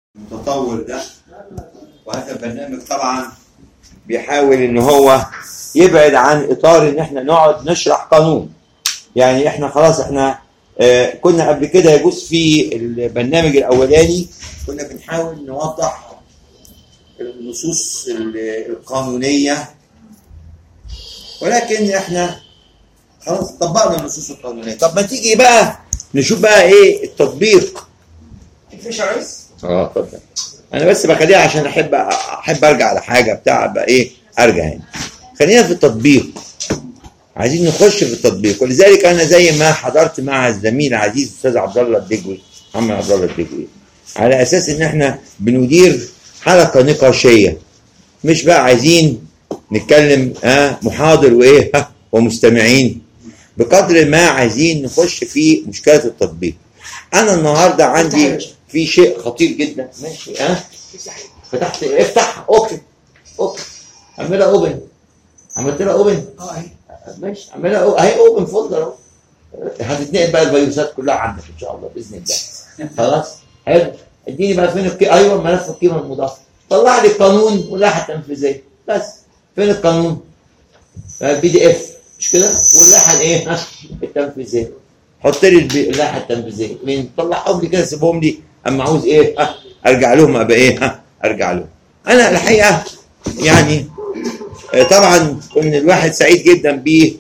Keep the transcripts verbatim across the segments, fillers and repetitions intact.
المتطور ده. وهذا البرنامج طبعا بيحاول ان هو يبعد عن اطار ان احنا نقعد نشرح قانون. يعني احنا خلاص احنا اه كنا قبل كده يجوز في البرنامج الاولاني كنا بنحاول نوضح النصوص القانونيه، ولكن احنا خلاص طبقنا النصوص القانونيه. طب ما تيجي بقى نشوف بقى ايه التطبيق. مفيش عرس؟ اه اتفضل. انا بس بخليها عشان احب احب ارجع لحاجه بتاع بقى ايه ارجع هنا. خلينا في التطبيق، عايزين نخش في التطبيق. ولذلك انا زي ما حضرت مع الزميل العزيز الاستاذ عبد الله الدجوي محمد عبد الله الدجوي على اساس ان احنا بندير حلقه نقاشيه، مش بقى عايزين نتكلم اه محاضر وايه ها ومستمعين، بقدر ما عايزين نخش في مشكله التطبيق. انا النهارده عندي في شيء خطير جدا. ماشي ها أه؟ فتحت افتح اوبن اوبن اعملها اوبن عملت لها اوبن اه اهي ماشي اعملها اهي اوبن فولدر اهو. هتتنقل بقى الفيروسات كلها عندك ان شاء الله باذن الله. خلاص حلو. اديني بقى فين القيمه. ايوه ملف القيمه المضافه. طلع لي القانون واللائحه التنفيذيه بس. فين القانون؟ بي دي اف مش كده؟ واللائحه الايه؟ التنفيذيه. حط لي اللائحه التنفيذيه. مين طلعهم لي كده سيبهم لي اما عاوز ايه ها ارجع لهم ابقى ايه ها ارجع لهم. انا الحقيقه يعني طبعا كن الواحد سعيد جدا ب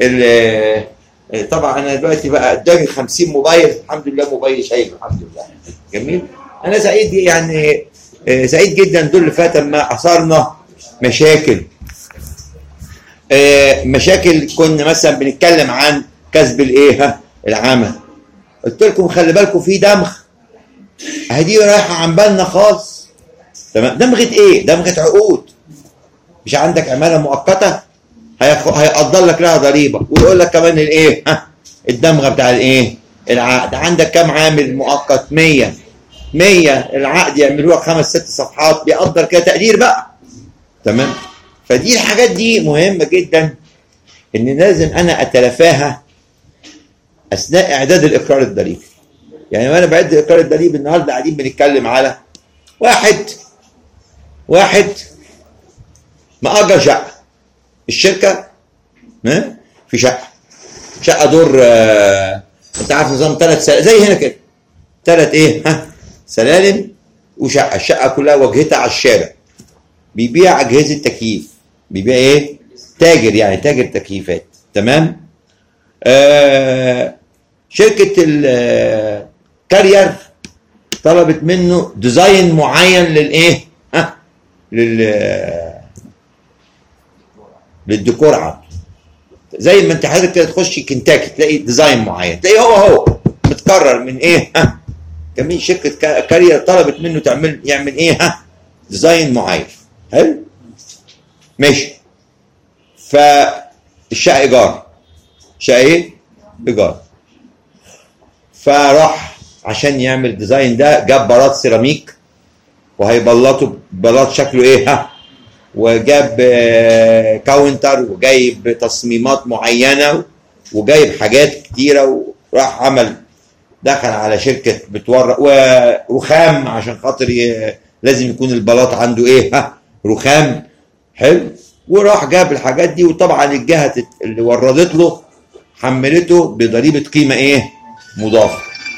طبعا انا دلوقتي بقى قدامي خمسين موبايل الحمد لله، موبايل شايف الحمد لله جميل. انا سعيد يعني سعيد جدا دول اللي فات ما اثرنا مشاكل مشاكل كنا مثلا بنتكلم عن كسب الايه ها العمل. قلت لكم خلي بالكم في دمغ اهدي رايحه عن بالنا خالص. تمام. دمغه ايه؟ دمغه عقود. مش عندك عماله مؤقته هيقدر لك لها ضريبه ويقول لك كمان الايه ها الدمغه بتاع الايه العقد. عندك كام عامل مؤقت؟ مية مية العقد يعملوا لك خمس ست صفحات بيقدر كده تقدير بقى. تمام. فدي الحاجات دي مهمه جدا ان لازم انا اتلافاها اثناء اعداد الاقرار الضريبي. يعني وانا بعد الاقرار الضريبي النهارده قاعدين بنتكلم على واحد واحد مأجر شقه. الشركه في شقه شقه دور آه انت عارف نظام ثلاث سلالم زي هنا كده، ثلاث ايه ها سلالم وشقه. الشقه كلها واجهتها على الشارع. بيبيع اجهزه تكييف. بيبيع ايه؟ تاجر يعني تاجر تكييفات. تمام. آه شركه الكارير طلبت منه ديزاين معين للايه ها لل للديكور عنده. زي ما انت حضرتك كده تخش كنتاكي تلاقي ديزاين معين، تلاقي هو هو متكرر من ايه ها جميل. شركه كارير طلبت منه تعمل يعمل ايه ها ديزاين معين. حلو ماشي. فالشقه ايجار. شقه ايه؟ ايجار. فراح عشان يعمل الديزاين ده جاب بلاط سيراميك وهيبلطه بلاط شكله ايه ها، وجاب كاونتر وجايب تصميمات معينه وجايب حاجات كتيره. وراح عمل دخل على شركه بتورق ورخام عشان خاطر ي... لازم يكون البلاط عنده ايه ها رخام. حلو. وراح جاب الحاجات دي. وطبعا الجهه اللي وردت له حملته بضريبه قيمه ايه مضافه.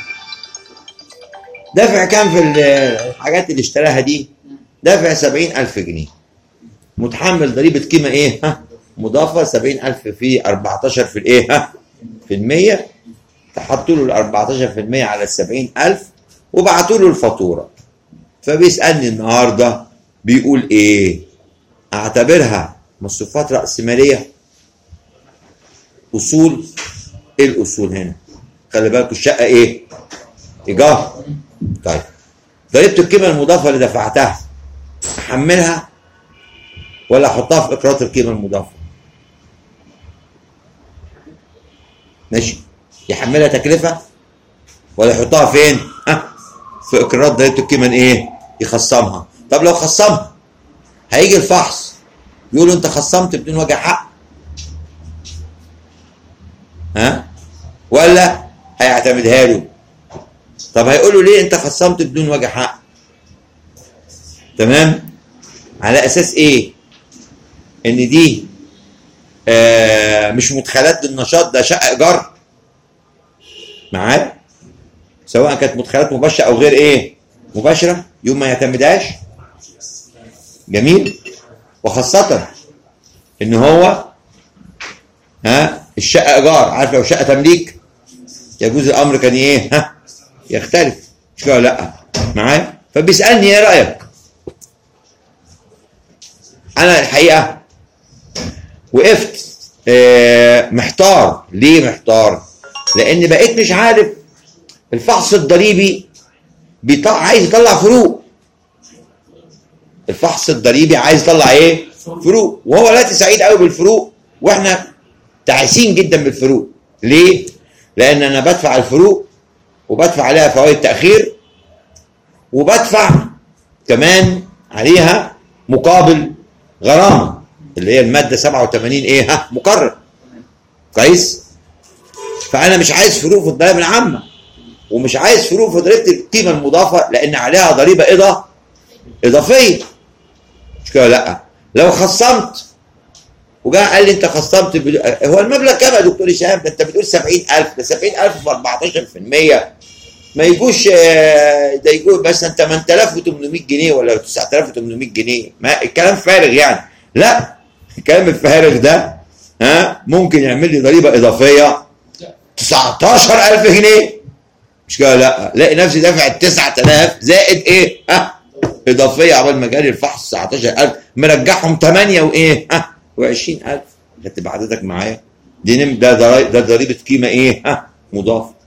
دافع كام في الحاجات اللي اشتراها دي؟ دافع سبعين ألف جنيه. متحمل ضريبه قيمه ايه ها مضافه سبعين ألف في أربعتاشر في الايه ها في المية. تحطوا له ال أربعتاشر في المية على ال سبعين ألف وبعتوا له الفاتوره. فبيسالني النهارده بيقول ايه؟ اعتبرها مصروفات راسماليه اصول. ايه الاصول هنا؟ خلي بالكوا الشقه ايه؟ ايجار. طيب ضريبه القيمه المضافه اللي دفعتها احملها ولا احطها في اقرارات القيمه المضافه؟ ماشي. يحملها تكلفه ولا يحطها فين؟ ها في اقرارات ضريبه القيمه الايه؟ يخصمها. طب لو خصمها هيجي الفحص يقولوا انت خصمت بدون وجه حق ها ولا هيعتمدها له؟ طب هيقولوا ليه انت خصمت بدون وجه حق؟ تمام؟ على اساس ايه؟ ان دي آه مش مدخلات للنشاط، ده شقه ايجار معايا، سواء كانت مدخلات مباشره او غير ايه مباشره، يوم ما يعتمدهاش. جميل. وخاصه ان هو ها الشقه ايجار، عارف لو شقه تمليك يجوز الامر كان ايه ها يختلف، مش كده؟ لا معايا. فبيسالني ايه رايك؟ انا الحقيقه وقفت اه محتار. ليه محتار؟ لان بقيت مش عارف الفحص الضريبي بيطلع عايز يطلع فروق. الفحص الضريبي عايز يطلع ايه؟ فروق، وهو لا سعيد قوي بالفروق، واحنا تعيسين جدا بالفروق. ليه؟ لان انا بدفع الفروق وبدفع عليها فوائد تاخير، وبدفع كمان عليها مقابل غرامه اللي هي الماده سبعة وثمانين ايه ها مقرر. كويس؟ فانا مش عايز فروق في الضرائب العامه، ومش عايز فروق في ضريبه القيمه المضافه لان عليها ضريبه اضافه اضافيه، مش كده؟ لا لو خصمت وجاء قال لي انت خصمت بل... هو المبلغ كام يا دكتور هشام؟ ده انت بتقول سبعين ألف، ده سبعين ألف في أربعتاشر بالمية ما يجوش، ده يجوز مثلا ثمانية آلاف وثمانمائة جنيه ولا تسعة آلاف وثمانمائة جنيه. ما الكلام فارغ يعني. لا، الكلام الفارغ ده ها ممكن يعمل لي ضريبه اضافيه تسعتاشر ألف جنيه، مش كده؟ لا، الاقي نفسي دافع تسعة آلاف زائد ايه ها اضافيه عقبال ما جالي الفحص تسعتاشر ألف، مرجعهم ثمانية وايه ها وعشرين ألف. خدت بعدتك معايا؟ دي نم ده ضريبه ده ضريبه قيمه ايه ها مضافه.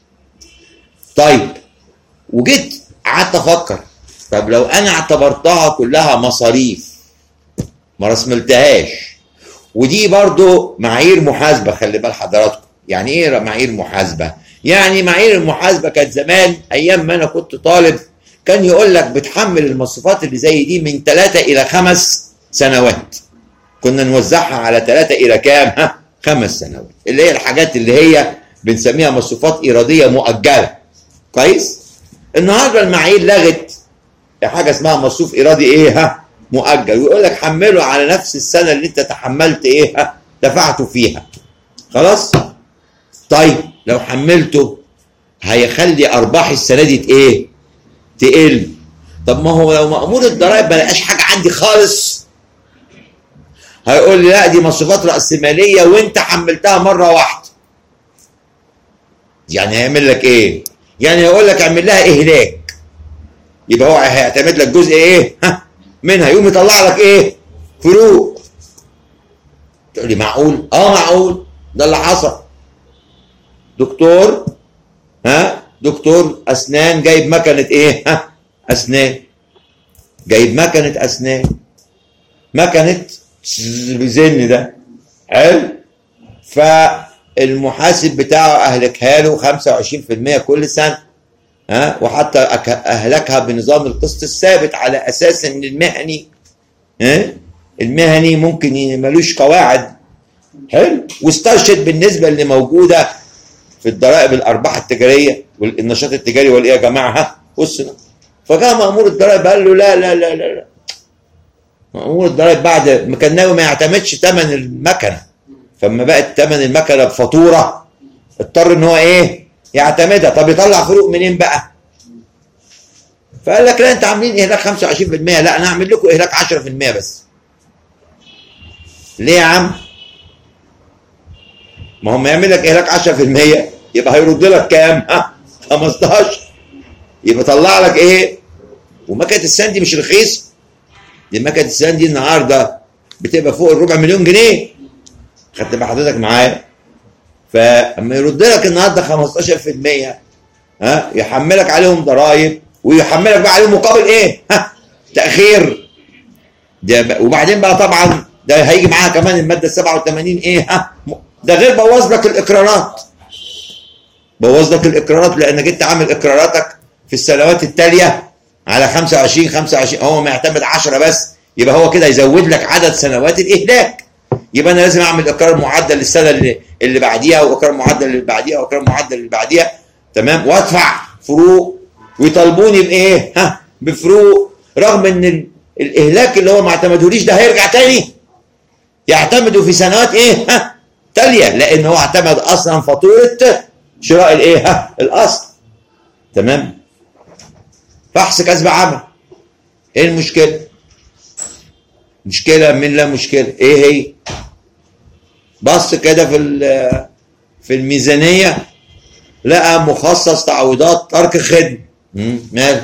طيب، وجيت قعدت افكر، طب لو انا اعتبرتها كلها مصاريف ما رسملتهاش، ودي برضو معايير محاسبه، خلي بال حضراتكم. يعني ايه معايير محاسبه؟ يعني معايير المحاسبه كانت زمان ايام ما انا كنت طالب كان يقول لك بتحمل المصروفات اللي زي دي من ثلاثة الى خمس سنوات. كنا نوزعها على ثلاثة الى كام ها خمس سنوات، اللي هي الحاجات اللي هي بنسميها مصروفات ايراديه مؤجله. كويس؟ النهارده المعايير لغت حاجه اسمها مصروف ايرادي ايه ها مؤجل، ويقول لك حمله على نفس السنه اللي انت تحملت ايه ها دفعته فيها. خلاص؟ طيب لو حملته هيخلي ارباح السنه دي ايه تقل. طب ما هو لو مأمور الضرائب ما لقاش حاجه عندي خالص هيقول لي لا دي مصروفات رأسماليه وانت حملتها مره واحده. يعني هيعمل لك ايه؟ يعني هيقول لك اعمل لها اهلاك، يبقى هو هيعتمد لك جزء ايه ها منها، يقوم يطلع لك ايه فروق. تقول لي معقول؟ اه معقول، ده اللي حصل. دكتور ها دكتور اسنان جايب مكنه ايه ها اسنان، جايب مكنه اسنان، مكنه بزن ده حلو، فالمحاسب بتاعه اهلكها له خمسة وعشرين بالمية كل سنه ها، وحتى اهلكها بنظام القسط الثابت على اساس ان المهني ها المهني ممكن ملوش قواعد. حلو. واسترشد بالنسبه اللي موجوده في الضرائب الارباح التجاريه والنشاط التجاري والايه يا جماعه ها بصوا. فجاء مأمور الضرائب قال له لا لا لا لا مأمور الضرائب بعد ما كان ناوي ما يعتمدش ثمن المكنه، فلما بقت ثمن المكنه بفاتوره اضطر ان هو ايه يعتمدها. طب يطلع فروق منين بقى؟ فقال لك لا انت عاملين اهلاك خمسة وعشرين بالمية، لا انا هعمل لكم اهلاك عشرة بالمية بس. ليه يا عم؟ ما هم يعمل لك اهلاك عشرة بالمية يبقى هيرد لك كام ها خمستاشر، يبقى طلع لك ايه. ومكنه السن دي مش رخيص، دي مكنه السن دي النهارده بتبقى فوق الربع مليون جنيه. خدت بقى حضرتك معايا؟ فاما يرد لك النهارده خمستاشر بالمية ها يحملك عليهم ضرائب ويحملك بقى عليهم مقابل ايه ها تاخير. ده وبعدين بقى طبعا ده هيجي معاها كمان الماده سبعة وثمانين ايه ها، ده غير بوظ لك الاقرارات، بوظ لك الاقرارات لانك انت عامل اقراراتك في السنوات التاليه على خمسة وعشرين خمسة وعشرين، هو ما يعتمد عشرة بس، يبقى هو كده يزود لك عدد سنوات الاهلاك. يبقى انا لازم اعمل اقرار معدل للسنه اللي, اللي بعديها، واقرار معدل اللي بعديها، واقرار معدل اللي بعديها، تمام، وادفع فروق ويطالبوني بايه ها بفروق رغم ان الاهلاك اللي هو ما اعتمدهوليش ده هيرجع تاني يعتمدوا في سنوات ايه ها تاليه، لان هو اعتمد اصلا فاتوره شراء الايه ها الاصل. تمام. فحص كسب عمل، ايه المشكله؟ مشكله من لا مشكله. ايه هي؟ بص كده في في الميزانيه لقى مخصص تعويضات ترك خدمه. مال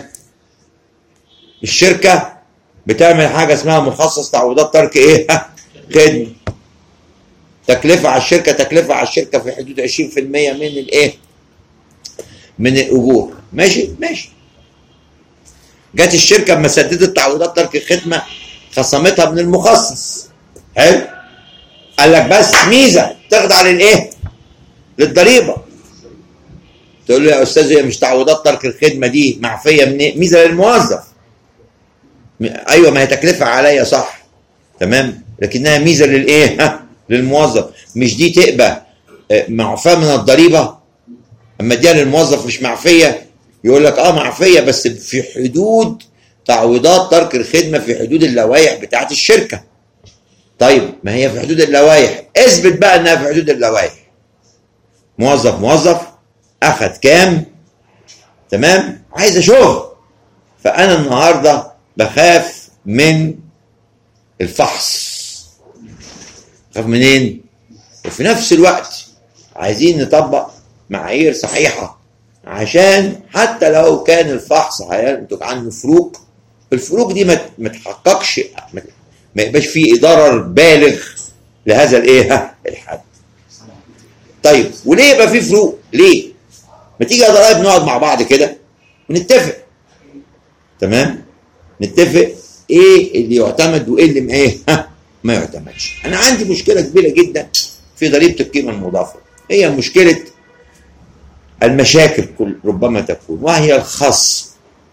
الشركه بتعمل حاجه اسمها مخصص تعويضات ترك ايه خدمه، تكلفه على الشركه تكلفه على الشركه في حدود عشرين في المية من الايه من الاجور. ماشي ماشي. جت الشركه اما سددت تعويضات ترك الخدمه خصمتها من المخصص. حلو. قال لك بس ميزه تخضع للايه للضريبه. تقول له يا استاذ هي مش تعويضات ترك الخدمه دي معفيه من إيه؟ ميزه للموظف. ايوه ما هي تكلفه عليا صح تمام، لكنها ميزه للايه ها للموظف. مش دي تبقى معفاه من الضريبه؟ اما اديها للموظف مش معفيه؟ يقول لك اه معفيه بس في حدود تعويضات ترك الخدمه، في حدود اللوائح بتاعت الشركه. طيب ما هي في حدود اللوائح، اثبت بقى انها في حدود اللوائح. موظف موظف اخذ كام؟ تمام. عايز اشوف. فانا النهارده بخاف من الفحص. بخاف منين؟ وفي نفس الوقت عايزين نطبق معايير صحيحه عشان حتى لو كان الفحص هينتج عنه فروق، الفروق دي ما تحققش، ما يبقاش فيه ضرر بالغ لهذا الايه الحد. طيب وليه يبقى فيه فروق؟ ليه؟ ما تيجي يا ضرايب نقعد مع بعض كده ونتفق. تمام؟ نتفق ايه اللي يعتمد وايه اللي ايه ها ما يعتمدش. انا عندي مشكله كبيره جدا في ضريبه القيمه المضافه، هي مشكله المشاكل كل ربما تكون، وهي الخصم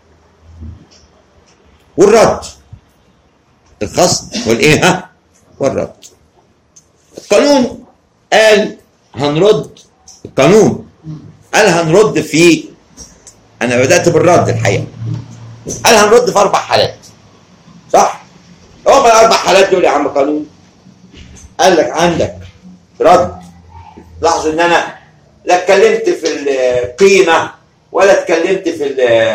والرد. الخصم والايه ها والرد. القانون قال هنرد، القانون قال هنرد في، انا بدات بالرد الحقيقه، قال هنرد في اربع حالات صح؟ هو الاربع حالات دول يا عم قانون قال لك عندك رد. لاحظوا ان انا لا اتكلمت في القيمه ولا اتكلمت في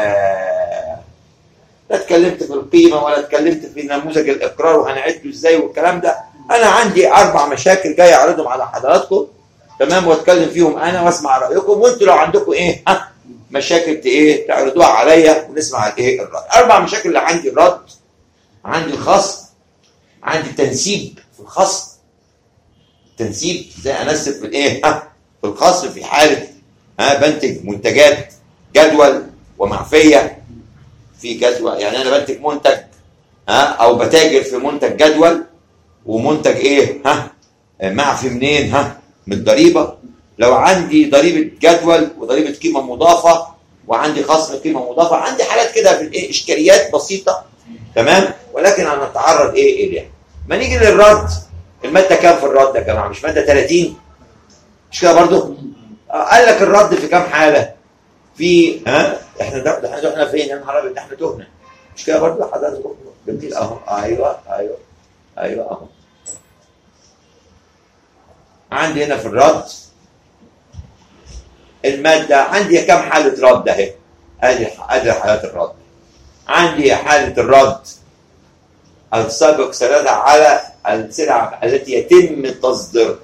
لا اتكلمت في القيمه ولا اتكلمت في نموذج الاقرار وهنعده ازاي والكلام ده. انا عندي اربع مشاكل جاي اعرضهم على حضراتكم تمام، واتكلم فيهم انا واسمع رايكم، وانتوا لو عندكم ايه ها مشاكل ايه تعرضوها عليا ونسمع الايه الرد. اربع مشاكل اللي عندي: الرد، عندي الخصم، عندي التنسيب في الخصم، التنسيب زي انسب في الايه ها في الخصم في حاله ها بنتج منتجات جدول ومعفيه في جدول، يعني انا بنتج منتج ها او بتاجر في منتج جدول ومنتج ايه ها معفي منين ها من الضريبه. لو عندي ضريبه جدول وضريبه قيمه مضافه وعندي خصم قيمه مضافه، عندي حالات كده في الايه اشكاليات بسيطه تمام، ولكن هنتعرض ايه اليها. ما نيجي للرد، الماده كام في الرد يا جماعه؟ مش ماده ثلاثين؟ مش كده برضه؟ قال لك الرد في كام حاله؟ في ها احنا ده احنا احنا فين يا نهار ابيض؟ احنا تهنا. مش كده برضه حضرتك؟ جميل اهو. ايوه ايوه ايوه اهو. عندي هنا في الرد الماده، عندي كام حاله رد اهي. ادي ادي حالات الرد. عندي حاله الرد السابق سندها على السلع التي يتم تصديرها.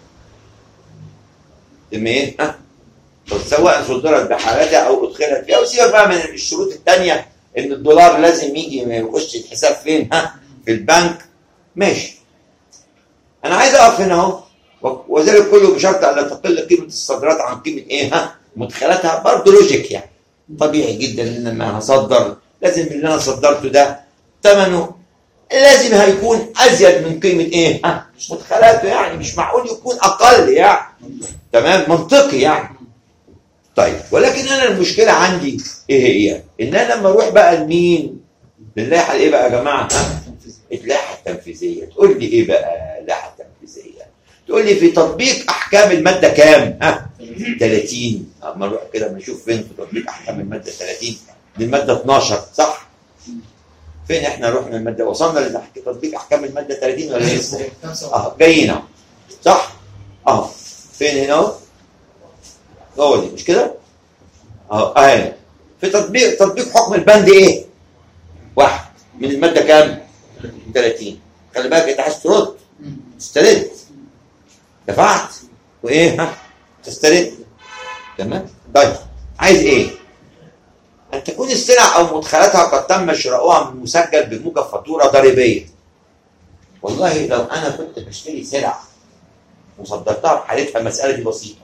تم ايه؟ ها؟ سواء صدرت بحالتها او ادخلت فيها، وسيبك بقى من الشروط الثانيه ان الدولار لازم يجي يخش الحساب فين؟ ها؟ في البنك. ماشي. انا عايز اقف هنا اهو، وذلك كله بشرط ان لا تقل قيمه الصادرات عن قيمه ايه؟ ها؟ مدخلاتها. برضه لوجيك يعني. طبيعي جدا ان لما هصدر لازم اللي انا صدرته ده ثمنه لازم هيكون ازيد من قيمه ايه؟ ها؟ مدخلاته، يعني مش معقول يكون اقل يعني. تمام؟ منطقي يعني. طيب ولكن انا المشكله عندي ايه هي؟ ان انا لما اروح بقى لمين؟ للائحه الايه بقى يا جماعه؟ ها؟ اللائحه التنفيذيه. تقول لي ايه بقى اللائحه التنفيذيه؟ تقول لي في تطبيق احكام الماده كام؟ ها؟ ثلاثين. اما نروح كده نشوف فين في تطبيق احكام الماده ثلاثين. دي الماده اثناشر صح؟ فين احنا رحنا الماده؟ وصلنا لتطبيق احكام الماده ثلاثين ولا لسه؟ اه جايين اهو صح؟ اهو فين هنا اهو؟ هو دي مش كده؟ اهو اهي في تطبيق تطبيق حكم البند ايه؟ واحد من الماده كام؟ ثلاثين. خلي بالك انت عايز ترد تسترد دفعت وايه؟ ها؟ تسترد تمام؟ طيب عايز ايه؟ أن تكون السلع أو مدخلاتها قد تم شراؤها من مسجل بموجب فاتورة ضريبية. والله لو أنا كنت بشتري سلع وصدرتها بحالتها المسألة دي بسيطة.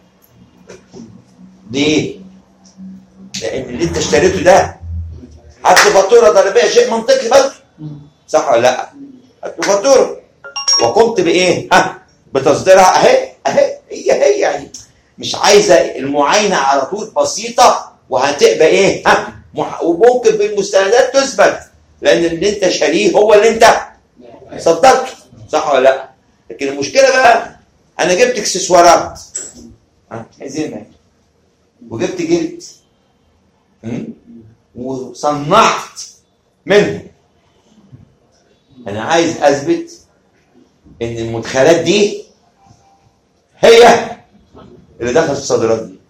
ليه؟ لأن اللي أنت اشتريته ده هات له فاتورة ضريبية، شيء منطقي برضه. صح ولا لأ؟ هات له فاتورة وقمت بإيه؟ ها؟ بتصديرها أهي أهي هي هي يعني مش عايزة المعاينة على طول بسيطة وهتبقى إيه؟ ها؟ وممكن بالمستندات تثبت لان اللي انت شاريه هو اللي انت صدرته. صح ولا لا؟ لكن المشكله بقى انا جبت اكسسوارات حزمه وجبت جلد وصنعت منه. انا عايز اثبت ان المدخلات دي هي اللي دخلت الصادرات دي.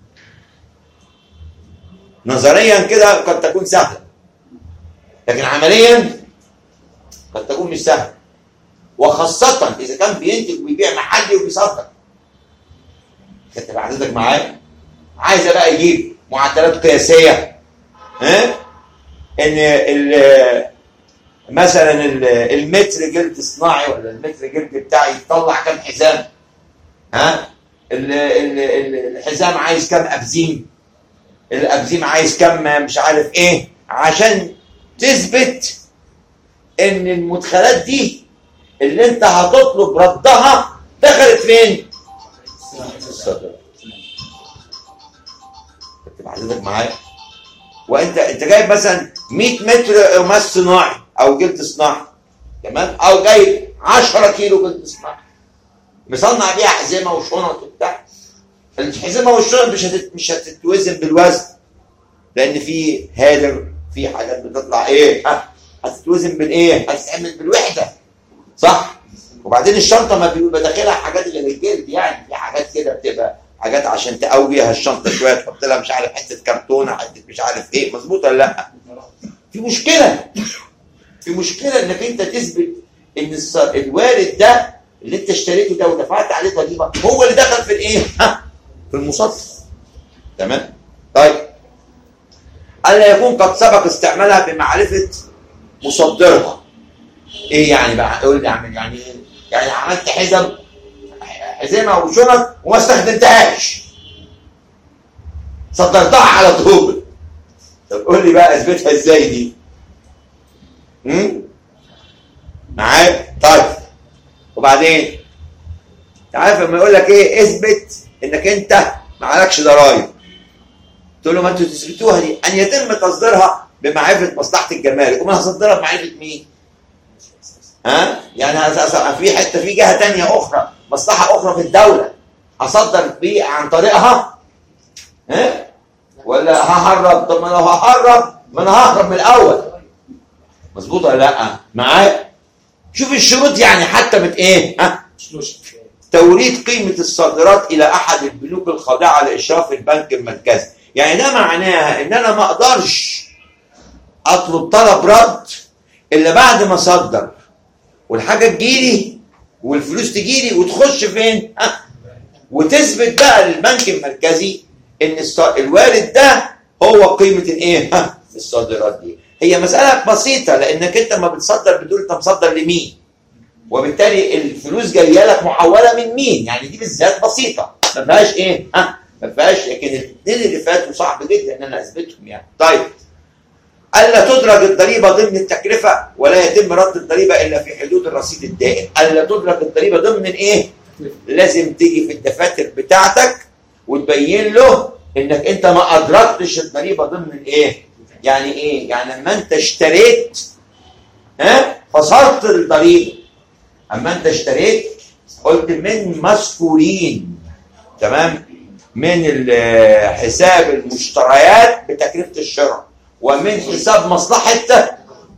نظريا كده قد تكون سهله لكن عمليا قد تكون مش سهله، وخاصه اذا كان بينتج ويبيع محلي وبيصدر. كنت بعددك معايا عايزه بقى يجيب معدلات قياسيه ها ان ال مثلا المتر جلد صناعي ولا المتر جلد بتاعي يطلع كام حزام، ها الحزام عايز كام ابزيم، الابزيم عايز كم مش عارف ايه، عشان تثبت ان المدخلات دي اللي انت هتطلب ردها دخلت فين؟ الصدر. كنت بعددك معايا وانت انت جايب مثلا مية متر قماش صناعي او جلد صناعي تمام، او جايب عشرة كيلو جلد صناعي مصنع بيها حزمه وشنط وبتاع. الحزمه والشنط مش هتت... مش هتتوزن بالوزن لان في هادر، في حاجات بتطلع ايه؟ ها هتتوزن بالايه؟ هتتعمل بالوحده صح؟ وبعدين الشنطه ما بيبقى داخلها حاجات غير الجلد، يعني في حاجات كده بتبقى حاجات عشان تقويها الشنطه شويه تحط لها مش عارف حته كرتونه حته مش عارف ايه، مظبوط ولا لا؟ في مشكله في مشكله انك انت تثبت ان الص... الوارد ده اللي انت اشتريته ده ودفعت عليه ضريبه هو اللي دخل في الايه؟ ها في المصدر. تمام؟ طيب الا يكون قد سبق استعمالها بمعرفه مصدرها. ايه يعني بقى؟ قول لي اعمل يعني ايه؟ يعني عملت حزم حزمه وشنط وما استخدمتهاش صدرتها على طول. طب قول لي بقى اثبتها ازاي دي؟ امم معاك؟ طيب وبعدين انت عارف لما يقول لك ايه؟ اثبت انك انت ما عليكش ضرايب. تقول له ما انتوا تثبتوها دي ان يتم تصديرها بمعرفه مصلحه الجمارك. وما هصدرها بمعرفه مين؟ ها؟ يعني في حته في جهه ثانيه اخرى مصلحه اخرى في الدوله هصدر بيه عن طريقها؟ ها؟ ولا ههرب؟ طب ما لو ههرب ما انا ههرب من الاول. مظبوط ولا لا؟ معايا؟ شوف الشروط يعني حتى مت ايه؟ ها؟ توريد قيمه الصادرات الى احد البنوك الخاضعه لاشراف البنك المركزي. يعني ده معناها ان انا ما اقدرش اطلب طلب رد الا بعد ما اصدر والحاجه تجيلي والفلوس تجيلي وتخش فين؟ ها؟ وتثبت بقى للبنك المركزي ان الوارد ده هو قيمه الايه؟ ها؟ الصادرات دي. هي مساله بسيطه لانك انت ما بتصدر بتقول انت مصدر لمين؟ وبالتالي الفلوس جايه لك محوله من مين؟ يعني دي بالذات بسيطه ما فيهاش ايه؟ ها؟ ما فيهاش. لكن الاثنين اللي فاتوا صعب جدا ان انا اثبتهم يعني. طيب الا تدرج الضريبه ضمن التكلفه ولا يتم رد الضريبه الا في حدود الرصيد الدائم. الا تدرج الضريبه ضمن ايه؟ لازم تيجي في الدفاتر بتاعتك وتبين له انك انت ما ادركتش الضريبه ضمن الايه؟ يعني ايه؟ يعني لما انت اشتريت ها فصلت الضريبه. اما انت اشتريت قلت من مذكورين تمام من حساب المشتريات بتكلفه الشراء ومن حساب مصلحه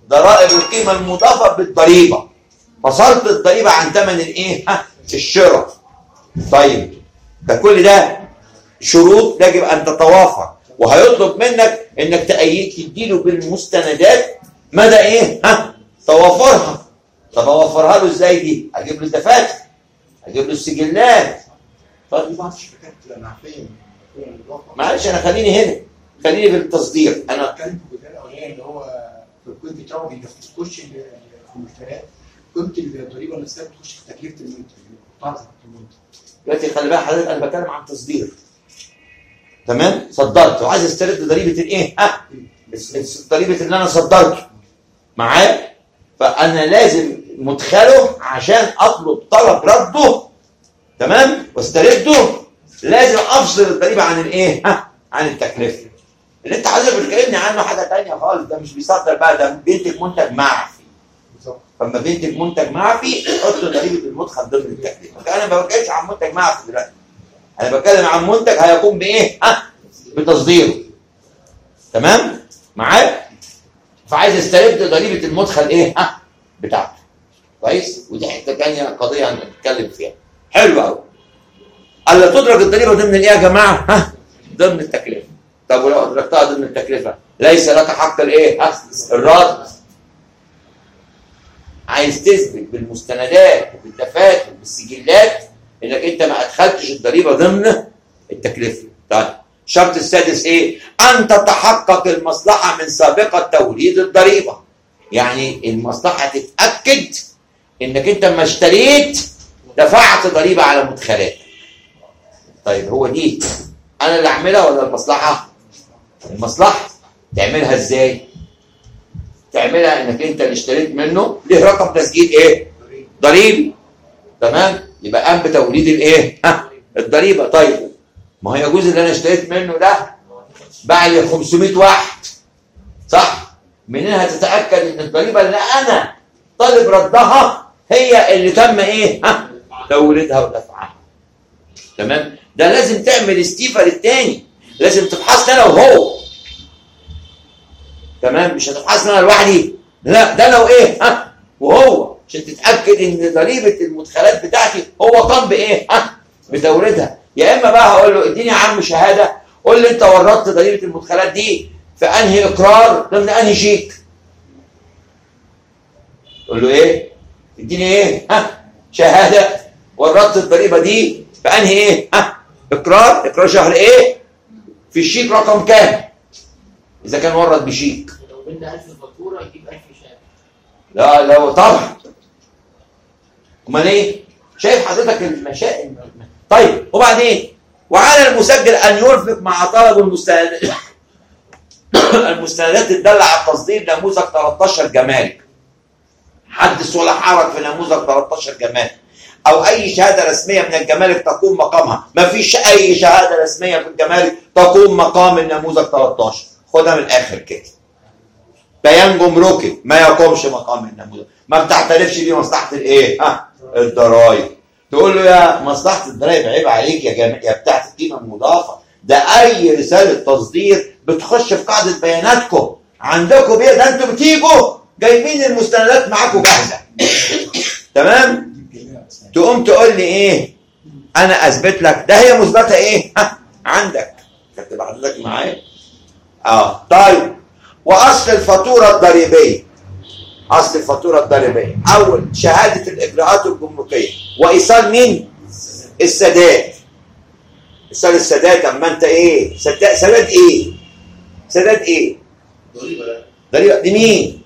ضرائب القيمه المضافه بالضريبه، فصلت الضريبه عن ثمن الايه؟ ها الشراء. طيب ده كل ده شروط يجب ان تتوافر، وهيطلب منك انك تأيد تديله بالمستندات مدى ايه؟ ها توافرها. طب اوفرها له ازاي دي؟ اجيب له الدفاتر، اجيب له السجلات. طب بعض الشركات معفيه. معلش انا خليني هنا، خليني في التصدير. انا بتكلم في الجزء الاولاني اللي هو في الكود بتاعه بيخش في المشتريات، قيمه الضريبه نفسها بتخش في تكلفه المنتج، قطعه المنتج. دلوقتي خلي بالك حضرتك، انا بتكلم عن تصدير. تمام؟ صدرت وعايز استرد ضريبه الايه؟ ها ضريبه اللي انا صدرته معايا، فانا لازم مدخله عشان اطلب طلب رده، تمام، واسترده، لازم افصل الضريبه عن الايه؟ ها عن التكلفه. اللي انت حضرتك بتكلمني عنه حاجه ثانيه خالص، ده مش بيصدر بقى، ده بينتج منتج معفي. فلما بينتج منتج معفي حط ضريبه المدخل ضمن التكلفه. انا ما بتكلمش عن منتج معفي دلوقتي، انا بتكلم عن منتج هيقوم بايه؟ ها بتصديره. تمام معاك؟ فعايز استرد ضريبه المدخل ايه؟ ها بتاعته. كويس؟ ودي حته ثانيه قضيه هنتكلم فيها. حلو قوي. الا تدرك الضريبه ضمن الايه يا جماعه؟ ها ضمن التكلفه. طب ولو ادركتها ضمن التكلفه ليس لك حق الايه؟ ها الرد. عايز تثبت بالمستندات وبالدفاتر وبالسجلات انك انت ما ادخلتش الضريبه ضمن التكلفه. طيب الشرط السادس ايه؟ ان تتحقق المصلحه من سابقه توريد الضريبه. يعني المصلحه تتاكد انك انت لما اشتريت دفعت ضريبه على مدخلاتك. طيب هو دي انا اللي اعملها ولا المصلحه؟ المصلحه. تعملها ازاي؟ تعملها انك انت اللي اشتريت منه ليه رقم تسجيل ايه؟ ضريبي. تمام؟ يبقى قام بتوريد الايه؟ ها الضريبه. طيب ما هو يجوز اللي انا اشتريت منه ده باع لي خمسمائة واحد، صح؟ منين هتتاكد ان الضريبه اللي انا طالب ردها هي اللي تم ايه؟ ها توريدها ودفعها. تمام؟ ده لازم تعمل استيفا للتاني، لازم تفحصني انا وهو. تمام؟ مش هتفحصني انا لوحدي، لا ده لو ايه؟ ها وهو، عشان تتاكد ان ضريبه المدخلات بتاعتي هو قام بايه؟ ها بتوريدها. يا اما بقى هقول له اديني يا عم شهاده، قول لي انت وردت ضريبه المدخلات دي في انهي اقرار ضمن انهي شيك. تقول له ايه؟ اديني ايه؟ ها شهاده وردت الضريبه دي في انهي ايه؟ ها اقرار، اقرار شهر ايه؟ في الشيك رقم كام؟ اذا كان ورد بشيك. لو بينا ألف فاتوره يجيب ألف شهاده. لا لا طبعا. امال ايه؟ شايف حضرتك المشاكل. طيب وبعدين؟ وعلى المسجل ان يرفق مع طلب المستندات المستندات الداله على التصدير نموذج تلتاشر جمارك. حدث ولا حرج في نموذج تلتاشر جمارك او اي شهاده رسميه من الجمارك تقوم مقامها. ما فيش اي شهاده رسميه في الجمارك تقوم مقام النموذج تلتاشر. خدها من الاخر كده. بيان جمركي ما يقومش مقام النموذج، ما بتعترفش بيه مصلحه الايه؟ ها الضرايب. تقول له يا مصلحه الضرايب عيب عليك يا جماعه يا بتاعه القيمه المضافه، ده اي رساله تصدير بتخش في قاعده بياناتكم عندكم بيه، ده انتوا بتيجوا جايبين المستندات معاكم جاهزه. تمام؟ تقوم تقول لي ايه؟ انا اثبت لك ده هي مثبته ايه؟ ها عندك. كتب حضرتك معايا؟ اه طيب واصل الفاتوره الضريبيه. اصل الفاتوره الضريبيه اول شهاده الاجراءات الجمركيه وايصال مين؟ السداد. ايصال السداد. اما انت ايه؟ سداد سداد ايه؟ سداد ايه؟ ضريبه لمين؟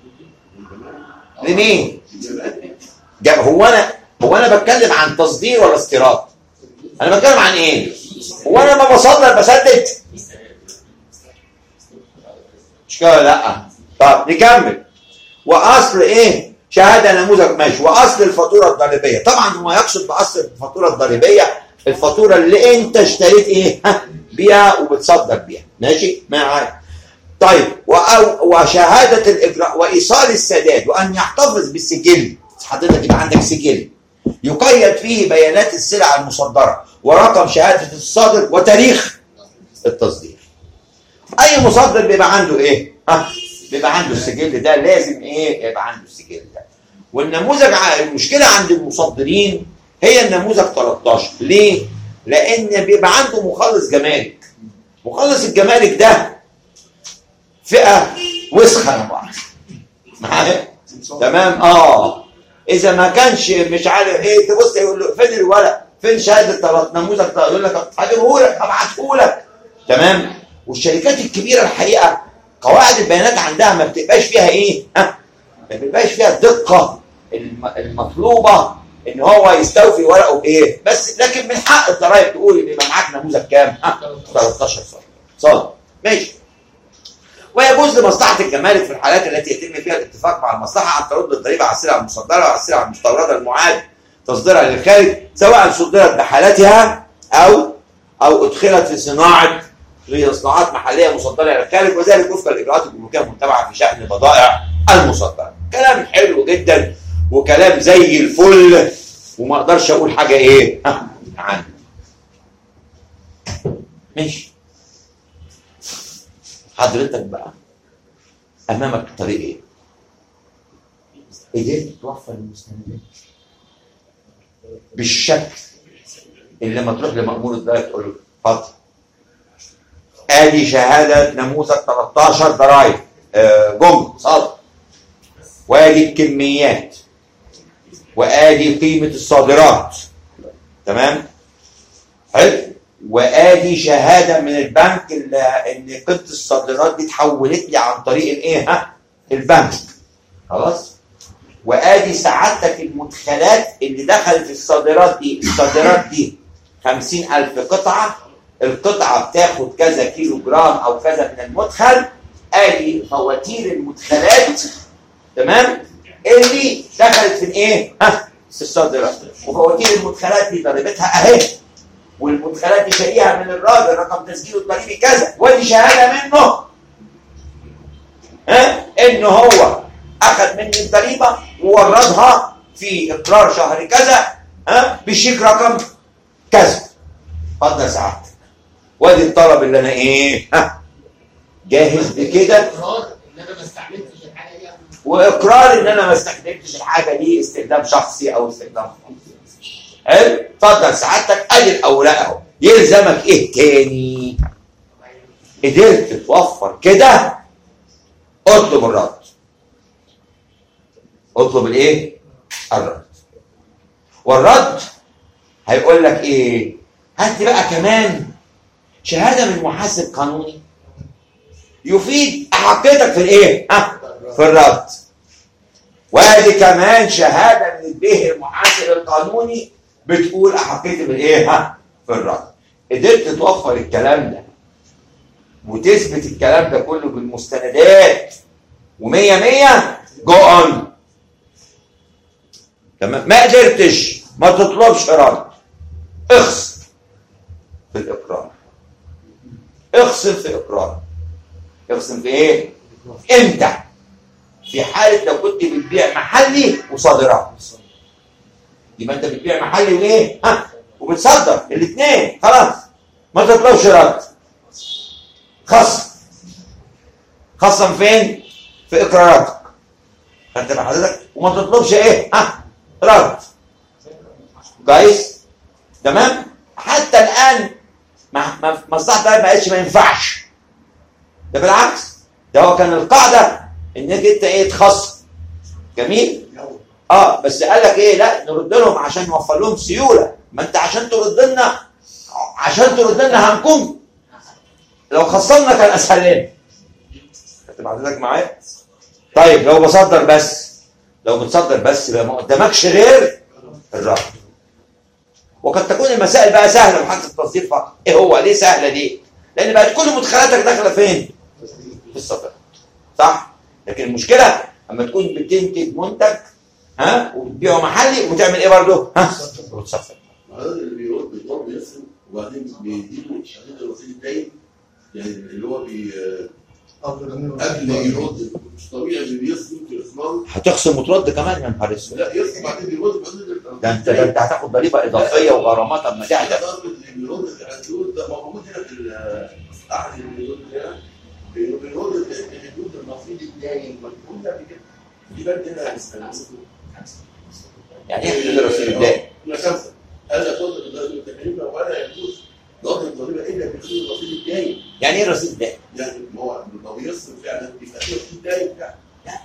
لمين؟ جاب هو انا هو انا بتكلم عن تصدير ولا استيراد؟ انا بتكلم عن ايه؟ هو انا ما بصدر بسدد؟ مش كده لا. طب نكمل. واصل ايه؟ شهاده نموذج ماشي. واصل الفاتوره الضريبيه. طبعا ما يقصد باصل الفاتوره الضريبيه الفاتوره اللي انت اشتريت ايه؟ ها بيها وبتصدر بيها. ماشي معايا؟ طيب وشهاده الاجراء وايصال السداد وان يحتفظ بالسجل. حضرتك يبقى عندك سجل يقيد فيه بيانات السلع المصدره ورقم شهاده الصادر وتاريخ التصدير. اي مصدر بيبقى عنده ايه؟ ها بيبقى عنده السجل ده، لازم ايه يبقى عنده السجل ده. والنموذج المشكله عند المصدرين هي النموذج تلتاشر. ليه؟ لان بيبقى عنده مخلص جمارك. مخلص الجمارك ده فئه وسخه بعض معايا، تمام؟ اه اذا ما كانش مش عارف ايه، تبص يقول له فين الورق، فين شهاده نموذج، يقول لك هجيبه لك ابعته لك، تمام؟ والشركات الكبيره الحقيقه قواعد البيانات عندها ما بتبقاش فيها ايه؟ ها؟ ما بتبقاش فيها الدقه المطلوبه ان هو يستوفي ورقه بايه؟ بس لكن من حق الضرايب تقول ان يبقى معاك نموذج كام؟ ها؟ تلتاشر صفر. صح؟ ماشي. ويجوز لمصلحه الجمارك في الحالات التي يتم فيها الاتفاق مع المصلحه ان ترد الضريبه على السلع المصدره وعلى السلع المستورده المعاد تصديرها للخارج، سواء صدرت بحالتها او او ادخلت في صناعه في صناعات محليه مصدره للخارج، وذلك وفق الاجراءات الجمركيه المتبعه في شان بضائع المصدره. كلام حلو جدا وكلام زي الفل، وما اقدرش اقول حاجه ايه عنه. ماشي. حضرتك بقى امامك طريقين. قدرت توفر المستندات بالشكل اللي لما تروح لمأمور الضرايب تقول له اتفضل ادي شهاده نموذج تلتاشر ضرايب جمله صادر، وادي الكميات، وادي قيمه الصادرات، تمام؟ حلو. وادي شهاده من البنك ان قيمه الصادرات دي اتحولت لي عن طريق الايه؟ ها؟ البنك. خلاص؟ وادي سعادتك المدخلات اللي دخلت في الصادرات دي، الصادرات دي خمسين ألف قطعه، القطعه بتاخد كذا كيلو جرام او كذا من المدخل، ادي فواتير المدخلات، تمام؟ اللي دخلت في الايه؟ ها؟ في الصادرات. وفواتير المدخلات دي ضريبتها اهي، والمدخلات دي شاريها من الراجل رقم تسجيله الضريبي كذا، ودي شهاده منه ها ان هو اخذ مني الضريبه ووردها في اقرار شهر كذا ها بشيك رقم كذا. اتفضل سعادتك. وادي الطلب اللي انا ايه؟ ها جاهز بكده، اقرار ان انا ما استعملتش الحاجه دي، واقرار ان انا ما استخدمتش الحاجه دي استخدام شخصي او استخدام خاص. حلو. اتفضل سعادتك ادي الاوراق اهو. يلزمك ايه تاني؟ قدرت توفر كده، اطلب الرد. اطلب الايه؟ الرد. والرد هيقول لك ايه؟ هات لي بقى كمان شهاده من محاسب قانوني يفيد احقيتك في الايه؟ ها؟ في الرد. وادي كمان شهاده من البيه المحاسب القانوني بتقول احقيتي بالايه؟ ها؟ في الرد. قدرت توفر الكلام ده وتثبت الكلام ده كله بالمستندات ومية مية جو اون. تمام؟ ما قدرتش ما تطلبش رد، اخصم في الاقرار. اخصم في اقرار. اخصم في ايه؟ امتى؟ في حاله لو كنت بتبيع محلي وصادرات، يبقى انت بتبيع محلي وايه؟ ها؟ وبتصدر الاثنين، خلاص ما تطلبش رد. خصم. خصم فين؟ في اقراراتك. خدت بال حضرتك؟ وما تطلبش ايه؟ ها؟ رد. كويس؟ تمام؟ حتى الان مصلحه الضرايب ما قالتش ما ينفعش. ده بالعكس، ده هو كان القاعده انك انت ايه؟ تخصم. جميل؟ اه بس قال لك ايه؟ لا نرد لهم عشان نوفر لهم سيوله. ما انت عشان ترد لنا عشان ترد لنا هنكون لو خصمنا كان اسهل لنا. خدت حضرتك معايا؟ طيب لو بصدر بس، لو بتصدر بس يبقى ما قدامكش غير الرد. وقد تكون المسائل بقى سهله محدد التصدير فقط. ايه هو ليه سهله دي؟ لان بقت كل مدخلاتك داخله فين؟ في الصادرات. صح؟ لكن المشكله اما تكون بتنتج منتج ها وبتبيعه محلي وتعمل ايه برضه؟ ها؟ وتصفر. هذا اللي بيرد بيضرب يرسم وبعدين بيديله شهاده الوسيط الدايم، يعني اللي هو بي قبل يرد مش طبيعي اللي بيرسم في الاخراج. هتخصم وترد كمان يا نهار اسود. لا يرسم بعدين بيرد بعدين ده انت ده انت هتاخد ضريبه اضافيه وغرامات اما تعدل. اللي بيرد الحدود ده موجود هنا في احد الحدود هنا بيرد الحدود المفروض الدائم في بند هنا يعني ايه حدود الرصيد الدائم؟ لا خمسه الا تطلق الضريبه التكلفه ولا يجوز ضرب الضريبه الا بحدود الرصيد الدائم. يعني ايه الرصيد الدائم؟ يعني ما هو لو يصرف فعلا يبقى في رصيد دائم فعلا.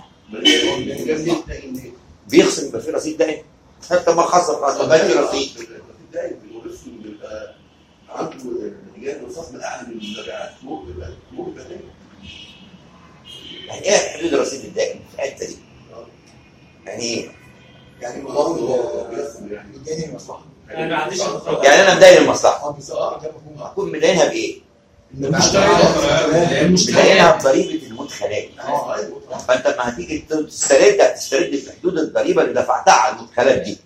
لا بيخصم يبقى في رصيد دائم؟ حتى ما خصم خلاص ما في رصيد. الرصيد دائم بيورثه بيبقى عنده لجان الرصاص من اعلى من المبيعات فوق فوق البدنيه. يعني ايه حدود الرصيد الدائم في الحته دي؟ يعني ايه؟ يعني برضه مقابل هو بيصرف يعني مدين المصلحه. انا ما عنديش انتقاد. يعني انا مدين المصلحه اه بالظبط ده مفهوم. اكون مدينها بايه؟ المشتري مدينها بضريبه المدخلات. اه ايوه فانت لما هتيجي تسترد هتسترد في حدود الضريبه اللي دفعتها على المدخلات دي.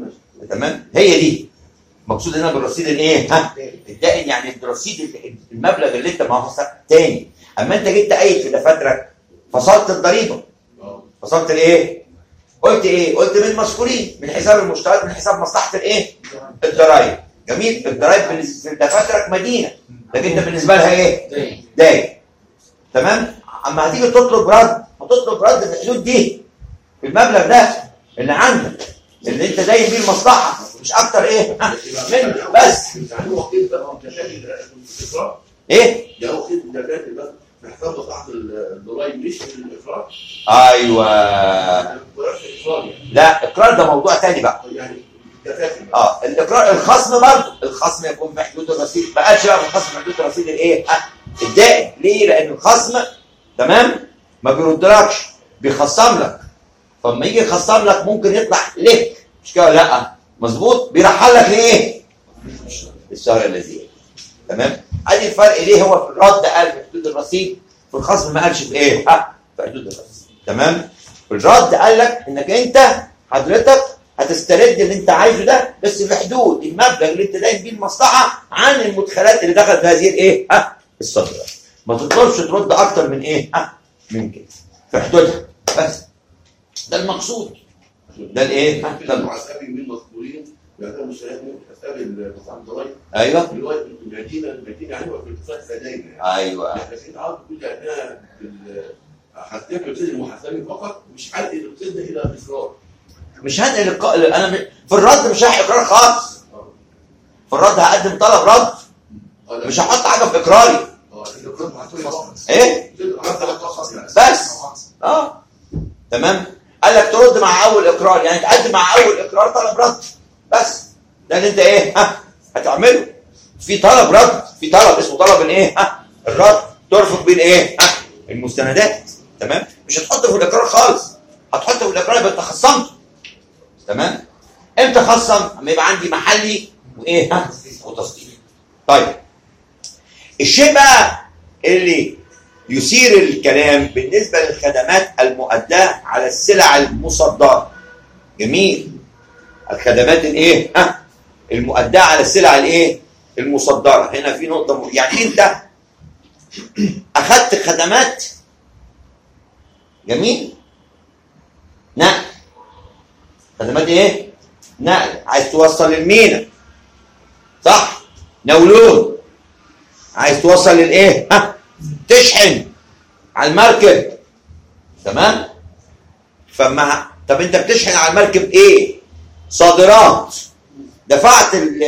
تمام؟ هي دي مقصود هنا بالرصيد الايه؟ ها؟ الدائم يعني الرصيد المبلغ اللي انت ما هو تاني. اما انت جيت تأيد في دفاترك فصلت الضريبه. فصلت الايه؟ قلت ايه؟ قلت من مذكورين من حساب المشترك من حساب مصلحه الايه؟ الضرايب. جميل؟ الضرايب في دفاترك مدينه لكن انت بالنسبه لها ايه؟ داين. تمام؟ اما هتيجي تطلب رد هتطلب رد في الحدود دي في المبلغ ده اللي عندك اللي انت داين بيه المصلحه مش اكتر ايه؟ منه بس. يعني هو كده متشابه الافراج. ايه؟ ده هو كده الدفاتر بس محتاج مصلحه الضرايب مش الافراج. ايوه. الافراج يعني. لا اقرار ده موضوع تاني بقى. يعني الدفاتر اه الاقرار الخصم برضه الخصم يكون في حدود الرصيد ما قالش بقى الخصم في حدود الرصيد الايه؟ الدائم. ليه؟ لان الخصم تمام ما بيردلكش بيخصم لك. فلما يجي يخصم لك ممكن يطلع لك مش كده لا مظبوط بيرحل لك لايه؟ الشهر الذي تمام. ادي الفرق ليه هو في الرد قال في حدود الرصيد في الخصم ما قالش في ايه؟ ها في حدود الرصيد. تمام. في الرد قال لك انك انت حضرتك هتسترد اللي انت عايزه ده بس في حدود المبلغ اللي انت داين بيه المصلحه عن المدخلات اللي دخلت في هذه الايه؟ ها الصادرات. ما تطلبش ترد اكتر من ايه؟ ها من كده في حدودها بس. ده المقصود. ده الايه؟ ده المحاسبي من المذكورين يعني مشتريات من حساب المصلحه الضرايب. ايوه. دلوقتي المدينه المدينه يعني هو في اتفاق سدايا يعني. ايوه. احنا في عاوز تقول انها هتنقل الرصيد المحاسبي فقط مش هنقل الرصيد الى الاصرار. مش هنقل الق... انا م... في الرد مش هحقق اقرار خاص. في الرد هقدم طلب رد مش هحط حاجه في اقراري. ايه؟ بس اه تمام. قال لك ترد مع اول اقرار يعني تقدم مع اول اقرار طلب رد بس. ده اللي انت ايه؟ ها هتعمله. في طلب رد في طلب اسمه طلب الايه؟ ها الرد ترفق بين ايه؟ ها المستندات. تمام. مش هتحطه في الاقرار خالص هتحطه في الاقرار يبقى انت خصمته. تمام. امتى خصم؟ اما يبقى عندي محلي وايه؟ ها وتصدير. طيب الشيء بقى اللي يثير الكلام بالنسبه للخدمات المؤداه على السلع المصدره. جميل. الخدمات الايه؟ ها المؤداه على السلع الايه؟ المصدره. هنا في نقطه م... يعني انت اخذت خدمات جميل نقل. خدمات ايه؟ نقل. عايز توصل للمينا صح؟ نولون. عايز توصل للايه؟ ها تشحن على المركب. تمام. فما طب انت بتشحن على المركب ايه؟ صادرات. دفعت ال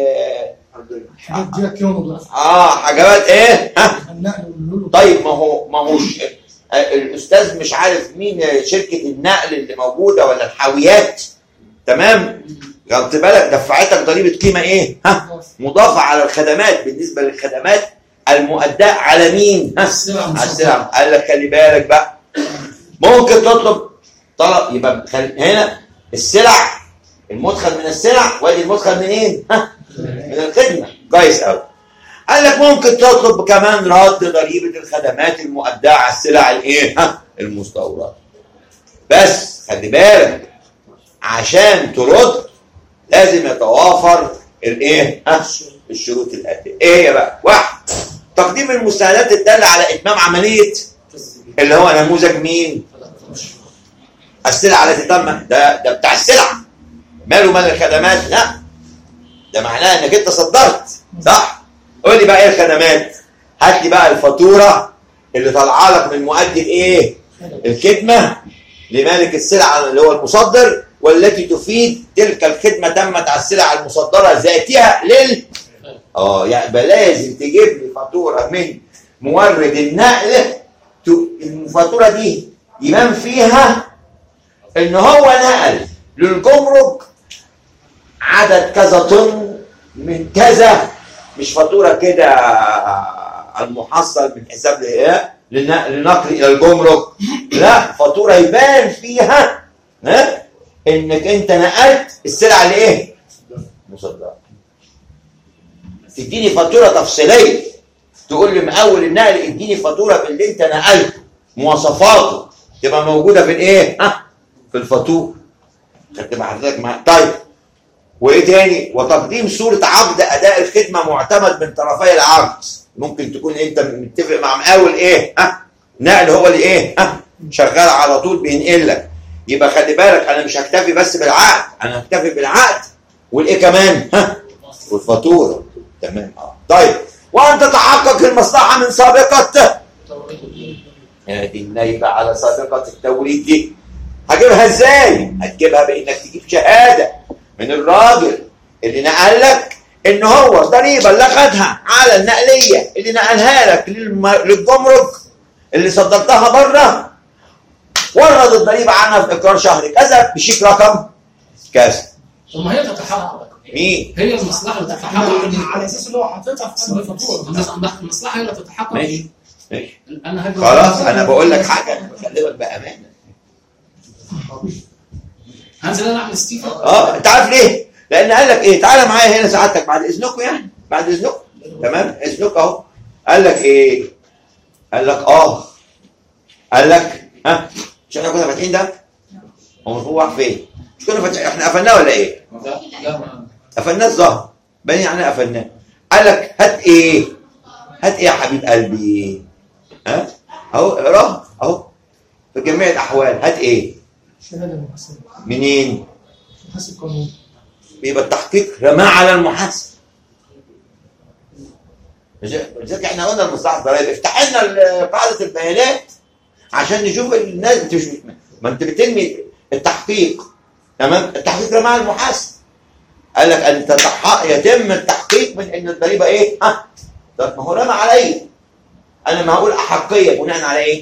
اه حاجات ايه؟ ها طيب ما هو ما هوش الاستاذ مش عارف مين شركه النقل اللي موجوده ولا الحاويات. تمام. خدت بالك دفعتك ضريبه قيمه ايه؟ ها مضافه على الخدمات. بالنسبه للخدمات المؤداه على مين؟ ها على السلع. قال لك خلي بالك بقى ممكن تطلب طلب يبقى هنا السلع المدخل من السلع وادي المدخل منين؟ ها من الخدمه. كويس قوي. قال لك ممكن تطلب كمان رد ضريبه الخدمات المؤداه على السلع الايه؟ ها المستورده. بس خلي بالك عشان ترد لازم يتوافر الايه؟ ها الشروط الاتيه. ايه هي بقى؟ واحد تقديم المستندات الداله على اتمام عمليه اللي هو نموذج مين؟ السلع التي تم ده ده بتاع السلع. ماله مال الخدمات؟ لا ده معناه انك انت صدرت صح؟ قول لي بقى ايه الخدمات؟ هات لي بقى الفاتوره اللي طالعه لك من مؤدي الايه؟ الخدمه لمالك السلعه اللي هو المصدر، والتي تفيد تلك الخدمه تمت على السلع المصدره ذاتها لل اه يعني يبقى لازم تجيب لي فاتوره من مورد النقل، الفاتوره دي يبان فيها ان هو نقل للجمرك عدد كذا طن من كذا، مش فاتوره كده المحصل من حساب لنقل الى الجمرك، لا فاتوره يبان فيها ها انك انت نقلت السلعه اللي ايه؟ مصدره. تديني فاتوره تفصيليه تقول لي مقاول النقل اديني فاتوره باللي انت نقلته مواصفاته تبقى موجوده في الايه؟ ها في الفاتوره. خدت مع حضرتك مع طيب وايه تاني؟ وتقديم صوره عقد اداء الخدمه معتمد من طرفي العقد. ممكن تكون انت متفق مع مقاول ايه؟ ها نقل هو اللي ايه؟ ها شغال على طول بينقل لك. يبقى خلي بالك انا مش هكتفي بس بالعقد، انا هكتفي بالعقد والايه كمان؟ ها والفاتوره. تمام اه طيب وان تتحقق المصلحه من سابقه هذه النايبه على سابقه التوريد دي. هجيبها ازاي؟ هتجيبها بانك تجيب شهاده من الراجل اللي نقل لك ان هو الضريبه اللي اخذها على النقليه اللي نقلها لك للجمرك اللي صدرتها بره ورد الضريبه عنها في اقرار شهري كذا بشيك رقم كذا. ثم هي تتحقق. مين؟ هي المصلحه اللي تتحقق على اساس ان هو حاططها في قلب الفاتوره. المصلحه هي اللي تتحقق. ماشي ماشي انا خلاص انا بقول لك حاجه بكلمك بامانه. هنزل انا اعمل استيفا. اه انت عارف ليه؟ لان قال لك ايه؟ تعالى معايا هنا سعادتك بعد اذنكم يعني بعد اذنكم تمام اذنك اهو. قال لك ايه؟ قال لك اه قال لك ها مش احنا كنا فاتحين ده؟ هو مرفوع فين؟ مش كنا فاتحين احنا قفلناه ولا ايه؟ لا لا ما قفلناه الظهر باين يعني قفلناه. قال لك هات ايه؟ هات ايه يا حبيب قلبي؟ ها؟ اهو اقراه اهو في جميع الاحوال هات ايه؟ شهاده المحاسب. منين؟ محاسب قانوني. بيبقى التحقيق رماه على المحاسب. لذلك احنا قلنا المصلحه الضرائب افتح لنا قاعده البيانات عشان نشوف الناس بتشوف. ما انت بترمي التحقيق تمام؟ التحقيق رماه على المحاسب. قال لك ان يتم التحقيق من ان الضريبه ايه؟ ها طب ما هو رمى عليا انا ما هقول احقيه بناء على ايه؟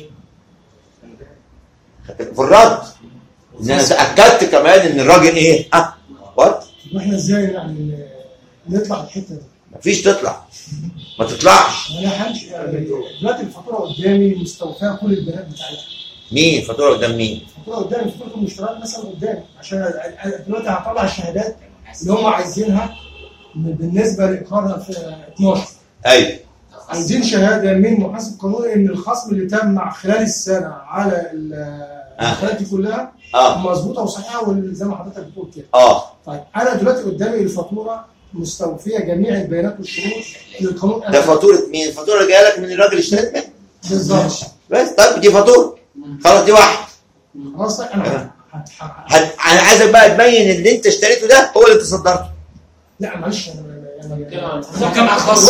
في الرد ان انا تاكدت كمان ان الراجل ايه؟ ها برضه واحنا ازاي يعني نطلع الحته دي؟ مفيش تطلع ما تطلعش. انا همشي دلوقتي الفاتوره قدامي مستوفاه كل البيانات بتاعتها. مين فاتوره قدام مين؟ الفاتوره قدامي فاتوره المشتريات مثلا قدامي عشان دلوقتي هطلع الشهادات اللي هم عايزينها بالنسبه لاقرارها في اتناشر. ايوه عايزين شهاده من محاسب قانوني ان الخصم اللي تم خلال السنه على الحالات دي كلها اه مظبوطه وصحيحه زي ما حضرتك بتقول كده. اه طيب انا دلوقتي قدامي الفاتوره مستوفيه جميع البيانات والشروط اللي القانون ده فاتوره مين؟ الفاتوره اللي جايه لك من الراجل اللي اشتريت منه. بالظبط. بس طيب دي فاتوره خلاص دي واحده. خلاص انا هت... انا عايزك بقى تبين اللي انت اشتريته ده هو اللي انت صدرته. لا معلش انا كم خاص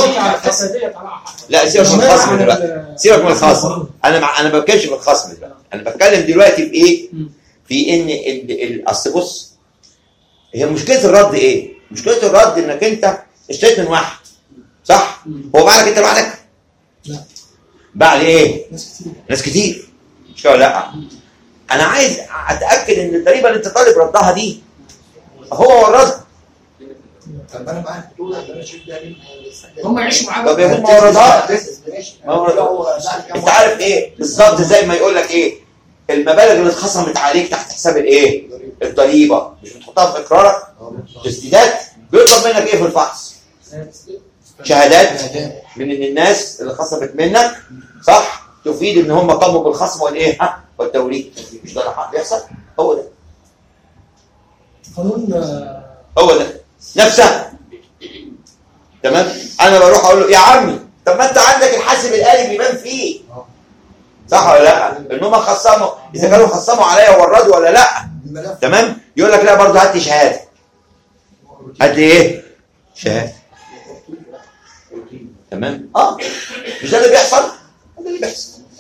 لا سيبك من الخصم دلوقتي سيبك من الخصم. انا مع... انا ما بتكلمش في الخصم دلوقتي انا بتكلم دلوقتي في ايه؟ في ان ال... اصل بص هي مشكله الرد ايه؟ مشكله الرد انك انت اشتريت من واحد صح؟ هو باع لك انت لوحدك؟ لا باع لايه؟ ناس كتير ناس كتير مش كده لا؟ انا عايز اتاكد ان الضريبه اللي انت طالب ردها دي هو وردها. طب انا معاك بتقول انا شايف ده هم يعيشوا معاك. طب يا ما وردها ما وردها. انت عارف ايه بالظبط زي ما يقول لك ايه؟ المبالغ اللي اتخصمت عليك تحت حساب الايه؟ الضريبه مش بتحطها في اقرارك؟ تسديدات بيطلب منك ايه في الفحص؟ شهادات من ان الناس اللي خصمت منك صح تفيد ان هم قاموا بالخصم والايه؟ ها والتوريد. مش ده اللي بيحصل؟ هو ده قانون هو ده نفسه تمام. انا بروح اقول له يا عمي طب ما انت عندك الحاسب الآلي بيبان فيه صح ولا لا؟ ان هم خصموا اذا كانوا خصموا عليا وردوا ولا لا تمام. يقول لك لا برضه هات لي شهاده. هات لي ايه؟ شهاده تمام. اه مش ده اللي بيحصل؟ ده اللي بيحصل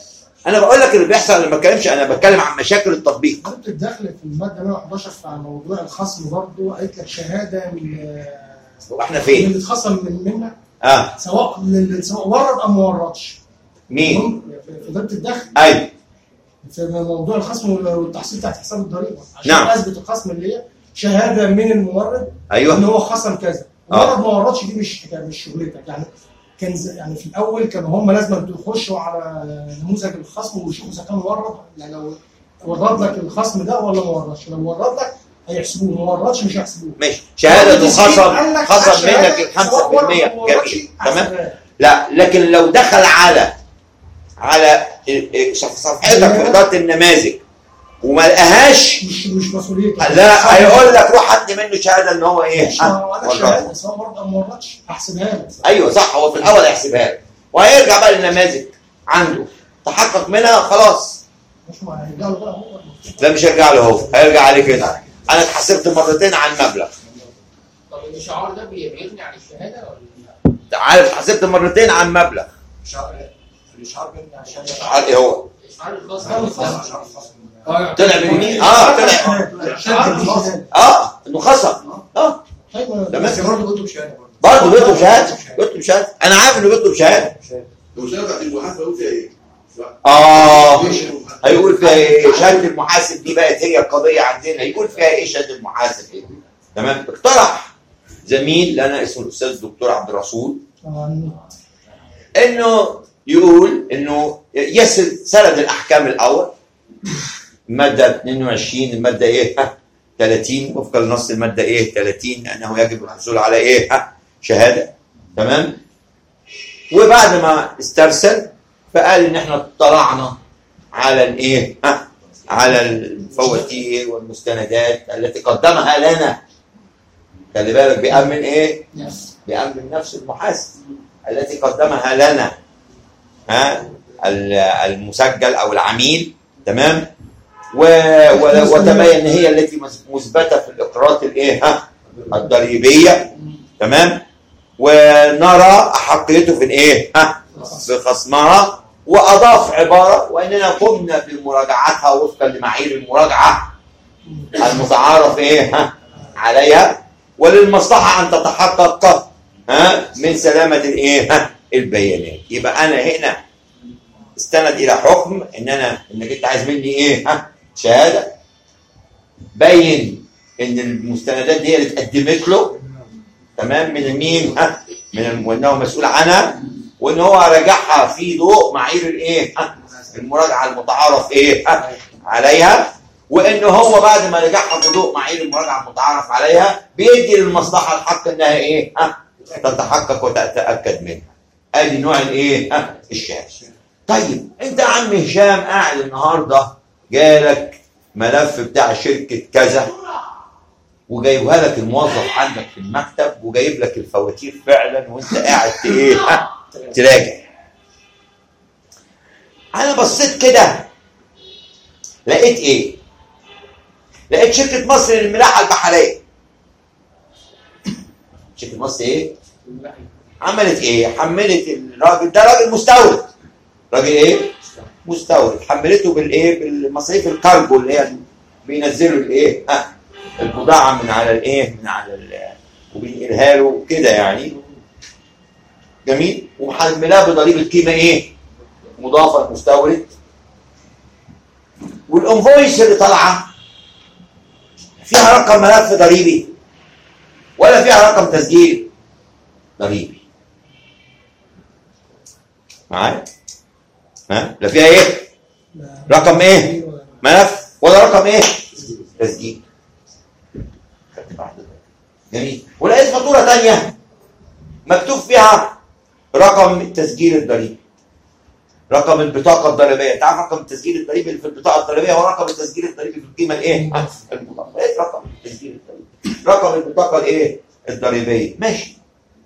انا بقول لك اللي بيحصل، انا ما بتكلمش، انا بتكلم عن مشاكل التطبيق. كنت الدخل في الماده مئة وحداشر في موضوع الخصم برضه قالت لك شهاده من واحنا فين؟ اللي اتخصم من منك اه سواء سواء ورد او ما وردش. مين؟ في اداره الدخل. ايوه في موضوع الخصم والتحصيل بتاعت حساب الضريبه عشان نعم. اثبت الخصم اللي هي شهاده من المورد ايوه ان هو خصم كذا. آه. ورد ما وردش دي مش مش شغلتك يعني. كان يعني في الاول كانوا هم لازم يخشوا على نموذج الخصم ويشوفوا اذا كان ورد، يعني لو ورد لك الخصم ده ولا ما وردش. لو ورد لك هيحسبوه، ما وردش مش هيحسبوه. ماشي. شهاده انه خصم خصم منك ال خمسة بالمية جميل تمام. لا لكن لو دخل على على صفحتك في اداره النماذج وما لقاهاش مش مش مسؤوليتك. لا هيقول لك روح هات لي منه شهاده ان هو ايه؟ انا شهاده سواء ورد او ما وردش هحسبها لك. ايوه صح، هو في الاول هيحسبها لك وهيرجع بقى للنماذج عنده تحقق منها خلاص. مش ما هيرجع له بقى هو. لا مش هيرجع له هو، هيرجع عليك انت. انا اتحاسبت مرتين عن مبلغ. طب الاشعار ده بيغني عن الشهاده ولا لا؟ انت عارف اتحاسبت مرتين عن مبلغ. الاشعار بيني عشان الاشعار ايه هو؟ الاشعار الخاص الاشعار طلع من مين؟ اه طلع اه انه خصم اه بس برضه بيطلب شهاده برضه بيطلب شهاده بيطلب شهاده. انا عارف انه بيطلب شهاده. لو شهاده المحاسبه يقول فيها ايه؟ اه هيقول فيها ايه؟ شهاده المحاسب دي بقت هي القضيه عندنا. يقول فيها ايه شهاده المحاسب؟ ايه تمام. اقترح زميل لنا اسمه الاستاذ الدكتور عبد الرسول انه يقول انه يسرد سرد الاحكام الاول، الماده اثنين وعشرين الماده ايه؟ ثلاثين وفقا لنص الماده ايه؟ ثلاثين انه يجب الحصول على ايه؟ شهاده تمام. وبعد ما استرسل فقال ان احنا اطلعنا على الايه؟ على الفواتير والمستندات التي قدمها لنا. خلي بالك بيأمن ايه؟ بيأمن نفس المحاسب التي قدمها لنا ها المسجل او العميل تمام. و... و... وتبين ان هي التي مثبته في الاقرارات الايه؟ ها الضريبيه تمام. ونرى احقيته في الايه؟ ها في خصمها. واضاف عباره واننا قمنا بمراجعتها وفقا لمعايير المراجعه المتعارف ايه؟ ها عليها، وللمصلحه ان تتحقق ها من سلامه الايه؟ ها البيانات. يبقى انا هنا استند الى حكم ان انا انك انت عايز مني ايه؟ ها شهاده بين ان المستندات دي اللي اتقدمت له تمام من مين؟ ها من وانه مسؤول عنها، وان هو راجعها في ضوء معايير الايه؟ ها المراجعه المتعارف ايه؟ ها عليها، وان هو بعد ما راجعها في ضوء معايير المراجعه المتعارف عليها بيدي للمصلحه الحق انها ايه؟ ها تتحقق وتتاكد منها. ادي نوع الايه؟ ها الشهاده. طيب انت يا عم هشام قاعد النهارده جالك ملف بتاع شركه كذا وجايبها لك الموظف عندك في المكتب وجايب لك الفواتير فعلا وانت قاعد ايه؟ ها تراجع. انا بصيت كده لقيت ايه؟ لقيت شركه مصر للملاحه البحريه. شركه مصر ايه؟ عملت ايه؟ حملت الراجل ده راجل مستورد. راجل ايه؟ مستورد. حملته بالايه؟ بالمصاريف الكارجو اللي هي بينزلوا الايه؟ ها البضاعه من على الايه؟ من على ال وبينقلها له كده يعني. جميل. ومحملاه بضريبه قيمه ايه؟ مضافه للمستورد. والانفويس اللي طالعه فيها رقم ملف ضريبي ولا فيها رقم تسجيل ضريبي. معايا؟ ها؟ لا فيها ايه؟ رقم ايه؟ ملف ولا رقم ايه؟ تسجيل. جميل. ولقيت فاتوره ثانيه مكتوب فيها رقم التسجيل الضريبي، رقم البطاقه الضريبيه. انت عارف رقم التسجيل الضريبي اللي في البطاقه الضريبيه هو رقم التسجيل الضريبي في القيمه الايه؟ المضافه. لقيت رقم التسجيل الضريبي، رقم البطاقه الايه؟ الضريبيه. ماشي.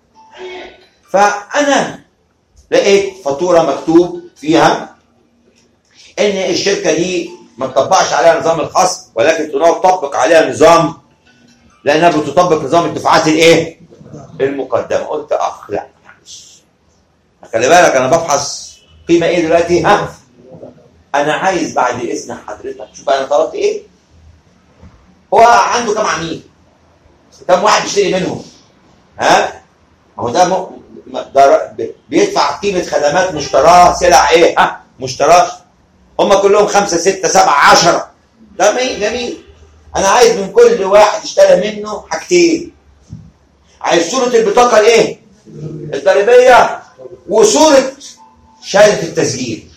فانا لقيت فاتوره مكتوب فيها ان الشركه دي ما تطبقش عليها نظام الخصم ولكن تطبق عليها نظام، لانها بتطبق نظام الدفعات الايه؟ المقدمه. قلت اخ لا خلي بالك انا بفحص قيمه ايه دلوقتي؟ ها انا عايز بعد اذن حضرتك، شوف انا طلبت ايه؟ هو عنده كام عميل؟ كام واحد يشتري منهم؟ ها؟ ما هو ده م... ده بيدفع قيمه خدمات مشتراه، سلع ايه؟ ها؟ مشتراه. هم كلهم خمسه سته سبعه عشره. ده جميل. انا عايز من كل واحد اشترى منه حاجتين. عايز صوره البطاقه الايه؟ الضريبيه، وصوره شهاده التسجيل.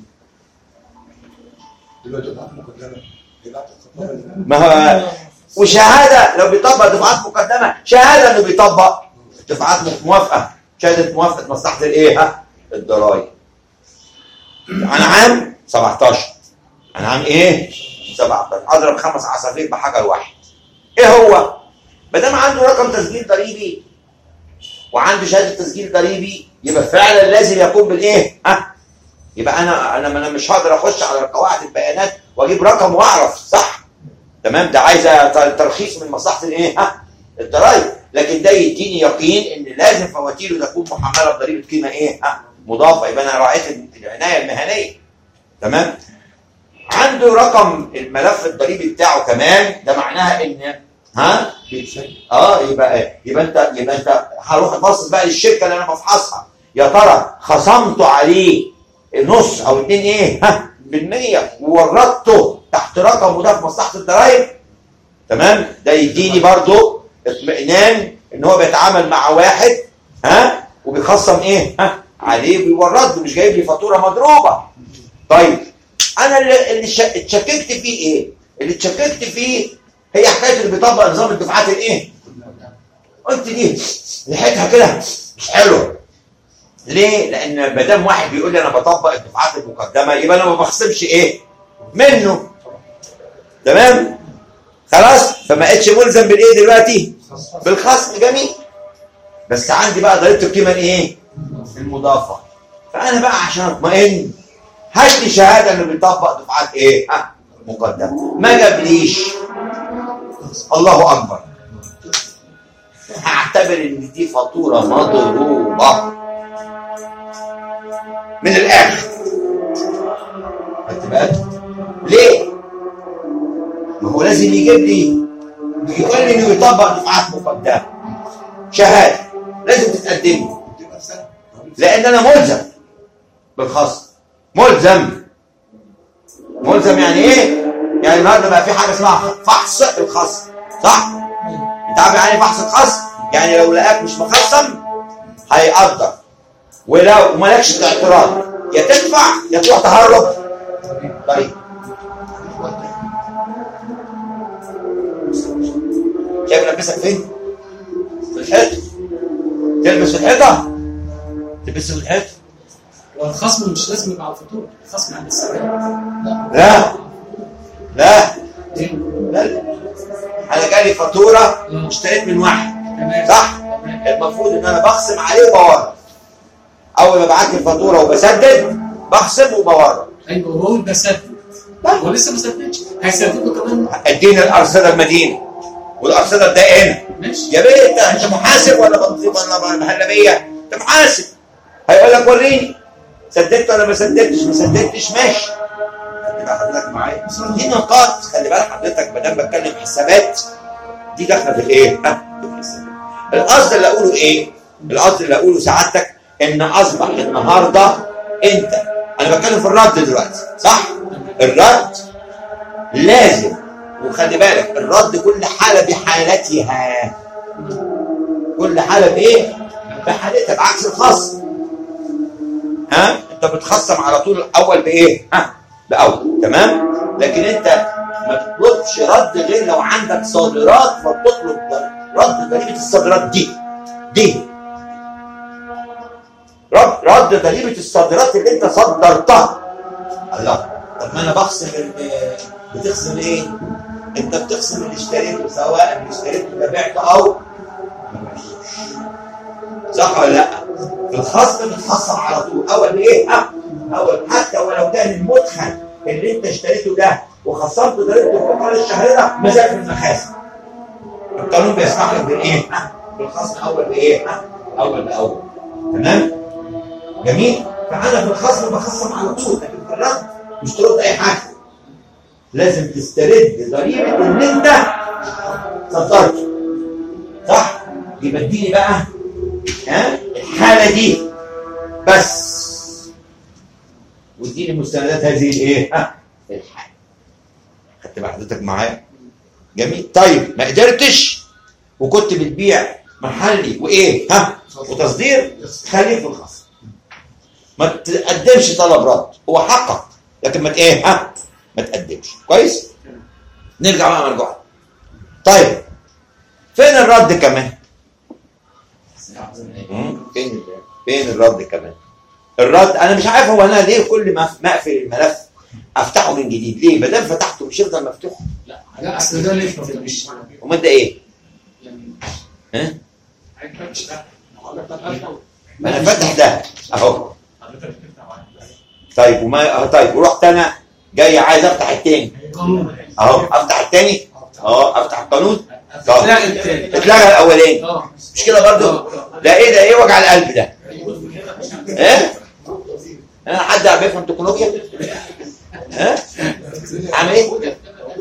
ما هو وشهاده لو بيطبق دفعات مقدمه، شهاده انه بيطبق دفعات موافقه، شهاده موافقه مصلحه الايه؟ ها؟ الضرايب. انا عام سبعتاشر، انا عام ايه؟ سبعتاشر. اضرب خمس عصافير بحجر واحد. ايه هو؟ ما دام عنده رقم تسجيل ضريبي وعنده شهاده تسجيل ضريبي، يبقى فعلا لازم يقوم بالايه؟ ها؟ يبقى انا انا انا مش هقدر اخش على قواعد البيانات واجيب رقم واعرف، صح؟ تمام؟ ده عايزه ترخيص من مصلحه الايه؟ ها؟ الضرايب. لكن ده يديني يقين ان لازم فواتيره تكون محمله بضريبه قيمه ايه؟ ها؟ مضافه. يبقى انا راعيت العنايه المهنيه. تمام؟ عنده رقم الملف الضريبي بتاعه كمان، ده معناها ان ها؟ اه يبقى يبقى انت يبقى انت هروح ابص بقى للشركه اللي انا بفحصها، يا ترى خصمته عليه نص او اتنين ايه؟ ها؟ بالمية ووردته تحت رقم وده في مصلحه الضرايب. تمام؟ ده يديني برضو اطمئنان ان هو بيتعامل مع واحد ها؟ وبيخصم ايه؟ ها؟ عليه وبيورد له، مش جايب لي فاتوره مضروبه. طيب انا اللي اللي اتشككت فيه ايه؟ اللي اتشككت فيه هي حكايه اللي بيطبق نظام الدفعات الايه؟ قلت دي ريحتها كده مش حلوه. ليه؟ لان ما دام واحد بيقول لي انا بطبق الدفعات المقدمه، يبقى انا ما بخصمش ايه؟ منه. تمام؟ خلاص؟ فما بقتش ملزم بالايه دلوقتي؟ بالخصم. جميل. بس عندي بقى ضريبه القيمه الايه؟ المضافه. فانا بقى عشان اطمئن هات لي شهاده انه بيطبق دفعات ايه؟ ها؟ مقدمه. ما جابليش، الله اكبر، هعتبر ان دي فاتوره مضروبه من الاخر. خدت بالك؟ ليه؟ ما هو لازم يجيب لي، يقول لي انه يطبق دفعات مقدمه، شهاده لازم تتقدم لي، لان انا ملزم بالخصم. ملزم ملزم يعني ايه؟ يعني النهارده بقى في حاجه اسمها فحص الخصم، صح؟ انت عارف يعني ايه فحص الخصم؟ يعني لو لقاك مش مخصم هيقدر، ولو مالكش اعتراض يا تدفع يا تروح تهرب. طيب شايف لبسك فين؟ في الحيطه. تلبس في الحيطه؟ تلبس في الحيطه. والخصم مش لازم يبقى على الفاتوره، الخصم عند السلام. لا لا لا، انا جالي فاتوره اشتريت من واحد، صح؟ المفروض ان انا بخصم عليه وبورد. اول ما بعت لي الفاتوره وبسدد بخصم وبورد. ايوه هو بسدد، هو لسه ما سددش، هيسددوا كمان. اديني الارصده المدينه والارصده الدائمه. ماشي يا بيه انت محاسب ولا بنظيم ولا مهلبيه؟ انت محاسب. هيقول لك وريني سددت ولا ما سددتش. ما سددتش ماشي. يبقى حضرتك معايا دي نقاط. خلي بالك حضرتك ما دام بتكلم حسابات دي داخله في الايه؟ ها؟ في الحسابات. القصد اللي اقوله ايه؟ القصد اللي اقوله سعادتك ان اصبح النهارده انت، انا بتكلم في الرد دلوقتي، صح؟ الرد لازم، وخلي بالك الرد كل حاله بحالتها. كل حاله بايه؟ بحالتها، بعكس الخصم. ها؟ انت بتخصم على طول الاول بايه؟ ها؟ باول، تمام؟ لكن انت ما تطلبش رد غير لو عندك صادرات، فتطلب رد ضريبه الصادرات دي. دي رد رد ضريبه الصادرات اللي انت صدرتها. الله، طب ما انا بخصم بتخصم ايه؟ انت بتخصم اللي اشتريته، سواء اللي اشتريته ده بعته او صح ولا لا؟ في الخصم بتخصم على طول اول ايه؟ ها؟ اول، حتى ولو كان المدخل اللي انت اشتريته ده وخصمت ضريبه الفقار الشهري ده ما زال في المخازن. القانون بيسمح لك بالايه؟ ها؟ بالخصم اول بايه؟ ها؟ اول باول. تمام؟ جميل؟ فانا في الخصم بخصم على طول، لكن في الرد مش ترد اي حاجه، لازم تسترد ضريبه ان انت صدرت، صح؟ يبقى اديني بقى ها الحاله دي بس، واديني مستندات هذه الايه؟ ها الحاله. خدت بقى حضرتك معايا؟ جميل. طيب ما قدرتش وكنت بتبيع محلي وايه؟ ها وتصدير، خليك في الخصم، ما تقدمش طلب رد، هو حقك لكن ما ايه؟ ها ما تقدمش. كويس؟ نرجع بقى مرجوعا. طيب فين الرد كمان؟ فين فين الرد كمان؟ الرد انا مش عارف هو انا ليه كل ما اقفل الملف افتحه من جديد، ليه؟ ما دام فتحته مش هيفضل مفتوح. لا لا اصل ده ليه مش امال ده ايه؟ يعني ها؟ عايز ده ما انا فاتح ده اهو. طيب وما طيب ورحت انا جاي عايز افتح التاني اهو، افتح التاني اهو، افتح القانون اتلغى الاولاني، مش كده برضو؟ ده ايه ده؟ ايه وجع القلب ده؟ ايه؟ انا حد بيفهم تكنولوجيا؟ ها؟ عامل ايه؟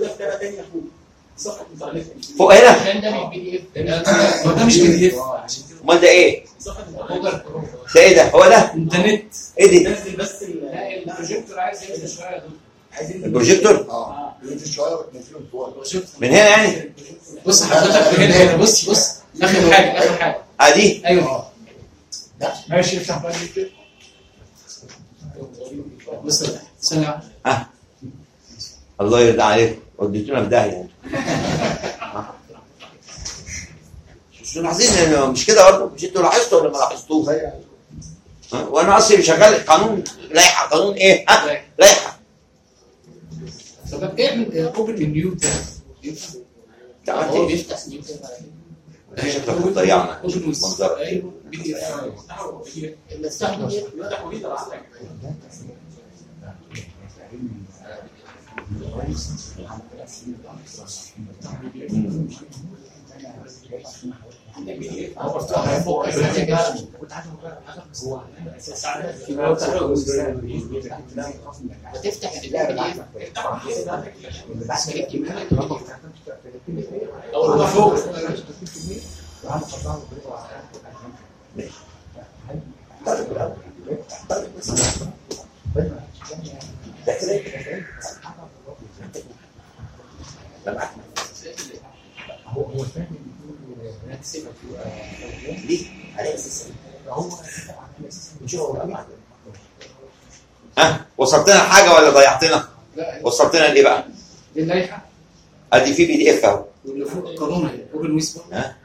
فوق هنا؟ عشان ده مش بي دي اف، ده مش بي دي اف، امال ده ايه؟ ده ايه ده؟ هو ده؟ انترنت. ايه دي؟ نزل بس البروجيكتور عايز ينزل شويه يا دكتور. البروجيكتور؟ اه بينزل شويه وتنزلهم فوق. من هنا يعني؟ بص حضرتك هنا هنا بص بص اخر حاجه اخر حاجه ادي؟ ايوه ماشي افتح بقى كده. بص ثانيه ها الله يرضى عليك، وديتونا في داهيه. مش ملاحظين مش كده برضه؟ مش انتوا لاحظتوا ولا ما لاحظتوش؟ وانا اصلي شغال قانون لائحه، قانون ايه؟ ها لائحه. طب اعمل اوبن منيو ده هو بيفتح نيو كده. شكلك ضيعنا منظرك. ايوه بي دي اف اللي استخدم هو مفتوح فوق بتفتح البي دي اف او فوق هو فاهم ليه؟ على اساس هو ها وصلتنا حاجه ولا ضيعتنا؟ وصلتنا لايه بقى؟ دي اللائحه ادي في بي دي اف اهو. واللي فوق القانون اوبن ويسبر. ها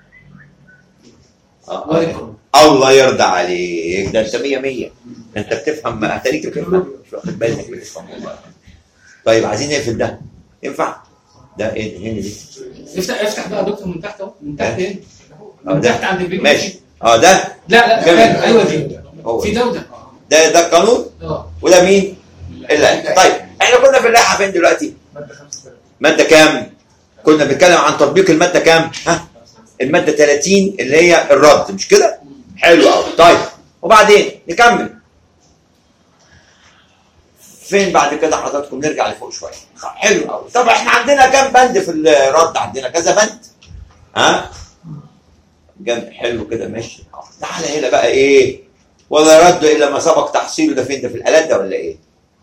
آه. الله يرضى عليك، ده انت مية مية، انت بتفهم اتاريك بتفهم، مش واخد بالك بتفهم والله. طيب عايزين نقفل ده، ينفع؟ ده ايه هنا دي؟ افتح افتح بقى يا دكتور من تحت اهو، من تحت هنا اه من ده تحت عند البيت. ماشي. اه ده لا لا جميل. ايوه دي هو في ده وده. ده ده القانون اه وده مين؟ اللائحه. طيب احنا كنا في اللائحه فين دلوقتي؟ ماده كام؟ كنا بنتكلم عن تطبيق الماده كام؟ ها؟ الماده ثلاثين اللي هي الرد، مش كده؟ حلو قوي. طيب وبعدين نكمل فين بعد كده حضراتكم؟ نرجع لفوق شويه. حلو قوي. طب احنا عندنا كام بند في الرد؟ عندنا كذا بند. ها؟ جنب حلو كده ماشي. تعالى هنا بقى ايه؟ ولا رد الا ما سبق تحصيله. ده فين؟ ده في الالات ده ولا ايه؟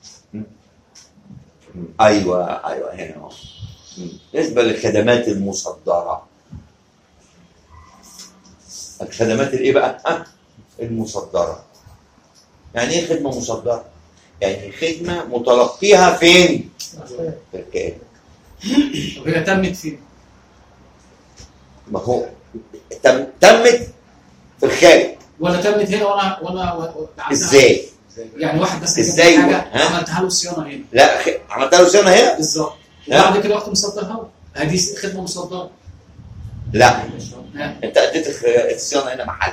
ايوه ايوه هنا اهو. بالنسبه للخدمات المصدره، الخدمات الايه بقى؟ ها؟ المصدره. يعني ايه خدمه مصدره؟ يعني خدمه متلقيها فين؟ في الكائن. طب هي تمت فين؟ ما هو تم تمت في الخارج ولا تمت هنا وانا وانا ازاي؟ يعني واحد بس ازاي؟ حاجه ها؟ عملتها له صيانه هنا. لا خ... عملت له صيانه هنا؟ بالظبط. وبعد كده رحت مصدرها له، هذه خدمه مصدره. لا ها انت اديت الخ- الصيانه هنا محلي.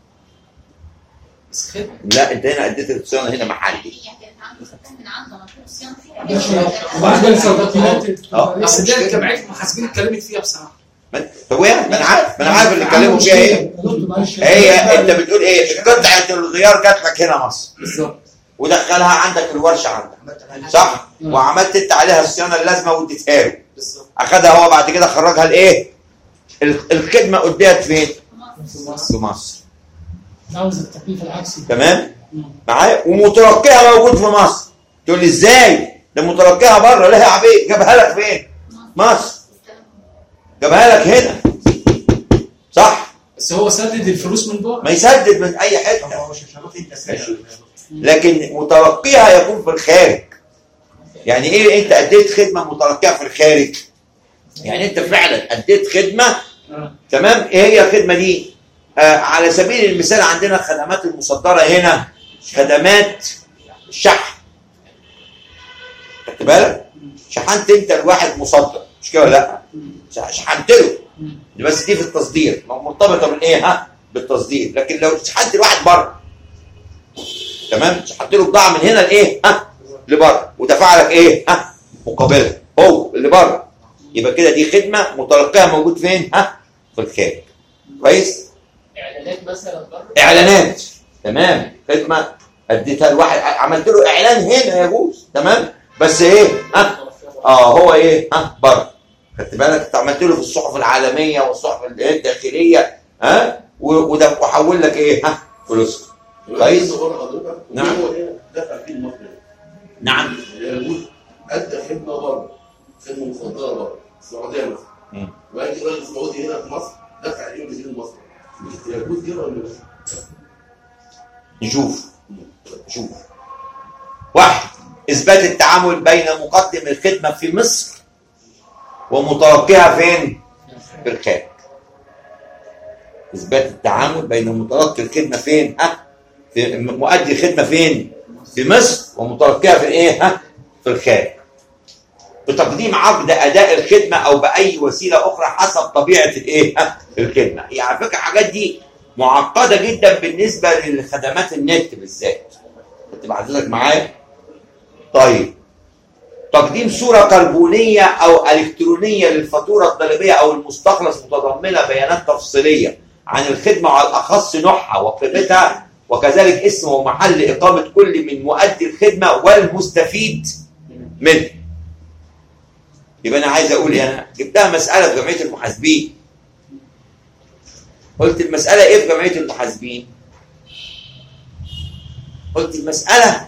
بس خدمه. لا انت هنا اديت الصيانه هنا محلي. من عنده مطلوب صيانه فيها. وبعدين صدقت اه بس ده الجمعيه المحاسبين اتكلمت فيها بصراحه. هو ما انا عارف ما انا عارف اللي اتكلموا فيها ايه. هي انت بتقول ايه؟ قطعه الغيار جات لك هنا مصر بالظبط. ودخلها عندك الورشه عندك، صح؟ وعملت انت عليها الصيانه اللازمه واديتها له. اخدها هو بعد كده خرجها لايه؟ الخدمه اديت فين؟ في مصر. عاوز التكليف العكسي. تمام؟ معايا؟ ومتلقيها موجود في مصر. تقول لي ازاي؟ ده متلقيها بره، لا يا عبيد، جابها لك فين؟ مصر. جابها لك هنا. صح؟ بس هو سدد الفلوس من بره. ما يسدد من اي حته. لكن متلقيها يكون في الخارج. يعني ايه انت اديت خدمه متلقيها في الخارج؟ يعني انت فعلا اديت خدمه. تمام؟ ايه هي الخدمه دي؟ آه على سبيل المثال عندنا الخدمات المصدره هنا خدمات شحن. خدت بالك؟ شحنت انت الواحد مصدر، مش كده ولا لا؟ شحنت له. بس دي في التصدير مرتبطه بالايه؟ ها؟ بالتصدير. لكن لو شحنت الواحد بره، تمام؟ شحنت له بضاعه من هنا لايه؟ ها؟ لبره، ودفع لك ايه؟ ها؟ مقابلها هو اللي بره. يبقى كده دي خدمه متلقيها موجود فين؟ ها؟ في الخارج. كويس؟ اعلانات مثلا بره. اعلانات. تمام. خدمه اديتها لواحد، عملت له اعلان هنا يجوز. تمام؟ بس ايه؟ ها؟ اه هو ايه؟ ها؟ بره. خدت بالك؟ انت عملت له في الصحف العالميه والصحف الداخليه، ها؟ وده وحول لك ايه؟ ها؟ فلوسك. كويس؟ نعم. هو ايه؟ دفع فيه المصري. نعم. يجوز ادى خدمه بره، خدمه مصدره بره، السعوديه مثلا. ويجي راجل سعودي هنا في مصر دفع عليه مليون مصري. يجوز كده ولا لا؟ نشوف. نشوف. واحد، اثبات التعامل بين مقدم الخدمه في مصر ومتلقيها فين؟ في الخارج. اثبات التعامل بين متلقي الخدمه فين؟ ها؟ في مؤدي الخدمه فين؟ في مصر ومتلقيها في ايه؟ ها؟ في الخارج. بتقديم عقد اداء الخدمه او باي وسيله اخرى حسب طبيعه الايه؟ ها؟ الخدمه. يعني على فكره الحاجات دي معقده جدا بالنسبه للخدمات النت بالذات. انت حضرتك معايا؟ طيب. تقديم صورة كربونية أو إلكترونية للفاتورة الضريبية أو المستخلص متضمنة بيانات تفصيلية عن الخدمة وعلى الأخص نوعها وقيمتها، وكذلك اسم ومحل إقامة كل من مؤدي الخدمة والمستفيد منه. يبقى أنا عايز أقول أنا جبتها مسألة في جمعية المحاسبين. قلت المسألة إيه في جمعية المحاسبين؟ قلت المسألة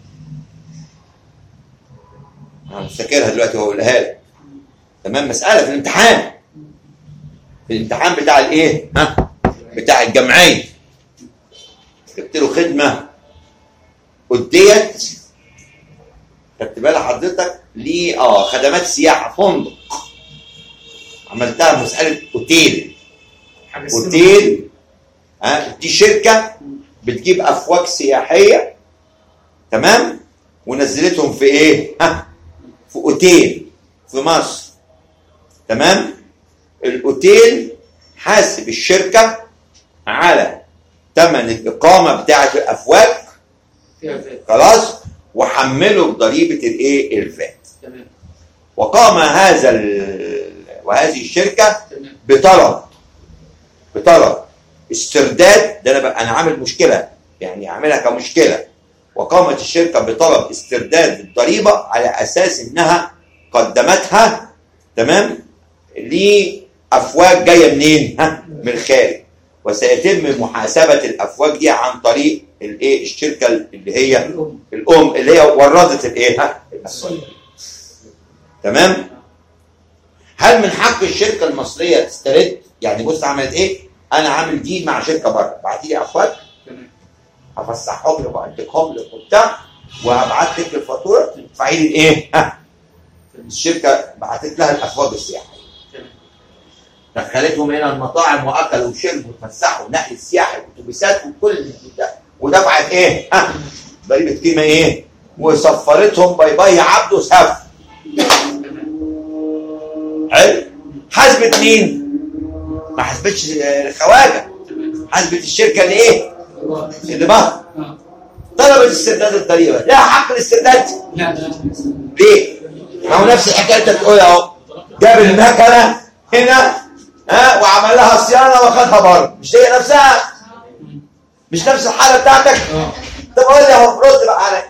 أنا مش فاكرها دلوقتي وهقولها لك. تمام؟ مسألة في الامتحان. في الامتحان بتاع الإيه؟ ها؟ بتاع الجمعية. جبت له خدمة أديت. خدت بالك حضرتك؟ ليه؟ آه خدمات سياحة، فندق. عملتها مسألة أوتيل. أوتيل. ها؟ دي شركة بتجيب أفواج سياحية. تمام؟ ونزلتهم في إيه؟ ها؟ في اوتيل في مصر. تمام؟ الاوتيل حاسب الشركه على ثمن الاقامه بتاعه الافواج. خلاص؟ وحمله بضريبه الايه؟ الفات. تمام. وقام هذا ال... وهذه الشركه بطلب بطلب استرداد. ده انا بقى انا عامل مشكله، يعني عاملها كمشكله. وقامت الشركة بطلب استرداد الضريبة على أساس إنها قدمتها تمام لأفواج جاية منين؟ ها؟ من الخارج. وسيتم محاسبة الأفواج دي عن طريق الإيه؟ الشركة اللي هي الأم اللي هي وردت الإيه؟ ها؟ الأفواج. تمام؟ هل من حق الشركة المصرية تسترد؟ يعني بص عملت إيه؟ أنا عامل ديل مع شركة بره، بعتي لي أفواج هفسحهم لك واديكهم لك وبتاع، وهبعت لك الفاتوره تدفعي لي الايه؟ ها؟ الشركه بعتت لها الافواج السياحيه. دخلتهم هنا المطاعم واكلوا وشربوا واتفسحوا ونقل السياحي والاتوبيسات وكل ده، ودفعت ايه؟ ها؟ ضريبه قيمه ايه؟ وصفرتهم باي باي يا عبده سافر. حلو؟ حاسبت مين؟ ما حاسبتش الخواجه، حاسبت الشركه اللي ايه؟ اللي بقى طلبت استرداد الضريبه. لا حق الاسترداد؟ لا لا. ليه؟ ما هو نفس الحكايه انت بتقولها اهو. جاب المكنه هنا ها وعمل لها صيانه واخدها بره. مش هي نفسها؟ مش نفس الحاله بتاعتك؟ طب قول لي هو رد بقى عليا.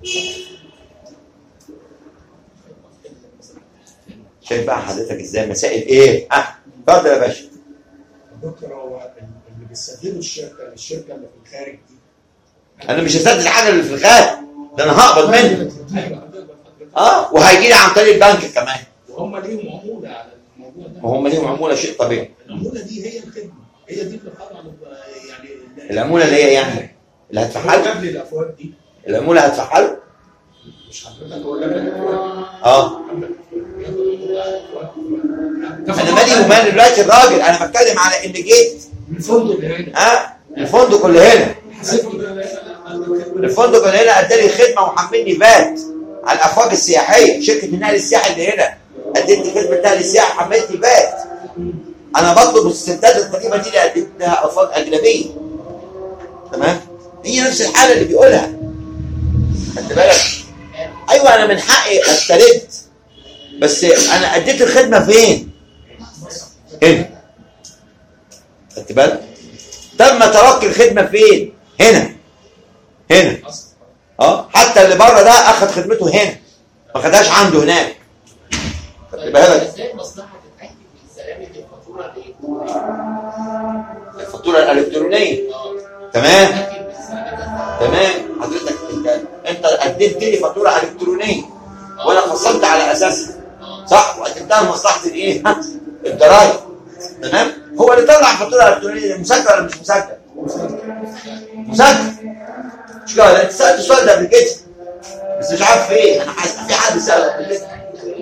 شايف بقى حضرتك ازاي مسائل ايه؟ اه اتفضل يا باشا. دكتور هو اللي بيسددوا الشركه الشركه اللي في الخارج دي انا مش هسدد الحاجه اللي في الخارج، ده انا هقبض منه. ايوه اه وهيجي لي عن طريق البنك كمان. وهم ليهم عموله على الموضوع ده. وهم ليهم عموله شيء طبيعي. العموله دي هي الخدمه، هي دي اللي خاضعه يعني العموله اللي هي يعني اللي هتفعله قبل الافواج دي. العموله هتفعله؟ مش حضرتك هو قبل الافواج. اه انا مالي ومال دلوقتي الراجل، انا بتكلم على ان جيت الفندق اللي هنا اه الفندق اللي هنا الفندق اللي هنا ادالي خدمه وحملني فات على الافواج السياحيه، شركه النقل السياحي اللي هنا ادتني خدمه نقل السياحي حملتني فات. انا بطلب السداد القديمه دي اللي ادتها افواج اجنبيه. تمام؟ هي نفس الحاله اللي بيقولها. خدت بالك؟ ايوه انا من حقي استرد، بس انا اديت الخدمه فين؟ هنا. خدت بالك؟ تم ترك الخدمه فين؟ هنا. هنا. اه حتى اللي بره ده اخذ خدمته هنا، ما خدهاش عنده هناك. خدت بالك؟ ازاي المصلحه تتاكد من سلامه الفاتوره الالكترونيه؟ الفاتوره الالكترونيه. تمام؟ تمام حضرتك انت انت قدمت لي فاتوره الكترونيه وانا فصلت على اساسها صح، وقدمتها لمصلحه الايه؟ الضرايب. تمام؟ هو اللي طلع فاتوره الكترونيه مسجل ولا مش مسجل؟ مسجل. مش كده؟ انت سالت السؤال ده قبل كده بس مش عارف ايه، انا حاسس في حد ساله قبل كده.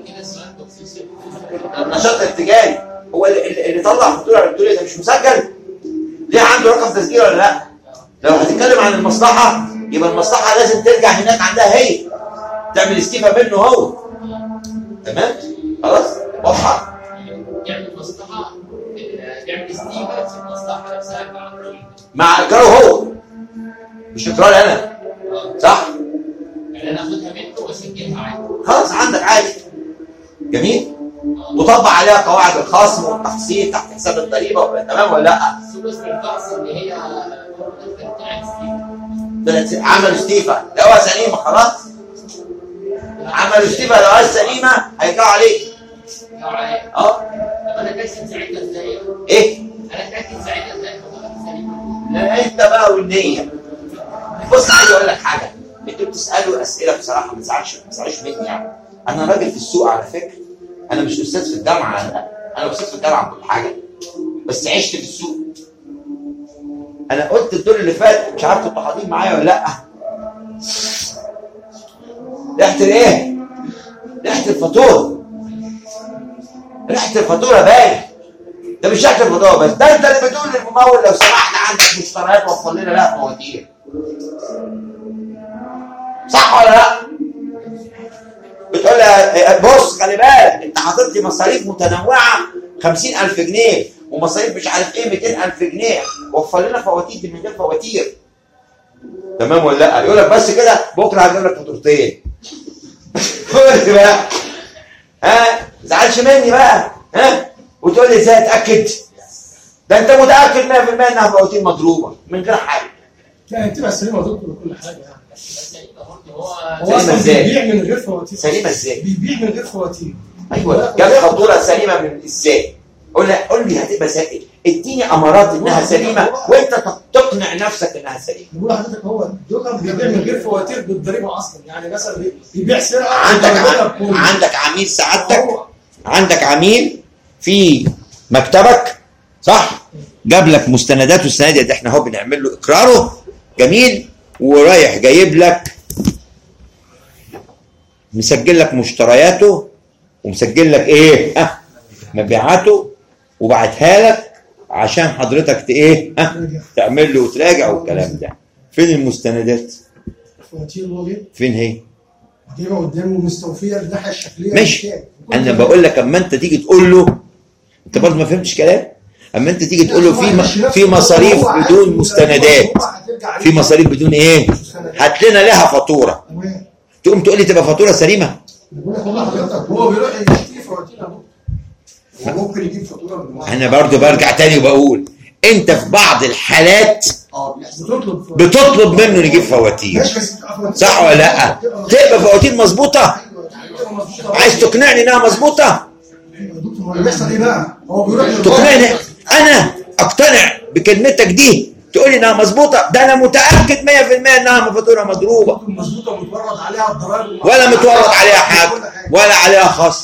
النشاط التجاري هو اللي, اللي طلع فاتوره الكترونيه ده مش مسجل؟ ليه عنده رقم تسجيل ولا لا؟ لو هتتكلم عن المصلحه يبقى المصلحه لازم ترجع هناك عندها هي تعمل استيفاء منه هو. تمام؟ خلاص؟ واضحه؟ يعمل مصلحه يعمل استيفاء في المصلحه نفسها مع الراجل مع اقراره هو مش اقراري انا. صح؟ يعني انا اخدها منه واسجلها عادي. خلاص عندك عادي. جميل؟ وطبق عليها قواعد الخصم والتحصيل تحت حساب الضريبه. تمام ولا لا؟ ثلث الفحص اللي هي عملوا استيفاء لو سليمه خلاص. عملوا استيفاء لو سليمه هيرجعوا عليك. اه طب انا اتاكد ساعتها ازاي؟ ايه؟ انا اتاكد ساعتها ازاي سليمه؟ لا انت بقى والنيه. بص عايز اقول لك حاجه، انتوا بتسالوا اسئله بصراحه ما تزعلش ما تزعلش مني يعني. انا راجل في السوق على فكره، انا مش استاذ في الجامعه، انا انا استاذ في الجامعه كل حاجه بس عشت في السوق. انا قلت الدور اللي فات مش عارف كنتوا حاضرين معايا ولا لا. ريحه الايه؟ ريحه الفاتوره. ريحه الفاتوره باين. ده مش ريحه الفاتوره بس، ده انت اللي بتقول للممول لو سمحت عندك مشتريات وفر لنا لها فواتير. صح ولا لا؟ بتقول لها بص خلي بالك انت حاطط لي مصاريف متنوعه خمسين ألف جنيه ومصاريف مش عارف ايه مئتين ألف جنيه، وفر لنا فواتير دي من غير فواتير. تمام ولا لا؟ يقول لك بس كده بكره هجيب لك فاتورتين. قول لي بقى ها ما تزعلش مني بقى ها وتقول لي ازاي اتاكد؟ ده انت متاكد مية في المية انها فواتير مضروبه من غير حاجه. لا انت بقى سليمه دكتور كل حاجه يعني. هو اصلا بيبيع من غير فواتير. سليمه ازاي؟ بيبيع من غير فواتير. ايوه جاب فاتوره سليمه من ازاي؟ قول لي قول لي هتبقى سليمه، اديني امارات انها سليمه وانت تقنع نفسك انها سليمه. بقول لحضرتك هو الدكان بيبيع من غير فواتير بالضريبه اصلا، يعني مثلا بيبيع سلعه عندك ع... عندك عميل سعادتك، عندك عميل في مكتبك صح؟ جاب لك مستنداته السنه دي احنا اهو بنعمل له اقراره جميل ورايح جايب لك مسجل لك مشترياته ومسجل لك ايه؟ ها مبيعاته وبعتها لك عشان حضرتك ت ايه؟ ها تعمل له وتراجع والكلام ده. فين المستندات؟ الفواتير اللي هو جايبها فين هي؟ جايبها قدامه مستوفيه الناحيه الشكليه. ماشي انا بقول لك اما انت تيجي تقول له انت برضه ما فهمتش كلام. اما انت تيجي تقول له في في مصاريف بدون مستندات، في مصاريف بدون ايه؟ هات لنا لها فاتوره. تقوم تقول لي تبقى فاتوره سليمه؟ بقول لك والله حضرتك هو بيروح يشتري فواتير اهو وممكن يجيب فاتوره من واحد. انا برضه برجع تاني وبقول انت في بعض الحالات اه بيحصل. بتطلب بتطلب منه نجيب فواتير، ماشي بس صح ولا لا؟ تبقى فواتير مظبوطه؟ عايز تقنعني انها مظبوطه؟ دكتور اللي بيحصل ايه بقى؟ هو بيروح تقنعني انا اقتنع بكلمتك دي تقول لي انها مظبوطه؟ ده انا متاكد مية في المية انها فاتوره مضروبه مظبوطه ومتورط عليها الضرائب ولا متورط عليها حاجه ولا عليها خصم.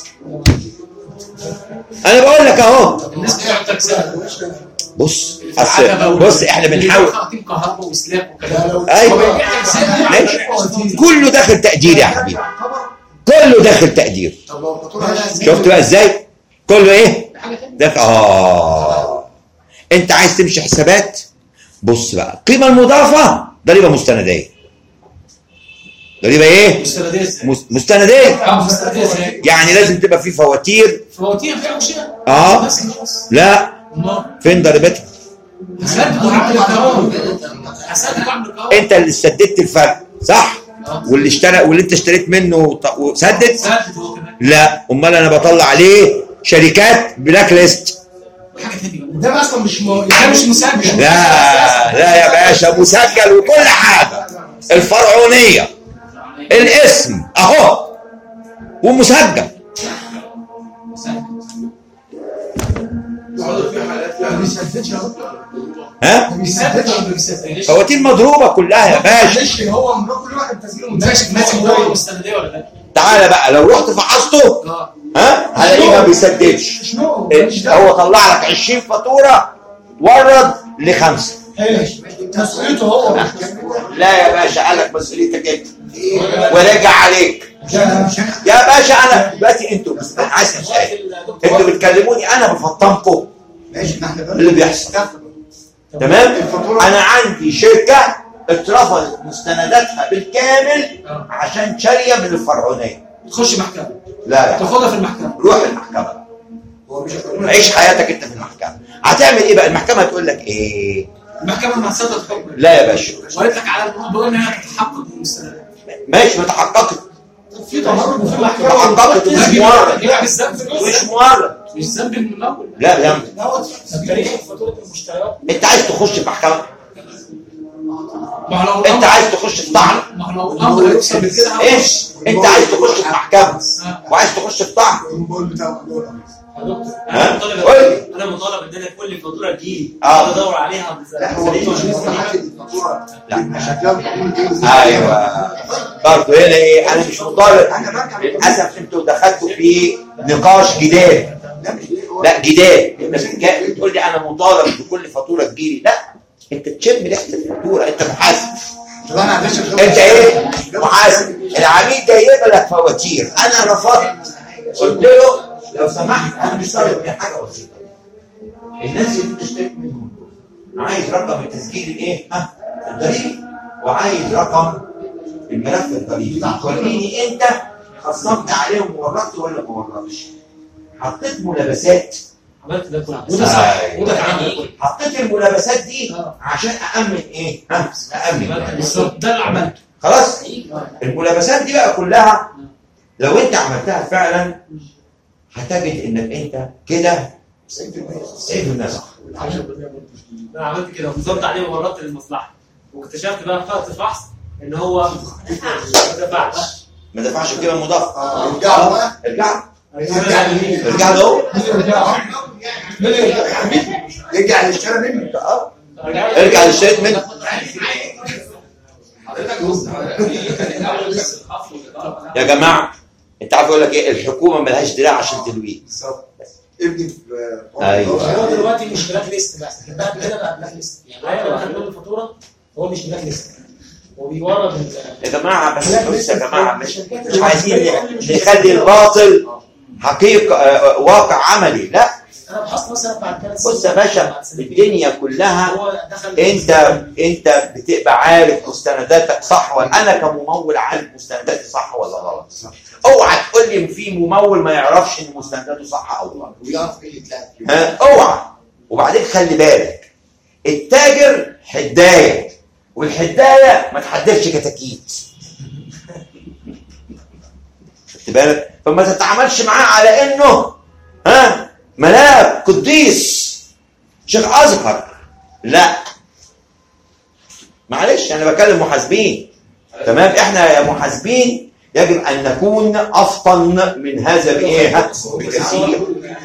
انا بقول لك اهو. الناس بتوع التكسير بص أصل بص احنا بنحاول خاطين كهرباء وسلاك وكلام. ايوه ماشي، كله داخل تقدير يا حبيبي، كله داخل تقدير. طب لو الفاتوره شفت بقى ازاي؟ كله ايه؟ داخل. اه انت عايز تمشي حسابات؟ بص بقى، القيمه المضافه ضريبه مستنديه. ضريبه ايه؟ مستنديه. مس- مستنديه اه مستنديه ازاي؟ يعني لازم تبقى في فواتير. فواتير فيها مشكله. اه لا امال فين ضريبتها؟ حسابات وعمل القانون. حسابات وعمل القانون. انت اللي سددت الفرق صح؟ واللي اشترى واللي انت اشتريت منه ط- وسدد؟ سدد هو كمان. لا، امال انا بطلع عليه شركات بلاك ليست. حاجه ثانيه. ده اصلا مش م... ده مش مسجل. لا لا يا باشا، مسجل وكل حاجه، الفرعونيه الاسم اهو ومسجل. ما بيسددش يا دكتور. ها؟ ما بيسددش ما بيسددش. فواتير مضروبه كلها يا باشا. معلش هو من كل واحد تسجيله ماشي ماشي هو مستنديه ولا لا؟ تعالى بقى لو رحت فحصته اه ها هلاقيه ما بيسددش. شنو؟ إيه، هو طلع لك عشرين فاتوره ورد لخمسه. ايش؟ مسؤوليته هو مش لا يا باشا، قال لك مسؤوليتك انت ورجع عليك مسؤوليته. يا باشا. انا دلوقتي انتوا انا عايز سؤال، انتوا بتكلموني انا بفطمكم ماشي ما احنا اللي بيحصل تمام. انا عندي شركه اترفضت مستنداتها بالكامل عشان شاريه من الفرعونيه. تخش محكمه. لا لا، تاخدها في المحكمه. روح المحكمه، هو مش عيش حياتك انت في المحكمه. هتعمل ايه بقى؟ المحكمه هتقول لك ايه؟ المحكمه ما تصدق حكم. لا يا باشا، وقالت لك على الموضوع انها تتحقق بالمستندات. ماشي، ما تحققت في تهرب وفي محكمه. تحققت ومش مورد، يبقى بالذنب مش مورد. مش ذنب الممول. لا يا عم، تاريخ فاتوره المشتريات. انت عايز تخش في محكمه؟ ما هو لو انت عايز تخش في طعن؟ ما هو لو الامر هيوصل لكده ايش؟ انت عايز تخش في محكمه وعايز تخش في طعن؟ البول بتاع ها؟ انا قول لي. انا مطالب ان انا كل فاتوره تجيلي اه. ادور عليها لا هو مش لسه حاجه الفاتوره لا. شكلها ايوه برضه هنا ايه؟ انا مش مطالب. للاسف انتوا دخلتوا في نقاش جدال. لا جدال، انت بتتكلم بتقول لي انا مطالب بكل فاتوره تجيلي. لا، انت تشم ريحه الفاتوره، انت محاسب. انت ايه؟ محاسب. العميل جاي يجيب لك فواتير، انا رفضت، قلت له لو سمحت انا مش طالب من حاجه بسيطه. الناس اللي بتشتري منهم عايز رقم التسجيل الايه؟ ها؟ الضريبي، وعايز رقم الملف الضريبي. وريني انت خصمت عليهم وورطت ولا ما ورطتش. حطيت ملابسات، عملت ده كله. وده صح أيوة. وده كمان. حطيت الملابسات دي عشان أأمن إيه؟ ها؟ أأمن بالظبط ده اللي عملته. خلاص؟ الملابسات دي بقى كلها لو أنت عملتها فعلا هتجد إنك أنت كده تسعين بالمية صح. انا عملت كده ونظمت عليه وورطت للمصلحه، واكتشفت بقى في وقت الفحص ان هو ما دفعش. ما دفعش القيمة المضافة. ارجعوا بقى ارجع ارجع ارجع له. يرجع اللي اشترى منك. اه ارجع اللي اشتريت منه. يا جماعة انت عارف يقول لك ايه؟ الحكومة ملهاش دراع عشان تلويه. بالظبط. ابني في ايوه. هو دلوقتي مش بلاك ليست بس، بقى كده بقى بلاك ليست. يعني هو واحد له الفاتوره هو مش بلاك ليست، هو بيورد يا جماعة بس بص يا جماعة مش مش عايزين نخلي الباطل حقيقة آه، واقع عملي. لا انا بحصل مثلا بعد ثلاث بص يا باشا، الدنيا كلها هو دخل انت انت بتبقى عارف مستنداتك صح ولا انا كممول عارف مستنداتي صح ولا غلط. اوعى تقول لي في ممول ما يعرفش ان مستنداته صح او غلط. ويعرف ايه اللي اتلعب. ها اوعى. وبعدين خلي بالك، التاجر حدايه، والحدايه ما تحدفش كتاكيت. خدت بالك؟ فما تتعاملش معاه على انه ها ملاك قديس شيخ ازهر. لا، معلش انا بكلم محاسبين. تمام، احنا يا محاسبين يجب ان نكون افطن من هذا بايه؟ بكثير.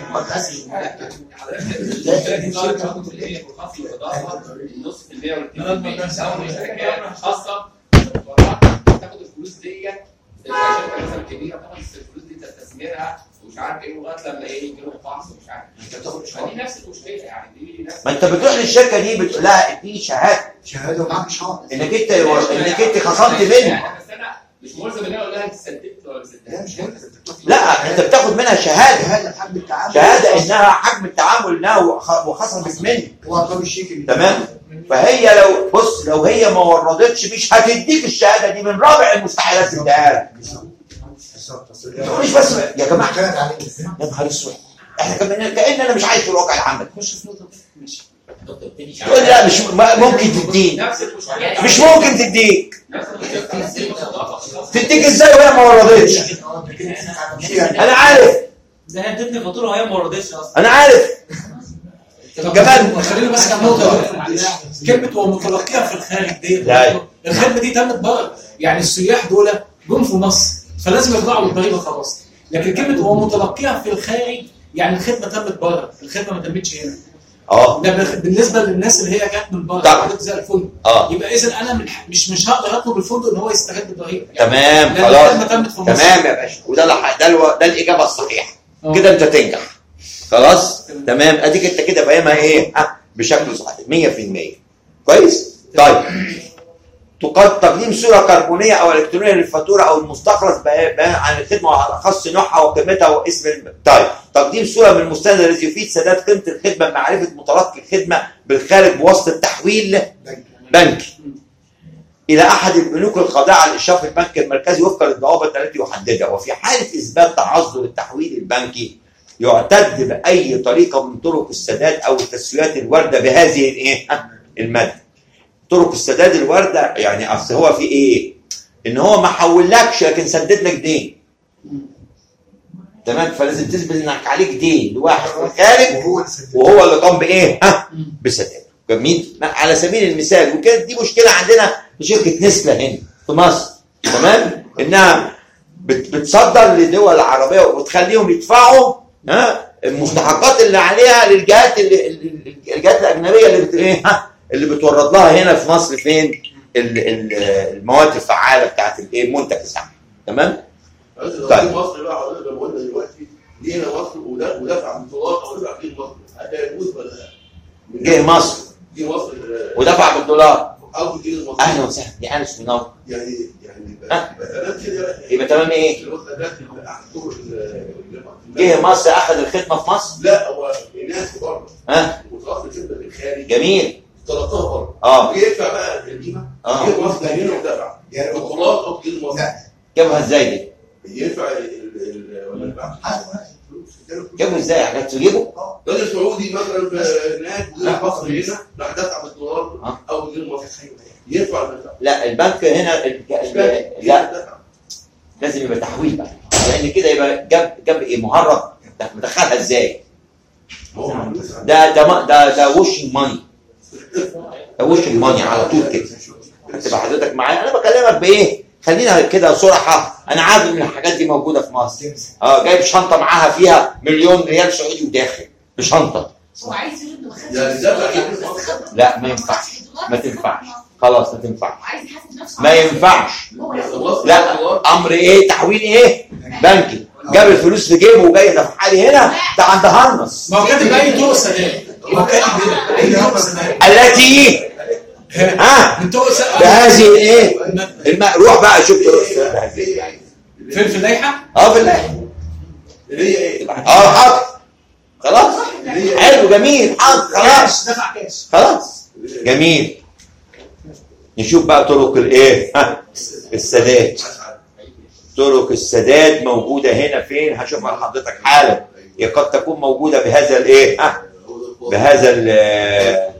النص في المية والاتنين شركات خاصة تاخد الفلوس ديت شركة مثلا كبيرة تاخد الفلوس دي تستثمرها ومش عارف ايه لغاية لما ايه يجي لهم فحص ومش عارف. فدي نفس المشكلة يعني دي نفس. ما انت بتروح للشركة دي بتقول لها اديني شهادة شهاده ومعاك شهاده انك انت انك انت خصمت مني. بس انا مش ملزم ان انا اقول لها انت سددت ولا ما سددتش. لا مش هيك. لا انت بتاخد منها شهادة شهاده حجم التعامل شهادة انها حجم التعامل انها وخصمت مني. وارقام الشيك اللي تمام. فهي لو بص لو هي ما وردتش مش هتديك الشهادة دي، من رابع المستحيلات تديها لك. مش بس يا جماعه يا نهار اسود احنا كمان كأن انا مش عايش في الواقع العملي. خش في نقطه ماشي تقول لي لا مش ممكن تديك، مش ممكن تديك. تديك ازاي وهي ما وردتش؟ انا عارف ده هي ادتني فاتوره وهي ما وردتش اصلا. انا عارف كمان. خلينا بس على النقطه دي، كلمه ومتلقيها في الخارج دي، لا. الخدمه دي تمت بره، يعني السياح دول جم في مصر فلازم يرجعوا بالضريبه خلاص، لكن كلمه ومتلقيها في الخارج يعني الخدمه تمت بره، الخدمه ما تمتش هنا. اه ده بالنسبه للناس اللي هي جت من بره طبعا. زي الفندق. اه يبقى اذا انا من مش مش هقدر اطلب الفندق ان هو يسترد الضريبه. تمام لأن خلاص الخدمة تمت في مصر. تمام يا باشا، وده الح- ده الو... ده الاجابه الصحيحه. آه. كده انت تنجح خلاص. تمام اديك انت كده فاهمها ايه ها بشكل صحيح مية في المية. كويس. طيب تقد تقديم صوره كربونيه او الكترونيه للفاتوره او المستخلص بيان عن الخدمه وعلى خاص نوعها وقيمتها واسم الم... طيب تقديم صوره من المستند الذي يفيد سداد قيمه الخدمه بمعرفه متلقي الخدمه بالخارج بواسطه تحويل بنكي الى احد البنوك الخاضعه لاشراف البنك المركزي وفقا للضوابط التي يحددها. وفي حاله اثبات تعذر التحويل البنكي يعتد باي طريقه من طرق السداد او التسويات الوارده بهذه الايه الماده. طرق السداد الوارده يعني اصل هو في ايه؟ ان هو ما حولكش لكن سدد لك دين. تمام. فلازم تثبت انك عليك دين لواحد في الخارج وهو اللي قام بايه؟ ها بسداد. جميل. على سبيل المثال وكانت دي مشكله عندنا في شركه نسله هنا في مصر. تمام. انها بتصدر للدول العربيه وبتخليهم يدفعوا ها المستحقات اللي عليها للجهات اللي الجهات الاجنبيه اللي بت ايه ها اللي بتورد لها هنا في مصر فين المواد الفعاله بتاعت الايه المنتج السامي. تمام. طيب مصر بقى حضرتك لما قلنا دلوقتي جينا مصر ودفع بالدولار او دفع جنيه مصر هذا يجوز ولا لا؟ جه مصر جه مصر ودفع بالدولار او جنيه مصر. اهلا وسهلا دي انس منور. يعني يعني يبقى تمام كده. يبقى تمام ايه؟ جه مصر اخذ الخدمه في مصر؟ لا هو الناس بره ها وتلقى الخدمه من الخارج. جميل. طلبتها بره. اه يدفع بقى الجريمه. اه جه مصر هنا ودفع يعني الدولار او جنيه مصر. جابها ازاي دي؟ ينفع ولا ينفع؟ جابوا ازاي؟ حاجات تجيبه؟ راجل سعودي مثلا في هناك وجه مصر هنا راح دفع بالدولار او جنيه مصر. ينفع ولا ينفع؟ لا البنك هنا ال... لا لازم يبقى تحويل بقى لان كده يبقى جاب جاب ايه مهرب مدخلها ازاي؟ ده ده ده ده وشنج ماني. ده وشنج ماني على طول كده. هتبقى حضرتك معايا انا بكلمك بايه؟ خلينا كده صراحه. انا عارف ان الحاجات دي موجوده في مصر. اه جايب شنطه معاها فيها مليون ريال سعودي وداخل بشنطه. هو عايز يرد ما خدش. يعني دفع لا ما ينفعش ما تنفعش خلاص ما تنفعش عايز يحاسب نفسه. ما ينفعش. لا امر ايه تحويل ايه بنكي. جاب الفلوس في جيبه وجاي دفعها لي هنا ده عند هرنس. ما هو كاتب اي طرق سداد. ما هو كاتب اي طرق سداد التي ها بهذه الايه الم... روح بقى شوف فين في اللائحه؟ اه في اللائحه اللي هي ايه؟ اه حاضر خلاص حلو جميل حاضر خلاص دفع كاش خلاص جميل. نشوف بقى طرق الايه ها السداد. طرق السداد موجوده هنا فين؟ هشوفها لحضرتك حالا. هي قد تكون موجوده بهذا الايه ها بهذا ال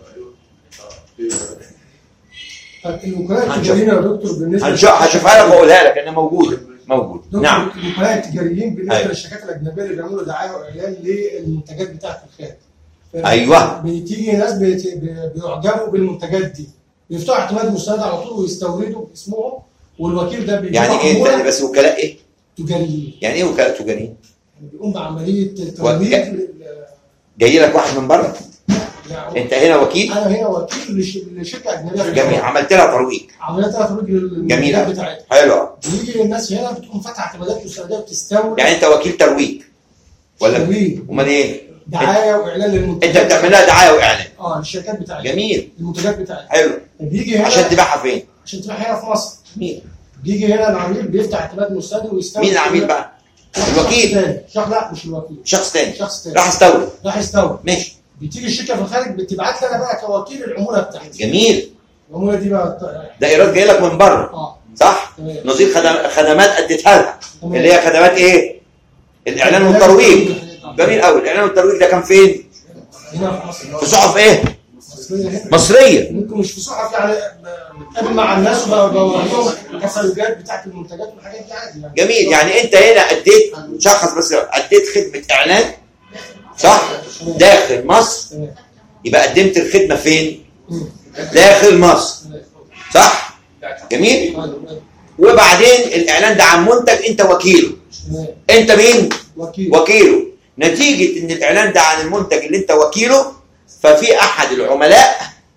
الوكلاء التجاريين يا دكتور بالنسبه هشوفها لك واقولها لك انها موجوده موجود. نعم الوكلاء التجاريين بالنسبه أيوة. للشركات الاجنبيه اللي بيعملوا دعايه واعلان للمنتجات بتاعت الخارج. ايوه بتيجي ناس بيعجبوا بالمنتجات دي بيفتحوا اعتماد مستند على طول ويستوردوا باسمهم، والوكيل ده بيبقى يعني ايه تاني بس وكلاء ايه؟ تجاريين. يعني ايه وكلاء تجاريين؟ يعني بيقوم بعمليه ترويج لل- جاي لك واحد من بره؟ يعني انت هنا وكيل؟ انا هنا وكيل لش- لشركه اجنبيه. جميل، عملت لها ترويج. عمليه ترويج للمنتجات جميل بتاعتها. حلو. بيجي للناس هنا بتقوم فاتحه اعتمادات مستنديه وتستورد. يعني انت وكيل ترويج ولا ترويج. امال ايه؟ دعايه واعلان للمنتجات. انت بتعمل لها دعايه واعلان. اه للشركات بتاعتها. جميل. المنتجات بتاعتها. حلو. بيجي هنا عشان تبيعها فين؟ عشان تبيع هنا في مصر. جميل. بيجي هنا العميل بيفتح اعتماد مستند ويستورد. مين العميل بقى؟ الوكيل. شخص لا مش الوكيل. شخص تاني. شخص تاني. راح استورد. راح يستورد. ماشي. بتيجي الشركه في الخارج بتبعت لي انا بقى كوكيل العموله بتاعتي. جميل. العموله دي بقى ده ايراد جاي لك من بره. اه صح؟ تمام. نظير خدم- خدمات اديتها لها تمام. اللي هي خدمات ايه؟ الاعلان والترويج. جميل قوي. الاعلان والترويج ده كان فين؟ هنا في مصر. في صحف ايه؟ مصرية هنا. مصريه. ممكن مش في صحف يعني بتقابل مع الناس وبوريهم الكتالوجات بتاعت المنتجات والحاجات دي عادي يعني. جميل. يعني انت هنا اديت شخص بس اديت خدمه اعلان صح؟ داخل مصر. تمام. يبقى قدمت الخدمه فين؟ مم. داخل مصر. صح؟ جميل. وبعدين الاعلان ده عن منتج انت وكيله. تمام. انت مين؟ وكيل. وكيله. نتيجه ان الاعلان ده عن المنتج اللي انت وكيله، ففي احد العملاء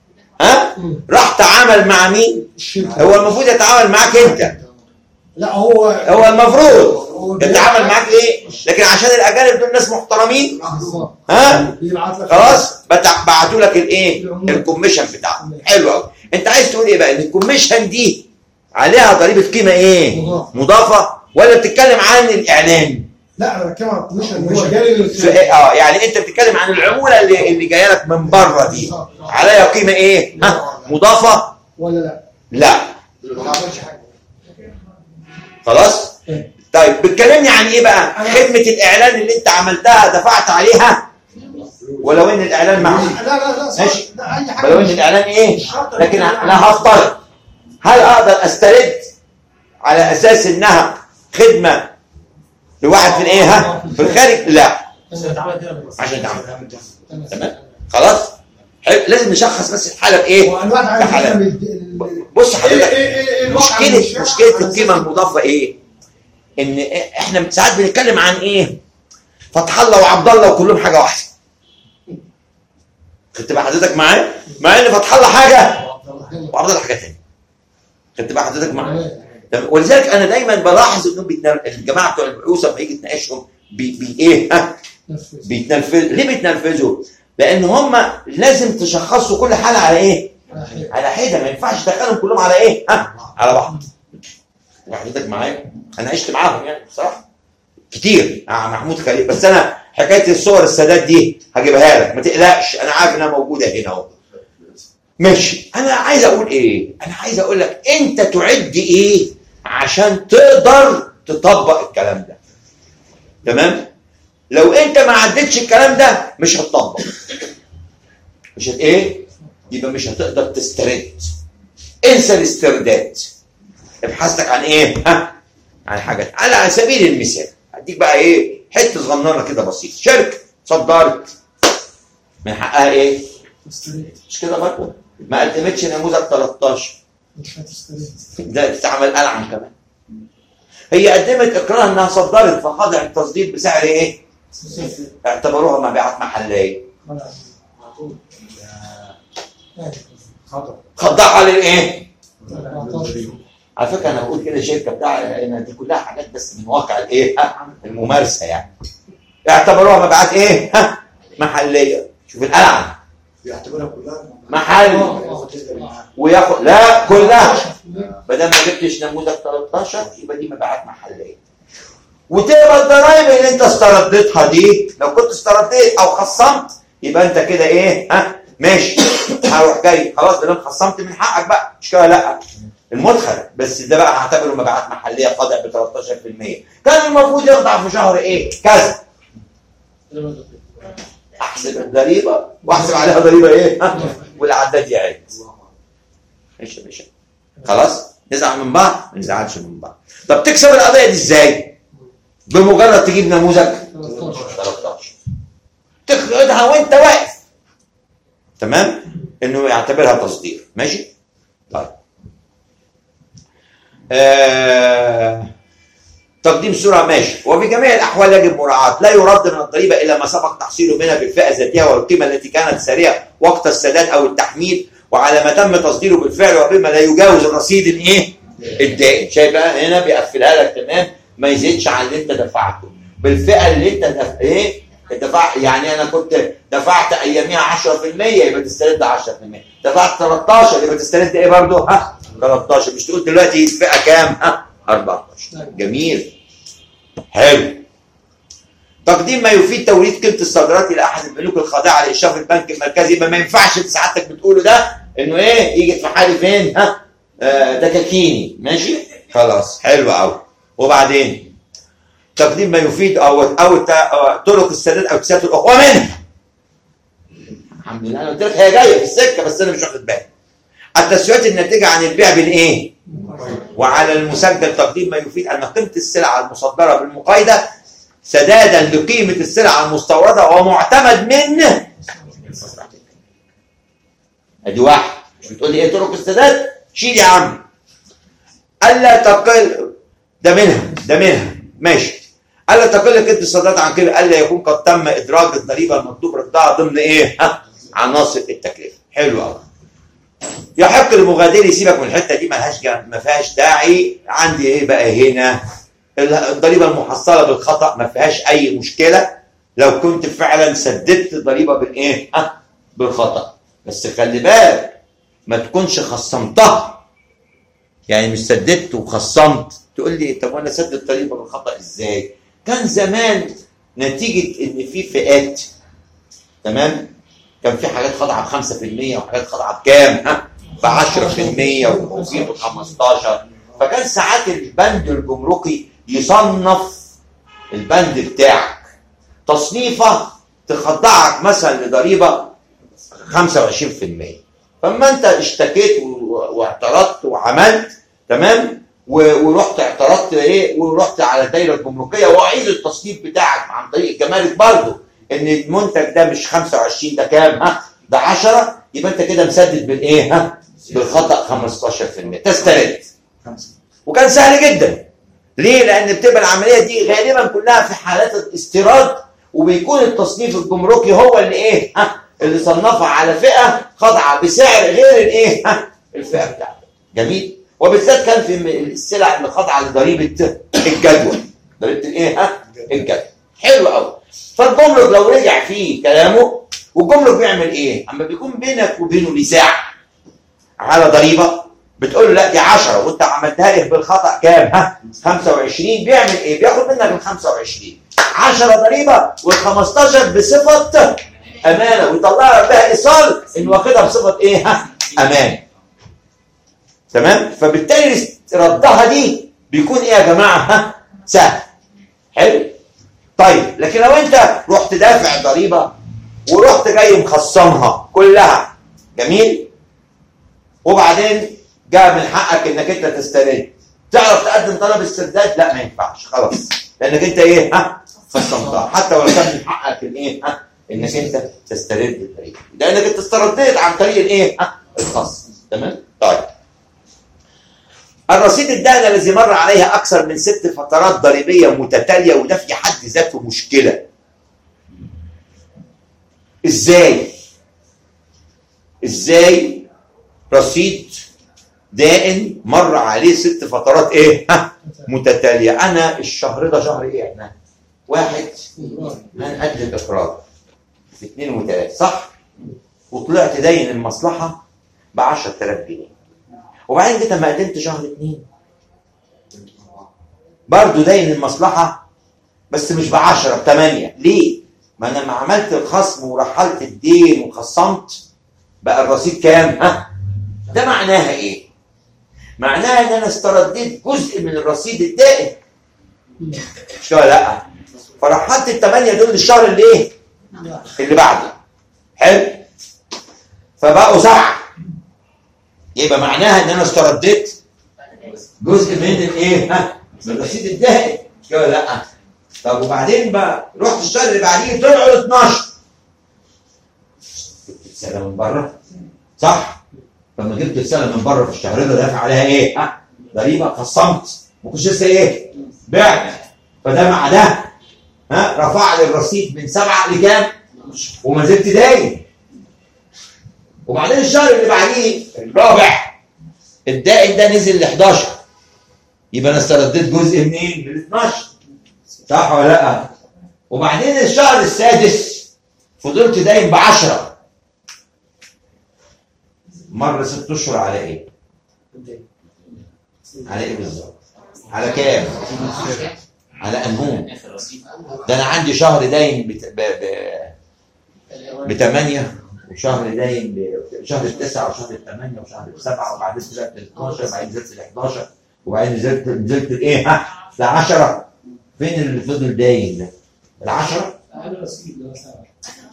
ها مم. راح تعامل مع مين؟ الشركه. هو المفروض يتعامل معاك انت. لا هو هو المفروض يتعامل معاك ايه؟ لكن عشان الاجانب دول ناس محترمين بالظبط. ها بيبعت لك خلاص بتع- بعتوا لك الايه؟ الكوميشن بتاعهم. حلو قوي. انت عايز تقول ايه بقى؟ ان الكوميشن دي عليها ضريبه قيمه ايه؟ مضافة. مضافه ولا بتتكلم عن الاعلان؟ لا انا بتكلم عن الكوميشن هو جالي في- للخارج. اه يعني انت بتتكلم عن العموله اللي اللي جايه لك من بره دي عليها قيمه ايه؟ ها مضافه؟ ولا لا؟ لا. ما عملش حاجه. خلاص؟ طيب بتكلمني عن ايه بقى؟ خدمه الاعلان اللي انت عملتها دفعت عليها؟ ولو ان الاعلان معمول لا لا لا صح. ماشي. لا اي حاجه. ولو ان مش- الاعلان ايه؟ مش شرط. لكن لا هفترض هل اقدر استرد على اساس انها خدمه لواحد في الايه ها؟ في الخارج؟ لا. عشان تعمل كده بالمصري. عشان تعمل تمام. تمام؟ خلاص؟ حلو. لازم نشخص بس الحاله بايه؟ هو الواحد عايز بحالة. يفهم ال- ال- بص ايه حضرتك ايه ايه ايه الواقع مشكله المشكلة مشكله على القيمه أساس- المضافه ايه؟ ان احنا ساعات بنتكلم عن ايه؟ فتح الله وعبد الله وكلهم حاجه واحده. خدت بقى حضرتك معايا؟ مع ان فتح الله حاجه وعبد الله حاجه ثانيه. خدت بقى حضرتك معايا؟ تمام؟ ولذلك انا دايما بلاحظ انهم بيتنر... الجماعه بتوع البعوثه لما يجي تناقشهم بي... بي ايه؟ ها؟ نفذ. بيتنرفزوا. ليه بيتنرفزوا؟ لان هم لازم تشخصوا كل حاله على ايه؟ على حده. ما ينفعش تدخلهم كلهم على ايه؟ ها؟ على بعض. حضرتك معايا؟ انا عشت معاهم يعني بصراحه كتير مع محمود خليل. بس انا حكايه الصور السادات دي هجيبها لك ما تقلقش. انا عارف انها موجوده هنا اهو. ماشي. انا عايز اقول ايه؟ انا عايز اقول لك انت تعد ايه عشان تقدر تطبق الكلام ده. تمام؟ لو انت ما عدتش الكلام ده مش هتطبق. مش هت ايه؟ يبقى مش هتقدر تسترد. انسى الاسترداد. ابحث لك عن ايه؟ ها؟ عن حاجات. على سبيل المثال هديك بقى ايه؟ حته صغننه كده بسيطه. شركه صدرت من حقها ايه؟ مش كده برضه؟ ما قدمتش نموذج ثلاثة عشر. مش هتسترد. ده تتعمل ألعن كمان. هي قدمت اقرار انها صدرت فخضع التصدير بسعر ايه؟ اعتبروها مبيعات محليه. خضعها للايه؟ على فكره انا بقول كده شركه بتاع ان دي كلها حاجات بس من واقع الايه؟ الممارسه يعني. اعتبروها مبيعات ايه؟ محليه. شوف الألعن. بيعتبرها كلها محل وياخد لا كلها. بدل ما جبتش نموذج ثلاثة عشر يبقى دي مبيعات محليه. وتقبل الضرايب اللي انت استرديتها دي. لو كنت استرديت او خصمت يبقى انت كده ايه؟ ها؟ ماشي. هروح جاي خلاص بدل خصمت من حقك بقى. مش كده لا. المدخل بس ده بقى هعتبره مبيعات محليه خاضع ب ثلاثة عشر بالمية. كان المفروض يخضع في شهر ايه؟ كذا. احسب الضريبه واحسب عليها ضريبه ايه؟ ها؟ والعداد يعد. ماشي يا باشا. خلاص؟ نزعل من بعض؟ ما نزعلش من بعض. طب تكسب القضيه دي ازاي؟ بمجرد تجيب نموذج ثلاثة عشر. تخرجها وانت واقف. تمام؟ انه يعتبرها تصدير. ماشي؟ طيب آه... تقديم صورة ماشي. وفي جميع الأحوال يجب مراعاة لا يرد من الضريبة إلا ما سبق تحصيله منها بالفئة ذاتها والقيمة التي كانت سارية وقت السداد أو التحميل، وعلى ما تم تصديره بالفعل وبما لا يجاوز الرصيد الإيه؟ الدائن. شايف بقى هنا بيقفلها لك تمام، ما يزيدش عن اللي أنت دفعته بالفئة اللي أنت دف... إيه؟ دفع. يعني أنا كنت دفعت أياميها عشرة في المية يبقى تسترد عشرة في المية، دفعت ثلاثة عشر يبقى تسترد إيه برضه؟ ها؟ ثلاثة عشر. مش تقول دلوقتي الفئة كام؟ ها؟ أربعة عشر. جميل. حلو. تقديم ما يفيد توريد قيمه الصادرات الى احد البنوك الخاضعه لاشراف البنك المركزي. يبقى ما ينفعش اللي سعادتك بتقوله ده انه ايه يجي في حالي فين؟ ها آه دكاكيني. ماشي خلاص حلو قوي. وبعدين تقديم ما يفيد او او طرق السداد او تسديد الاخوه منها. الحمد لله انا قلت لك هي جايه في السكه بس انا مش واخد بالي. التسويات الناتجه عن البيع بالايه؟ وعلى المسجل تقديم ما يفيد ان قيمه السلعه المصدره بالمقايضه سدادا لقيمه السلعه المستورده ومعتمد من ادي واحد. مش بتقول لي ايه طرق السداد؟ شيل يا عم. الا تقل ده منها ده منها ماشي. الا تقل قيمه الصادرات عن كده الا يكون قد تم ادراج الضريبه المطلوب ردها ضمن ايه؟ ها عناصر التكلفه. حلو قوي. يحق للمغادر يسيبك من الحته دي مالهاش ما فيهاش داعي. عندي ايه بقى هنا؟ الضريبه المحصله بالخطا ما فيهاش اي مشكله لو كنت فعلا سددت الضريبه بالايه؟ ها بالخطا. بس خلي بالك ما تكونش خصمتها. يعني مش سددت وخصمت تقول لي طب وانا سدد الضريبه بالخطا ازاي؟ كان زمان نتيجه ان في فئات تمام؟ كان في حاجات خاضعه ب خمسة في المية وحاجات خاضعه بكام؟ ها؟ ب عشرة في المية وبسيط ب خمستاشر. فكان ساعات البند الجمركي يصنف البند بتاعك تصنيفه تخضعك مثلا لضريبه خمسة وعشرين في المية. فاما انت اشتكيت واعترضت وعملت تمام ورحت اعترضت ايه ورحت على الدايره الجمركيه واعيد التصنيف بتاعك عن طريق الجمارك برضه ان المنتج ده مش خمسة وعشرين ده كام؟ ها ده عشرة. يبقى انت كده مسدد بالايه؟ ها بالخطا خمستاشر في المية تسترد. وكان سهل جدا. ليه؟ لان بتبقى العمليه دي غالبا كلها في حالات الاستيراد وبيكون التصنيف الجمركي هو اللي ايه؟ ها اللي صنفها على فئه خاضعه بسعر غير الايه؟ ها الفئه بتاعته. جميل. وبالذات كان في السلع اللي خاضعه لضريبه الجدول. ضريبه الايه؟ ها الجدول. حلو قوي. فالجمرك لو رجع فيه كلامه والجمرك بيعمل ايه؟ اما بيكون بينك وبينه نزاع على ضريبه بتقول له لا دي عشرة وانت عملتها لي بالخطا كام؟ ها خمسة وعشرين. بيعمل ايه؟ بياخد منك ال خمسة وعشرين عشرة ضريبه وال خمستاشر بصفه امانه ويطلع لك بها ايصال انه واخدها بصفه ايه؟ ها امانه. تمام؟ فبالتالي ردها دي بيكون ايه يا جماعه؟ ها سهل. حلو. طيب لكن لو انت رحت دافع ضريبه ورحت جاي مخصمها كلها جميل وبعدين جاء من حقك انك انت تسترد تعرف تقدم طلب استرداد؟ لا ما ينفعش خلاص لانك انت ايه؟ ها خصمتها حتى ولو كان من حقك الايه؟ ها انك انت تسترد الضريبه لانك انت استرديت عن طريق الايه؟ ها الخصم. تمام؟ طيب الرصيد الدائن الذي مر عليها اكثر من ست فترات ضريبيه متتاليه وده في حد ذاته مشكله. ازاي؟ ازاي رصيد دائن مر عليه ست فترات ايه؟ ها متتاليه. انا الشهر ده شهر ايه احنا؟ واحد هنقدم اقرار في اثنين وثلاثه صح؟ وطلعت داين المصلحه ب عشرة آلاف جنيه. وبعدين جيت لما قدمت شهر اثنين برضه داين المصلحه بس مش ب عشرة ب ثمانية. ليه؟ ما انا لما عملت الخصم ورحلت الدين وخصمت بقى الرصيد كام؟ ها ده معناها ايه؟ معناها ان انا استرديت جزء من الرصيد الدائن مش كده؟ لا فرحلت الثمانيه دول للشهر اللي ايه؟ اللي بعده. حلو. فبقوا سبعه يبقى معناها ان انا استرديت جزء من الايه؟ ها من الرصيد الدائن مش كده؟ لا طب وبعدين بقى رحت الشهر اللي بعديه طلعوا اثناشر كنت بتسالها من بره صح؟ لما جبت رساله من بره في الشهر ده دافع عليها ايه؟ ها؟ ضريبه، خصمت، ما كنتش لسه ايه؟ بعت. فده مع ده ها رفع لي الرصيد من سبعه لكام؟ وما زلت داين. وبعدين الشهر اللي بعديه الرابع الدائن ده نزل ل احداشر، يبقى انا استرديت جزء منين؟ من اتناشر، صح ولا لا؟ وبعدين الشهر السادس فضلت داين ب عشرة، مر ست اشهر على ايه؟ على ايه بالظبط؟ على كام؟ على انهون. ده انا عندي شهر داين بت... ب ب بثمانية، وشهر داين بشهر التسعة وشهر الثمانية وشهر السبعة، وبعدين نزلت ل اتناشر، وبعدين نزلت ل احداشر، وبعدين نزلت نزلت لايه؟ ها؟ ل عشرة. فين اللي فضل داين ده؟ ال عشرة؟ اقل رصيد ده سبعة.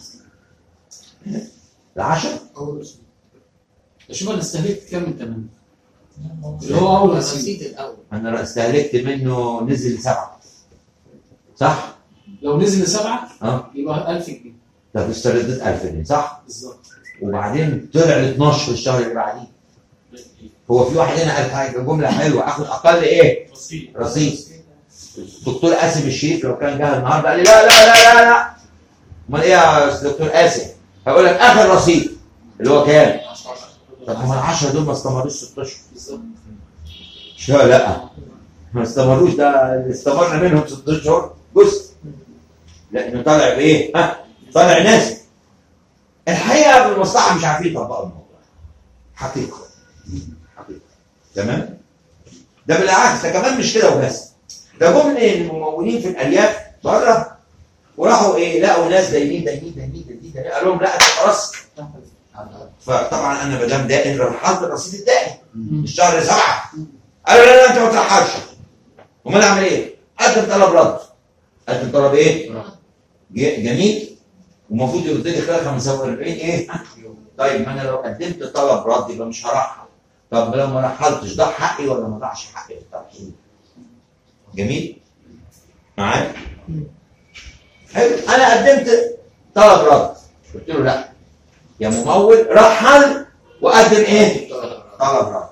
ال عشرة؟ شوف انا استهلكت كام من ثمانية؟ اللي هو اول رصيد الاول. انا استهلكت منه نزل لسبعة، صح؟ لو نزل لسبعة اه يبقى ألف جنيه. طب استرديت ألف جنيه، صح؟ بالظبط. وبعدين طلع ل اتناشر في الشهر اللي بعديه. هو في واحد هنا قال حاجه جمله حلوه، اخد اقل ايه؟ رصيد. رصيد. الدكتور قاسم الشريف لو كان جه النهارده قال لي لا لا لا لا لا. امال ايه يا دكتور قاسم؟ هقول لك اخر رصيد اللي هو كام؟ طب ما هو ال عشرة دول ما استمروش ست اشهر. بالظبط. مش لا ما استمروش، ده اللي استمرنا منهم ست اشهر جزء. لانه طالع بايه؟ ها؟ طالع نازل. الحقيقه بالمصلحه مش عارفين يطبقوا الموضوع. حقيقه. حقيقه. تمام؟ ده بالعكس، ده كمان مش كده وبس. ده جم الممولين في الارياف بره وراحوا ايه؟ لقوا ناس دايمين دايمين دايمين دايمين دايمين، قال لهم لا انت خلاص. فطبعا انا ما دام دائن رحلت الرصيد الدائن الشهر سبعه. قالوا لا لا انت ما ترحلش. امال اعمل ايه؟ قدم طلب رد. قدم طلب ايه؟ جميل. ومفروض يرد لي خلال خمسة وأربعين ايه؟ طيب ما انا لو قدمت طلب رد يبقى مش هرحل. طب لو ما رحلتش ده حقي ولا ما ضاعش حقي في الترحيل؟ جميل؟ معايا؟ حلو. انا قدمت طلب رد، قلت له لا يا ممول رحل وقدم ايه؟ طلب رد.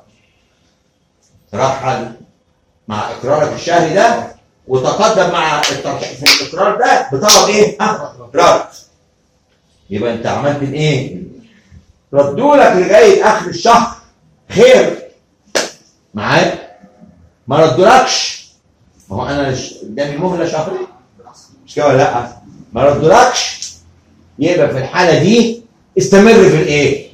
رحل مع اقرارك الشهري ده وتقدم مع الترحيل في الاقرار ده بطلب ايه؟ ها؟ رد. يبقى انت عملت ايه؟ ردوا لك لغايه اخر الشهر خير. معايا؟ ما ردولكش. ما هو انا قدامي مهله شهرين. مش كده ولا لا؟ ما ردولكش. يبقى في الحاله دي استمر في الايه؟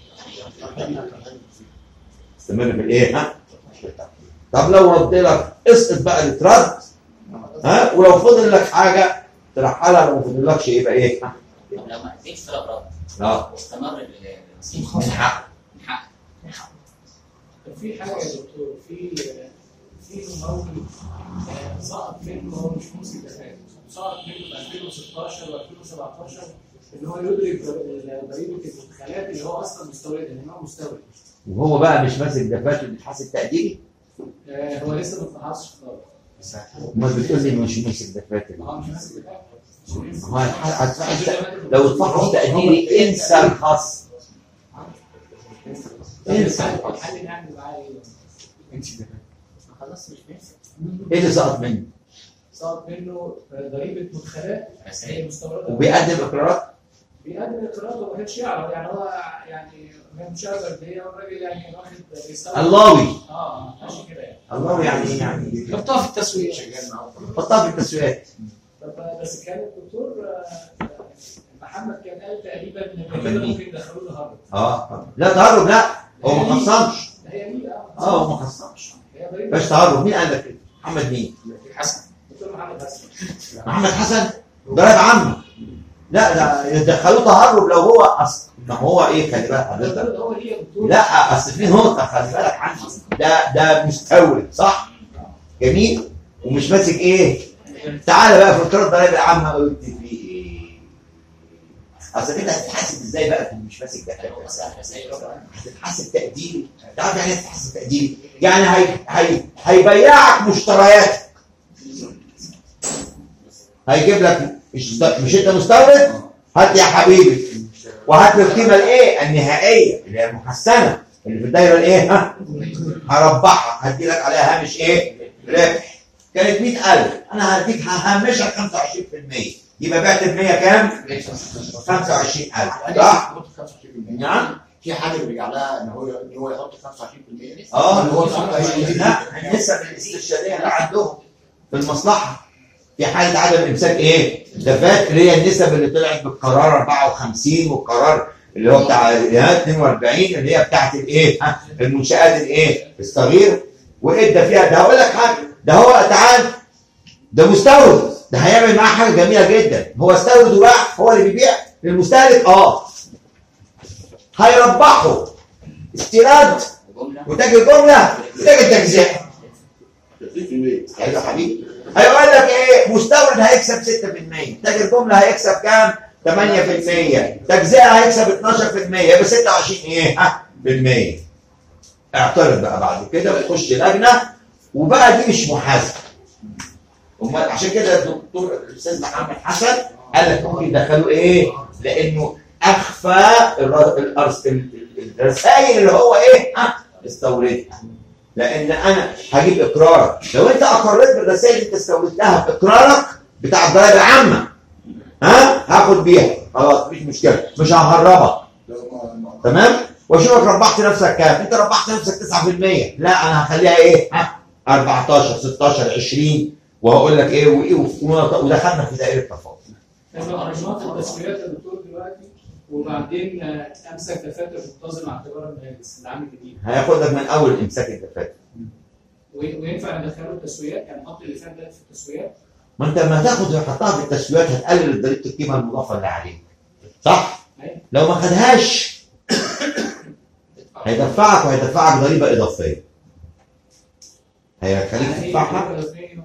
استمر في الايه؟ ها؟ طب لو رد لك اسقط بقى اللي اترد. ها؟ ولو فضل لك حاجه ترحلها، لو ما فضلكش يبقى ايه؟ ها؟ لو ما اديتش طلب رد اه واستمر الرصيد من حق. من حق. في حاجه يا دكتور، في في ممول سقط منه، هو مش موسم دفاتر، سقط منه في ألفين وستاشر وألفين وسبعتاشر ان هو يدرك ضريبه المدخلات اللي هو اصلا مستورد، لان هو مستورد. وهو بقى مش ماسك دفاتر بيتحاسب تقديري؟ آه هو لسه ما اتفحصش خالص. امال بتقول لي مش ماسك دفاتر؟ اه مش ماسك دفاتر. هو هتفحص لو اتفحص تقديري انسى الخاص. انسى الخاص. الحل نعمل معاه ايه؟ ما خلاص مش ماسك. ايه اللي سقط منه؟ سقط منه ضريبه مدخلات هي مستورده. وبيقدم اقرارات؟ بيقدم اقرارات وما كانش يعرف، يعني هو يعني ما كانش يعرف قد ايه هو الراجل، يعني كان واخد بيستورد. اللهوي. اه ماشي كده يعني. اللهوي يعني يعني حطها في التسويق. حطها في التسويقات. طب بس كان الدكتور محمد كان قال تقريبا ان محمد كده مين؟ ممكن يدخلوه الهرب. اه لا تهرب، لا هو ما خصمش. هي مين؟ اه هو ما خصمش. هي ضريبه. باش تهرب. مين قال لك كده؟ محمد مين؟ حسن. دكتور محمد حسن. محمد حسن ضرب عمه. لا ده يدخلوه تهرب لو هو اصل. ما هو ايه، خلي بالك حضرتك. هو ليه يا دكتور؟ لا اصل في نقطه خلي بالك عنها. ده ده مستورد صح؟ جميل. ومش ماسك ايه؟ تعالى بقى في اقرار الضرايب العامه قلت في ايه؟ اصل انت هتتحاسب ازاي بقى في مش ماسك دفاتر؟ هتتحاسب تقديري. تعرف يعني ايه تتحاسب تقديري؟ يعني هي هي هيبيعك مشترياتك. هيجيب لك مش مش انت مستورد؟ هات يا حبيبي وهات له القيمه الايه؟ النهائيه اللي هي المحسنه. اللي في الدايره الايه؟ ها؟ هربحها هدي لك عليها هامش ايه؟ ربح. كانت مئة ألف، انا هديك ههمشك خمسة وعشرين بالمية، يبقى بعت ب مية كام؟ خمسة وعشرين ألف، صح؟ نعم؟ في حاجه بيرجع لها ان هو ان هو يحط خمسة وعشرين بالمية لسه اه اللي هو خمسة وعشرين لا لسه في الاستشهاديه اللي عندهم في المصلحه في حاله عدم امساك ايه؟ دفاتر اللي هي النسب اللي طلعت بالقرار أربعة وخمسين والقرار اللي هو بتاع اثنين وأربعين اللي هي بتاعت الايه؟ ها؟ المنشآت الايه؟ الصغيره وادى فيها. ده هقول لك حاجه، ده هو تعال ده مستورد، ده هيعمل معاه حاجه جميله جدا. هو استورد وباع، هو اللي بيبيع للمستهلك اه هيربحوا استيراد وتاجر جمله وتاجر تجزئه. ايوه حبيبي هيقول لك ايه؟ مستورد هيكسب ستة بالمية، تاجر جمله هيكسب كام؟ ثمانية بالمية، تجزئه هيكسب اثناشر بالمية، يبقى ستة وعشرين ايه؟ ها بالمية. اعترض بقى بعد كده وتخش لجنه وبقى دي مش محاسبه. امال عشان كده الدكتور الاستاذ محمد حسن قال لك ممكن يدخلوا ايه؟ لانه اخفى الرسائل اللي هو ايه؟ ها استوردها. لان انا هجيب اقرار، لو انت اقريت بالرسائل اللي انت استوردتها باقرارك بتاع الضرائب العامه ها هاخد بيها خلاص مفيش مشكله، مش ههربك تمام؟ واشوفك ربحت نفسك كام؟ انت ربحت نفسك تسعة بالمية، لا انا هخليها ايه؟ ها أربعتاشر ستاشر عشرين وهقول لك ايه وايه ودخلنا في دائره تفاوض. احنا قريناها في التسويات يا دكتور دلوقتي وبعدين امسك دفاتر منتظمه على اعتبار المجلس العام الجديد. هياخد لك من اول امساك الدفاتر. وينفع ندخله التسويات يعني نحط اللي فات ده في التسويات؟ ما انت لما تاخد وتحطها في التسويات هتقلل ضريبه القيمه المضافه اللي عليك. صح؟ أيه. لو ما خدهاش هيدفعك وهيدفعك ضريبه اضافيه. هيخليك تدفعها.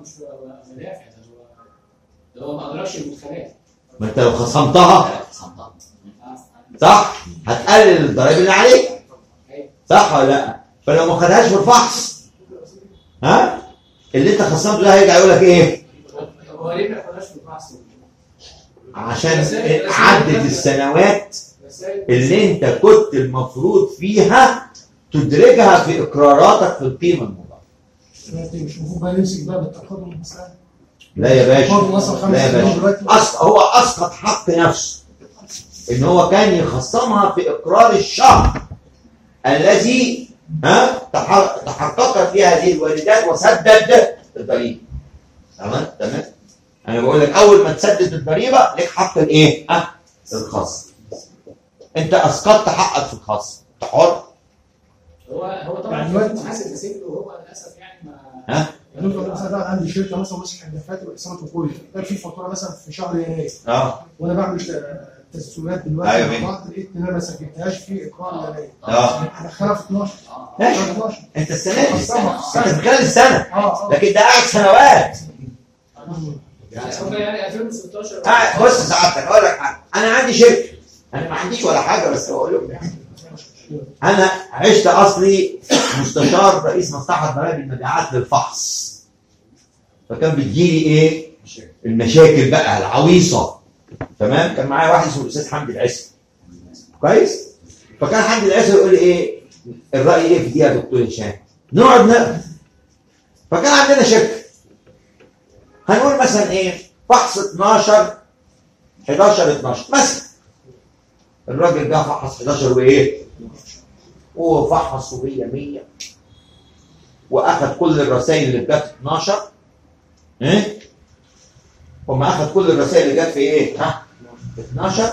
ده هو ما ادركش المدخلات. ما انت لو خصمتها صح؟ هتقلل الضرائب اللي عليك. صح ولا لا؟ فلو ما خدهاش في الفحص ها؟ اللي انت خصمته ده هيرجع يقول لك ايه؟ هو ليه ما خدهاش في الفحص؟ عشان عدد السنوات اللي انت كنت المفروض فيها تدرجها في اقراراتك في القيمه المضافه. مش المفروض بقى نمسك بقى بالتقدم المسائل؟ لا يا باشا لا يا باشا أص... هو اسقط حق نفسه ان هو كان يخصمها في اقرار الشهر الذي ها تح... تحققت فيه هذه الواردات وسدد الضريبه. تمام تمام انا بقول لك اول ما تسدد الضريبه لك حق الايه؟ ها الخصم. انت اسقطت حقك في الخصم حر. هو هو طبعا يعني حاسب مسيرته وهو للاسف يعني ما ها يعني انت مثلا عندي شركه مثلا ماسك الدفاتر واقسامات وكل ده في فاتوره مثلا في شهر يناير اه وانا بعمل تسويات دلوقتي ايوه بعض لقيت ان انا ما سجلتهاش في اقرار يناير اه هدخلها في اتناشر ماشي انت السنه دي انت في خلال السنه لكن ده قاعد سنوات يعني ألفين وستاشر. بص سعادتك اقول لك حاجه، انا عندي شركه انا ما عنديش ولا حاجه بس بقول لكم يعني انا عشت اصلي مستشار رئيس مصلحه ضرائب المبيعات للفحص. فكان بتجيلي ايه؟ المشاكل بقى العويصه. تمام؟ كان معايا واحد اسمه الاستاذ حمدي العسل. كويس؟ فكان حمدي العسل يقول لي ايه؟ الراي ايه في دي يا دكتور هشام؟ نقعد نقرا. فكان عندنا شركه هنقول مثلا ايه؟ فحص اتناشر حداشر اتناشر مثلا. الراجل ده فحص حداشر وايه؟ وفحص وهي مية واخد كل الرسائل اللي جت اتناشر. ايه؟ وما اخد كل الرسائل اللي جت في ايه؟ ها؟ اتناشر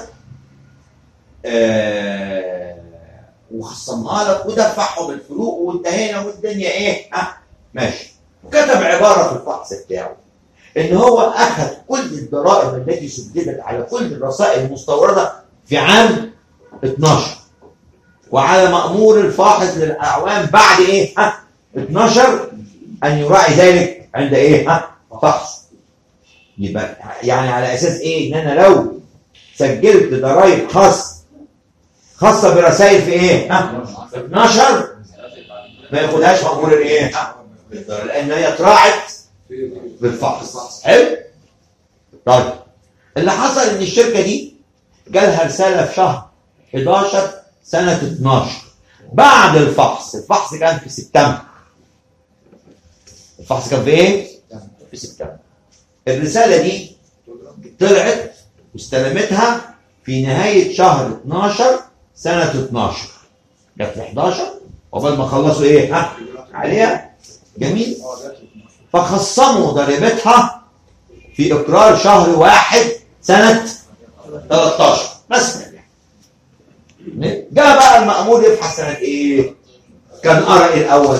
آه وخصمها لك ودفعهم الفروق وانتهينا والدنيا ايه؟ ها؟ ماشي. وكتب عباره في الفحص بتاعه ان هو اخذ كل الضرائب التي سددت على كل الرسائل المستورده في عام اتناشر وعلى مأمور الفاحص للاعوام بعد ايه؟ ها؟ اتناشر ان يراعي ذلك عند ايه؟ ها؟ فحص. يبقى يعني على اساس ايه؟ ان انا لو سجلت ضرائب خاص خاصه برسائل في ايه؟ ها؟ في اتناشر ما ياخدهاش مأمور الايه؟ ها؟ لان هي اتراعت بالفحص. حلو؟ طيب اللي حصل ان الشركه دي جالها رساله في شهر حداشر سنه اتناشر بعد الفحص، الفحص كان في سبتمبر. الفحص كان في ايه؟ في سبتمبر. الرسالة دي طلعت واستلمتها في نهاية شهر اتناشر سنة اتناشر. جت في حداشر وقبل ما خلصوا ايه؟ ها؟ عليها. جميل. فخصموا ضريبتها في اقرار شهر واحد سنة تلتاشر مثلا. جاء بقى المأمور يبحث سنة ايه؟ كان قرأ الاول.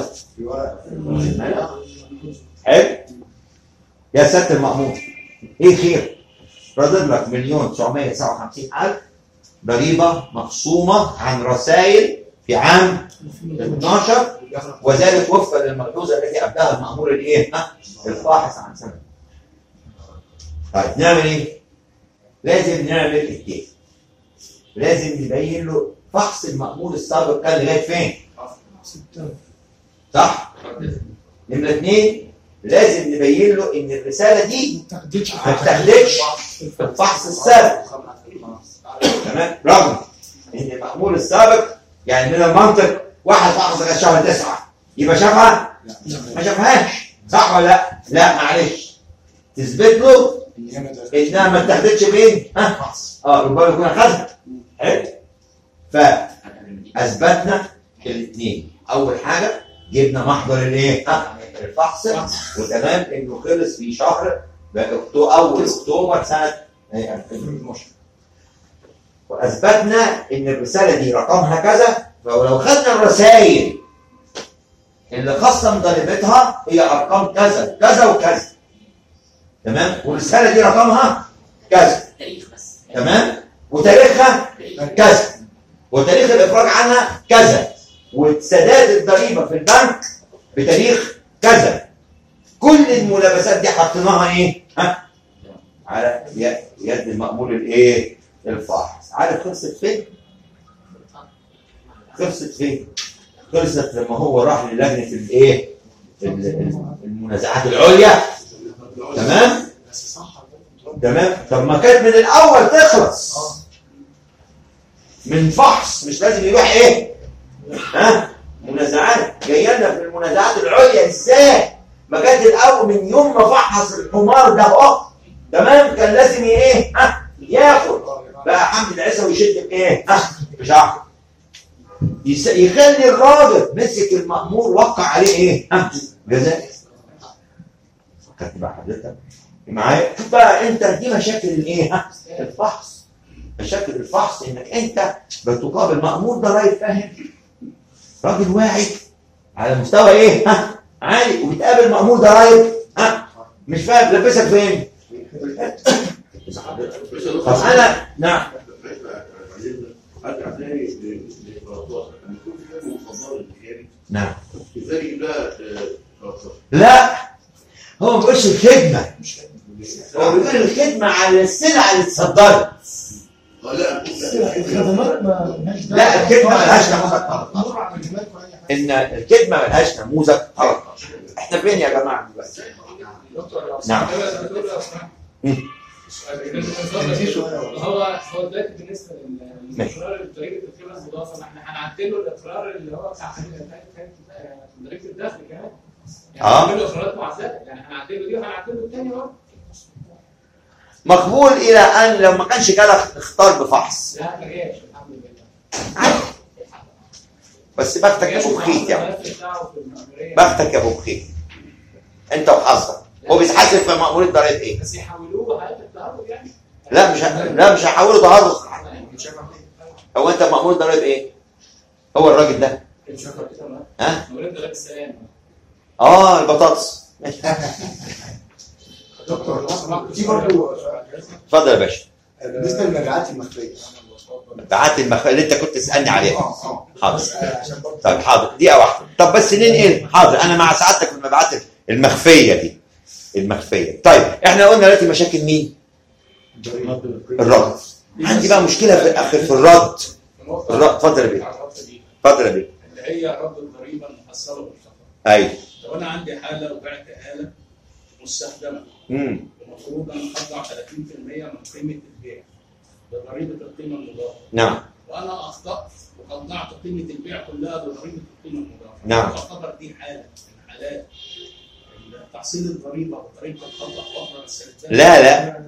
حلو؟ يا سيادة المأمور ايه خير؟ رادد لك مليون تسعمية وتسعة وخمسين ألف ضريبة مخصومة عن رسائل في عام اتناشر، وذلك وفقا للملحوظة التي أبداها المأمور الايه؟ الفاحص عن سنة. طيب نعمل ايه؟ لازم نعمل التالي. لازم نبين له فحص المأمور السابق كان لغاية فين؟ صح؟ نمرة اثنين لازم نبين له ان الرسالة دي ما بتاخدش في الفحص السابق. تمام؟ رغم ان المأمور السابق يعني من المنطق واحد فحص لغاية شهر تسعة يبقى شافها؟ ما شافهاش. صح ولا لا؟ لا معلش. تثبت له انها ما اتاخدتش فين؟ ها؟ اه ربما يكون اخذها. حلو؟ فاثبتنا الاثنين. اول حاجه جبنا محضر الايه؟ ها؟ الفحص وتمام انه خلص في شهر اول اكتوبر سنه ألفين واتناشر. واثبتنا ان الرساله دي رقمها كذا، فلو خدنا الرسائل اللي خصم ضريبتها هي ارقام كذا كذا وكذا. تمام؟ والرساله دي رقمها كذا. تمام؟ وتاريخها كذا. وتاريخ الافراج عنها كذا. وسداد الضريبه في البنك بتاريخ كذا. كل الملابسات دي حطيناها ايه؟ ها؟ على يد المأمور الايه؟ الفاحص. عارف خلصت فين؟ خلصت فين؟ خلصت لما هو راح للجنه الايه؟ المنازعات العليا. تمام؟ تمام؟ طب ما كانت من الاول تخلص من فحص، مش لازم يروح ايه؟ ها؟ منازعات. جايه لنا في المنازعات العليا ازاي؟ ما كانت الاول من يوم ما فحص الحمار ده اهو. تمام؟ كان لازم ايه؟ ها؟ ياخد بقى حمد العيسوي يشد بايه؟ ها؟ بشعر. يخلي الراجل مسك المأمور وقع عليه ايه؟ ها؟ جزاء. خدت بقى حضرتك معايا؟ شوف بقى انت دي مشاكل الايه؟ ها؟ الفحص. مشاكل الفحص انك انت بتقابل مأمور ضرايب فاهم؟ راجل واعي على مستوى ايه؟ ها؟ عالي، وبتقابل مأمور ضرايب ها؟ مش فاهم لبسك فين؟ طب انا نعم ارجع تاني للغلطات لما يكون في حاجه مفضله للخارج. نعم. ازاي يجيب لها غلطات؟ لا هو ما بيقولش الخدمه، هو بيقول الخدمه على السلعه اللي اتصدرت. اه لا الخدمات ما لهاش دعوه. لا الخدمه مالهاش نموذج ان الخدمه مالهاش نموذج تلتاشر. احنا فين يا جماعه دلوقتي؟ نعم. هو هو دلوقتي بالنسبه للاقرار بطريقه القيمه المضافه، ما احنا هنعدل له الاقرار اللي هو بتاع ضريبه الدخل كمان. يعني هنعمل له اقرارات معزله، يعني هنعدل له دي وهنعدل له الثاني برضه. مقبول الى ان لو ما كانش جالك اختار بفحص. لا ما جاش الحمد لله. عادي. بس بختك يا ابو بخيت يا ابو بختك يا ابو بخيت. انت وحظك. هو بيتحاسب في مأمور الضرايب ايه؟ بس يحولوه حالة التهرب يعني؟ لا مش ه... لا مش هحوله تهرب. هو انت مأمور الضرايب ايه؟ هو الراجل ده. ها؟ مأمور الضرايب السلام. اه البطاطس. دكتور في برضه اتفضل يا باشا. بالنسبه للمبيعات المخفيه. المبيعات المخفيه اللي انت كنت تسالني عليها. اه حاضر. طيب حاضر دقيقه واحده. طب بس ننقل. حاضر انا مع سعادتك في المبيعات المخفيه دي. المخفيه. طيب احنا قلنا دلوقتي مشاكل مين؟ الرد. عندي بقى مشكله في الاخر في الرد. الرد اتفضل يا بيه. اتفضل يا بيه. اللي هي رد الضريبه المحصله والمرتفعه. ايوه. لو انا عندي حاله وبعت آلة مستخدمه امم المفروض ان اخضع ثلاثين بالمئة من قيمه البيع بضريبه القيمه المضافه. نعم. وانا اخطات وقطعت قيمه البيع كلها بضريبه القيمه المضافه. نعم. تعتبر دي حاله من حالات تحصيل الضريبه وطريقه الخطا واخرى السلبيه. لا لا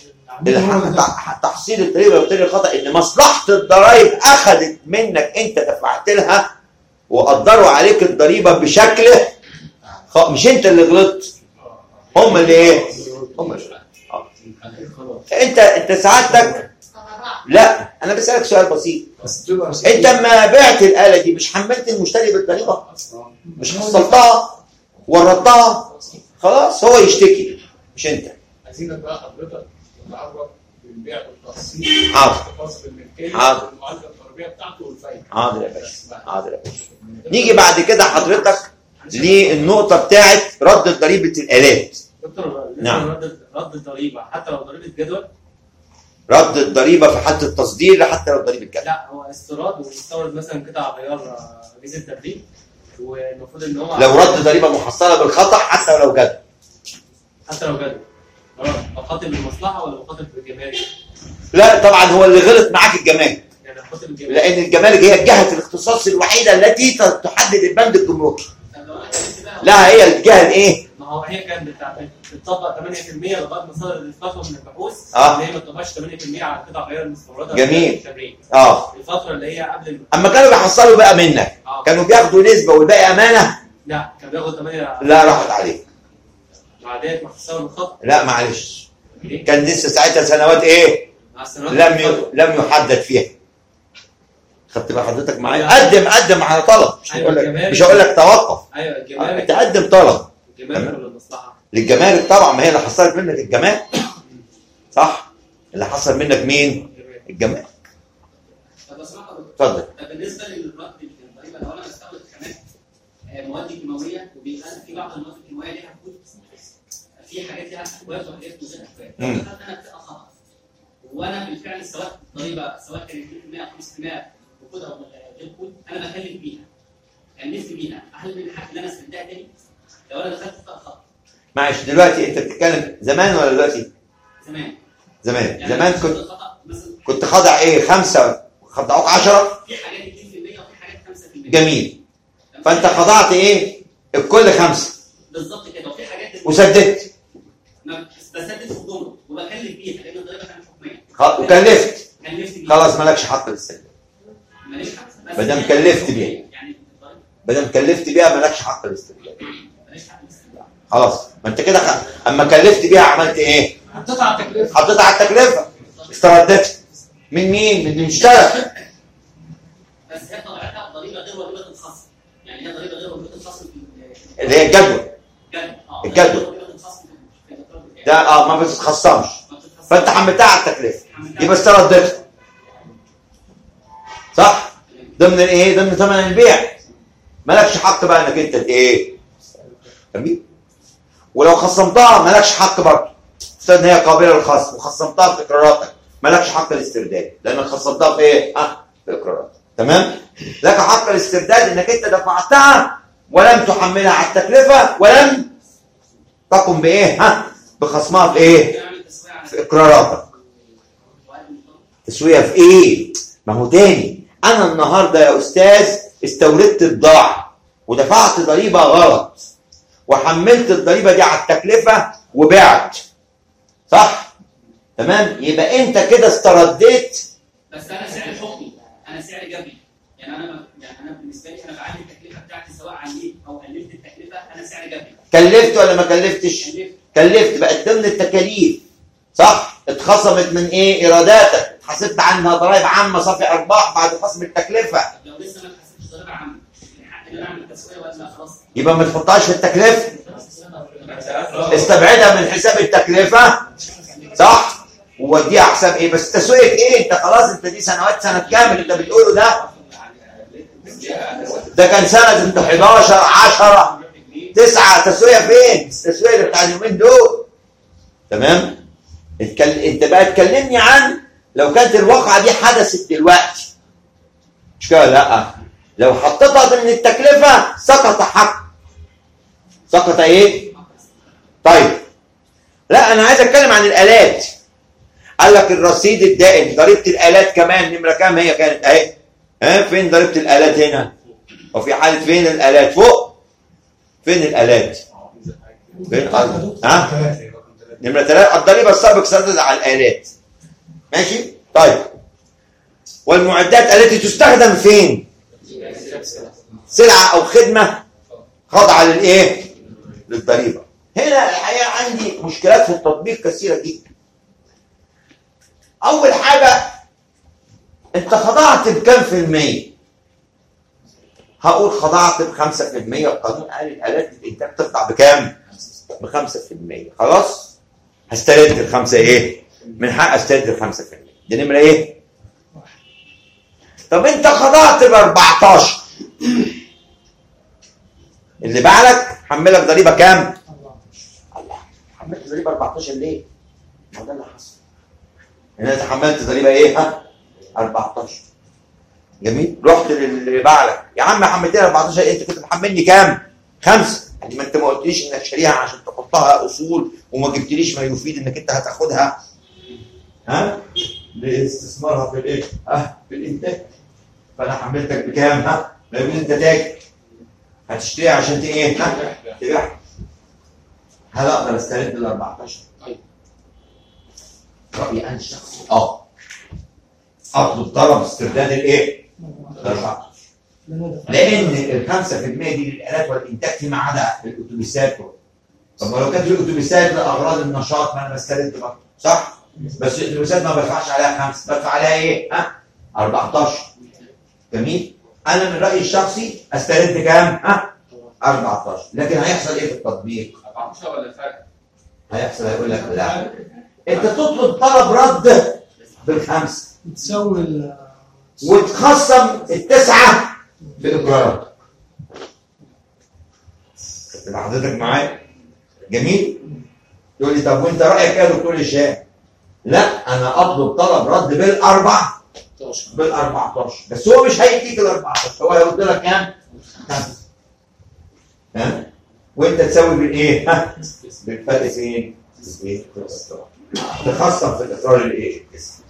الح- تحصيل الضريبه وبالتالي الخطا ان مصلحه الضرائب اخذت منك انت دفعت لها وقدروا عليك الضريبه بشكل خ... مش انت اللي غلطت، هم اللي ايه؟ هم اللي آه. انت انت سعادتك لا انا بسالك سؤال بسيط، انت لما بعت الاله دي مش حملت المشتري بالضريبه؟ مش حصلتها ورطتها؟ خلاص هو يشتكي مش انت. عايزينك بقى حضرتك تتعرف بالبيع والتقسيط حاضر. الخاص بالملكيه حاضر. والمعالجه الضريبيه بتاعته والفايده. حاضر يا باشا، حاضر يا باشا. نيجي بعد كده حضرتك للنقطه بتاعت رد ضريبه الالات. دكتور نعم. رد رد الضريبه حتى لو ضريبه جدول؟ رد الضريبه في حاله التصدير حتى لو ضريبه جدول. لا هو استيراد ومستورد مثلا قطع غيار فيزا تبريد والمفروض ان هو لو رد ضريبه محصله بالخطا حتى لو جدول. حتى لو جدول خلاص بخاطب بالمصلحه ولا بخاطب بالجمارك؟ لا طبعا هو اللي غلط معاك الجمارك، يعني بخاطب بالجمارك لان الجمارك هي جهه الاختصاص الوحيده التي تحدد البند الجمركي. لا هي الجهه الايه؟ ما هو هي كانت بتطبق ثمانية في المية لغايه ما صدرت الفتوى من البحوث آه. اللي هي ما تطبقش ثمانية في المية على القطع غير المستورده. جميل. التبريد. اه الفتره اللي هي قبل اما كانوا بيحصلوا بقى منك آه. كانوا بياخدوا نسبه والباقي امانه. لا كان بياخد ثمانية. لا راحت عليك. بعدين محصله بالخطا. لا معلش كان لسه ساعتها سنوات ايه؟ مع السنوات لم الفتوى. ي... لم يحدد فيها. خدت بقى حضرتك معايا؟ أيوة. قدم قدم على طلب، مش أيوة هقول لك الجمارك. مش هقول لك توقف. ايوه آه، الجمارك. تقدم طلب الجمارك ولا المصلحه؟ للجمارك طبعا، ما هي اللي حصلت منك الجمارك. صح؟ اللي حصل منك مين؟ الجمارك. طب اسمع حضرتك. اتفضل. طب بالنسبه للرد الضريبه لو انا بستورد كمان آه، مواد كيماويه وبيبقى في بعض المواد الكيماويه ليها كود في حاجات ليها اكواد وحاجات من غير اكواد. مم. لو دخلت انا بتبقى خطا وانا بالفعل سواء الضريبه سواء كانت اثنين في المية او خمسة في المية بكود او غير كود انا بكلف بيها كلفت بيها، هل من حق ان انا اسدها تاني؟ لو انا دخلت في خطا معلش دلوقتي انت بتتكلم زمان ولا دلوقتي؟ زمان زمان. يعني زمان أنا كنت خطأ مثلا كنت خاضع ايه؟ خمسه خضعوك عشرة؟ في حاجات اثنين في المية وفي حاجات خمسة في المية. جميل. فانت خضعت ايه؟ الكل خمسه بالظبط كده وفي حاجات وسددت ما بسدد في الجمله وبكلف بيها لان الضريبه كانت حكوميه. خ- وكلفت كلفت بيها خلاص مالكش حق للسداد. ماليش حق. بس ما دام هي كلفت حكومية. بيها. يعني الضريبة ما دام كلفت بيها مالكش حق للاستبداد. ماليش حق للاستبداد. خلاص ما انت كده خ... اما كلفت بيها عملت ايه؟ حطيتها على التكلفه. حطيتها على التكلفه استردت من مين؟ من المشترك. بس هي طبيعتها ضريبه غير ضريبه الخصم. يعني هي ضريبه غير ضريبه الخصم في اللي هي الجدول. الجدول. اه الجدول. ضريبه الخصم في الاطراف بتاعي. ده اه ما بتتخصمش ما بتتخصمش. فانت حملتها على التكلفه حملتها. يبقى استردتها. صح؟ ضمن الايه؟ ضمن ثمن البيع. مالكش حق بقى انك انت ايه؟ جميل؟ ولو خصمتها مالكش حق برضه. افترض ان هي قابله للخصم وخصمتها في اقراراتك مالكش حق الاسترداد لانك خصمتها في ايه؟ ها؟ في اقراراتك. تمام؟ لك حق الاسترداد انك انت دفعتها ولم تحملها على التكلفه ولم تقم بايه؟ ها؟ بخصمها في ايه؟ نعمل تسوية على في اقراراتك. تسويه في ايه؟ ما هو تاني انا النهارده يا استاذ استوردت بضاعه ودفعت ضريبه غلط وحملت الضريبه دي على التكلفه وبعت. صح؟ تمام؟ يبقى انت كده استرديت. بس انا سعر حكمي انا سعر جبري. يعني انا ب- يعني انا بالنسبه لي انا بعلي التكلفه بتاعتي سواء عليت او قللت التكلفه انا سعر جبري. كلفت ولا ما كلفتش؟ كلفت. كلفت بقت ضمن التكاليف. صح؟ اتخصمت من ايه؟ ايراداتك، اتحاسبت عنها ضرائب عامه صافي ارباح بعد خصم التكلفه. لو لسه ما اتحسبتش ضريبه عامه من حق ان انا اعمل تسويه ولا خلاص. يبقى ما تحطهاش في التكلفه. استبعدها من حساب التكلفه. صح؟ ووديها حساب ايه؟ بس تسويه ايه؟ انت خلاص انت دي سنوات سنه كامل انت بتقوله ده. ده كان سنه انت حداشر عشرة تسعة تسويه فين؟ التسويه اللي بتاع اليومين دول. تمام؟ اتكل... انت بقى تكلمني عن لو كانت الواقعه دي حدثت دلوقتي. مش كده؟ لا لو حطيتها ضمن التكلفه سقط حق. سقط ايه؟ طيب لا انا عايز اتكلم عن الالات. قال لك الرصيد الدائم ضريبه الالات كمان نمره كام هي كانت اهي. ها فين ضريبه الالات هنا؟ وفي حاله فين الالات فوق؟ فين الالات؟ فين ها؟ نمره ثلاثه الضريبه السابق سدد على الالات. ماشي؟ طيب والمعدات التي تستخدم فين؟ سلعه او خدمه خاضعه للايه؟ للضريبه. هنا الحقيقه عندي مشكلات في التطبيق كثيره جدا. اول حاجه انت خضعت بكام في المية؟ هقول خضعت ب خمسة في المية. القانون قال الالات الانتاج تخضع بكام؟ ب خمسة في المية. خلاص؟ هسترد الخمسه ايه؟ من حق استرد الخمسة في المية. دي نمره ايه؟ طب انت خضعت ب أربعتاشر. اللي بعلك حملك ضريبه كام؟ الله حملت ضريبه أربعتاشر ليه؟ ما ده اللي حصل. انا تحملت ضريبه ايه؟ ها؟ أربعتاشر. جميل؟ رحت للي بعلك يا عم حملتني أربعتاشر انت كنت محملني كام؟ خمسة. يعني ما انت ما قلتليش انك شاريها عشان تحطها اصول وما جبتليش ما يفيد انك انت هتاخدها ها؟ لاستثمارها في الايه؟ اه في الانتاج. فانا حملتك بكام؟ ها؟ ما يقول انت تاجر هتشتريها عشان ايه؟ ها؟ تبيعها. هل اقدر استرد ال أربعتاشر؟ طيب. رايي انا الشخصي اه اطلب طلب استرداد الايه؟ ال أربعتاشر. لان ال خمسة في المية دي للالات والانتاج فيما عدا الاتوبيسات. طب ما لو كانت الاتوبيسات لاغراض النشاط ما انا بسترد برضه صح؟ بس الاتوبيسات ما بدفعش عليها خمسة، بدفع عليها ايه؟ ها؟ أربعتاشر. جميل؟ انا من رايي الشخصي استرد كام؟ ها؟ أربعتاشر. لكن هيحصل ايه في التطبيق؟ أربعتاشر ولا الفرق؟ هيحصل هيقول لك لا انت تطلب طلب رد بالخمسه تسوي وتخصم التسعه باقرارك. تبقى حضرتك معايا؟ جميل؟ تقول لي طب وانت رايك ايه يا دكتور هشام؟ لا انا اطلب طلب رد بالاربع بال أربعتاشر بس هو مش هيديك ال أربعتاشر هو هيرد لك كام؟ خمسة. ها؟ وانت تسوي بالايه؟ ها؟ بالفرق فين؟ تخصم في الاقرار الايه؟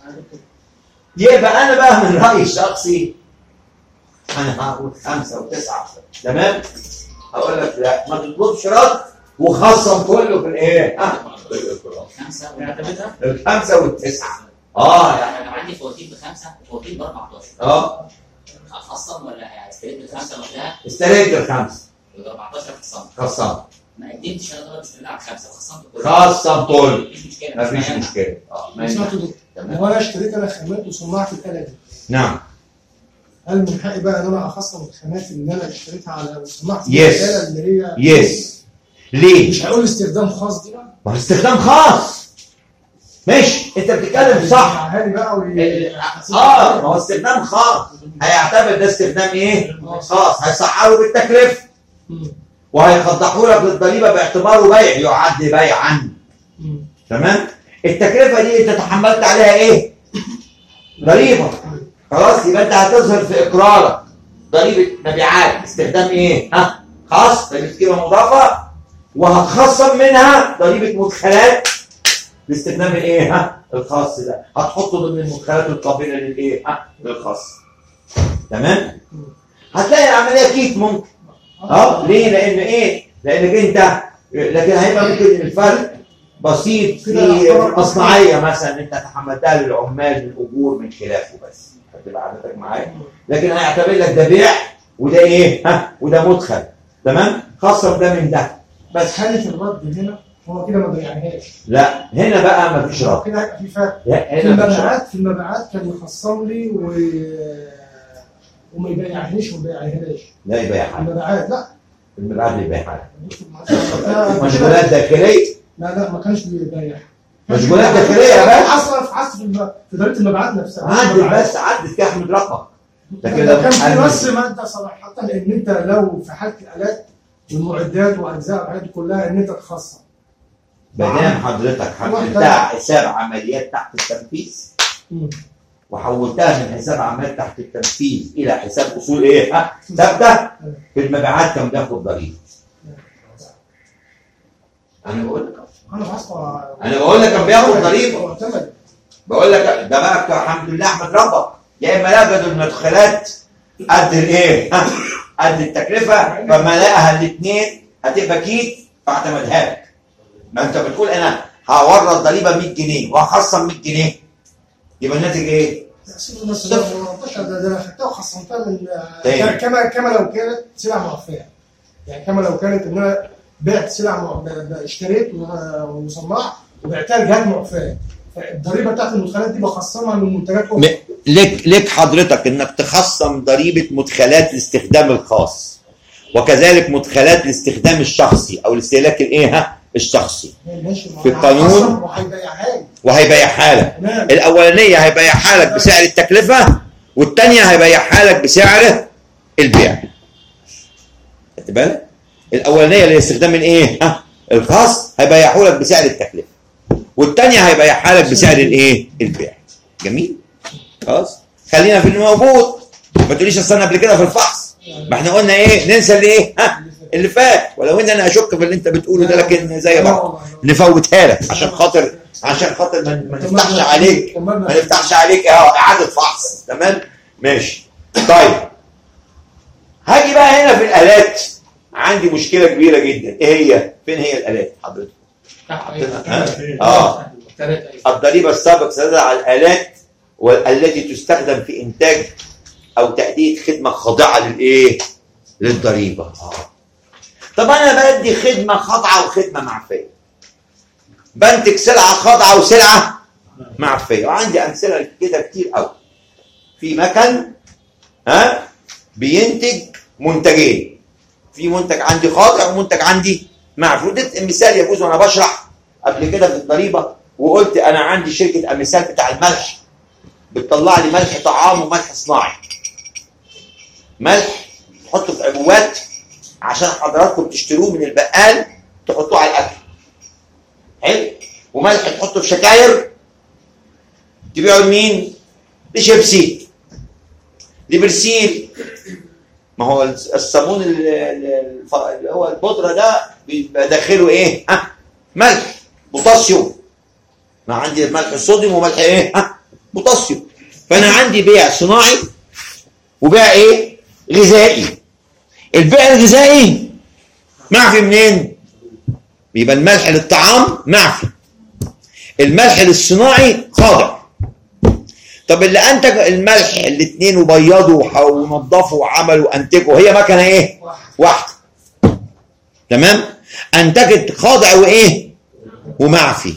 يبقى انا بقى من رايي الشخصي انا هقول خمسة وتسعة تمام؟ هقول لك لا ما تطلبش رد وخصم كله في الايه؟ ها؟ خمسة ونعتمدها؟ الخمسة والتسعة. اه يعني لو عندي فواتير بخمسة وفواتير ب أربعتاشر. اه هخصم ولا هسترد الخمسة لوحدها؟ استرد الخمسة. وال أربعتاشر خصمت. خصمت. ما قدمتش انا طلب استرداد على الخمسة وخصمت كله. خصم كله. مفيش مشكلة. مفيش مشكلة. اه ماشي. هو انا اشتريت انا خامات وصنعت الاله دي. نعم. هل من حقي بقى ان انا اخصم الخامات اللي انا اشتريتها على وصنعت الاله اللي هي يس ليه؟ مش هقول استخدام خاص دي بقى؟ ما هو استخدام خاص. ماشي انت بتتكلم صح. هاني بقى وي... اه ما هو استخدام خاص هيعتبر ده استخدام ايه؟ خاص هيسعره بالتكلفه وهيخضحوا لك للضريبه باعتباره بيع يعد بيعا. تمام؟ التكلفه دي انت تحملت عليها ايه؟ ضريبه. خلاص يبقى انت هتظهر في اقرارك ضريبه مبيعات استخدام ايه؟ ها؟ خاص ضريبه قيمه مضافه وهتخصم منها ضريبه مدخلات لاستخدام الايه؟ ها؟ الخاص ده هتحطه ضمن المدخلات القابله للايه؟ ها؟ للخاص. تمام؟ هتلاقي العمليه كيف ممكن. اه ليه؟ لان ايه؟ لانك انت لكن هيبقى ممكن الفرق بسيط في المصنعيه مثلا انت تحملتها للعمال من اجور من خلافه بس هتبقى عادتك معايا لكن هيعتبر لك ده بيع وده ايه؟ ها؟ وده مدخل. تمام؟ خصم ده من ده. بس حاله الرد هنا هو كده ما بيعنيهاش. لا هنا بقى ما فيش رد. كده هيبقى في فرق. في المبيعات في المبيعات كان يخصم لي و... وما يبيعهاش وما يبيعهاش. لا يبيعها. المبيعات لا. المبيعات بيبيعها. مشغولات داخليه؟ لا لا ما كانش بيبيع. مشغولات داخليه يا باشا. حصل في حصل في اداره المبيعات نفسها. عدل بس عدل كده احمد رقمك. لكن لو كان في بس ماده صراحه ان انت لو في حاله الالات والمعدات واجزاء الحاجات دي كلها ان انت تخصم. ما دام حضرتك حولتها حساب عمليات تحت التنفيذ وحولتها من حساب عمليات تحت التنفيذ الى حساب اصول ايه؟ ها؟ ثابته في المبيعات كان بياخد ضريبه. انا بقول لك انا بحصل انا بقول لك كان بياخد ضريبه. بقول لك ده بقى الحمد لله احمد ربك، يا اما وجدوا المدخلات قد الايه؟ قد التكلفه، فما لقاها الاثنين هتبقى كيد فاعتمدها لك. ما انت بتقول انا هورط ضريبه مية جنيه وهخصم مية جنيه، يبقى الناتج ايه؟ صفر. ده ده انا خدتها وخصمتها من كما كما لو كانت سلع معفيه. يعني كما لو كانت ان انا بعت سلع اشتريت وصنعت وبعتها لجهات معفيه، فالضريبه بتاعت المدخلات دي بخصمها من منتجات اخرى. ليك ليك حضرتك انك تخصم ضريبه مدخلات الاستخدام الخاص، وكذلك مدخلات الاستخدام الشخصي او الاستهلاك الايه الشخصي في القانون، وهيبيعها لك. الاولانيه هيبيعها لك بسعر التكلفه، والثانيه هيبيعها لك بسعر البيع. خدت بالك؟ الاولانيه للاستخدام الايه الخاص هيبيعوا لك بسعر التكلفه، والثانيه هيبيعها لك بسعر الايه البيع. جميل؟ خلاص خلينا في الموجود، ما تقوليش اصل انا قبل كده في الفحص، ما احنا قلنا ايه ننسى اللي ايه ها اللي فات، ولو ان انا اشك في اللي انت بتقوله ده، لكن زي بعض نفوتها لك عشان خاطر عشان خاطر ما, ما نفتحش عليك ما نفتحش عليك اعاده فحص. تمام ماشي. طيب هاجي بقى هنا في الالات، عندي مشكله كبيره جدا. ايه هي؟ فين هي الالات حضرتك؟ اه الضريبه السابقه سددها على الالات والتي تستخدم في انتاج او تأدية خدمه خاضعه للايه؟ للضريبه. اه طب انا بدي خدمه خاضعه وخدمه معفيه، بنتج سلعه خاضعه وسلعه معفيه، وعندي امثله كده كتير قوي. في مكن ها بينتج منتجين، في منتج عندي خاضع ومنتج عندي معفي. وديت مثال يجوز وانا بشرح قبل كده في الضريبه، وقلت انا عندي شركه امثال بتاع الملح بتطلع لي ملح طعام وملح صناعي. ملح تحطه في عبوات عشان حضراتكم تشتروه من البقال تحطوه على الاكل. حلو. وملح تحطه في شكاير تبيعه لمين؟ لشيبسي، لبرسيل. ما هو الصابون اللي هو البودره ده بيبقى داخله ايه؟ ها ملح بوتاسيوم. ما عندي ملح صوديوم وملح ايه؟ ها بوتاسيوم. فانا عندي بيع صناعي وبيع ايه؟ غذائي. البيع الغذائي معفي منين؟ بيبقى الملح للطعام معفي، الملح للصناعي خاضع. طب اللي انتج الملح الاثنين وبيضوا ونضفوا وعملوا انتجوا، هي مكنه ايه؟ واحده. تمام؟ انتجت خاضع وايه؟ ومعفي.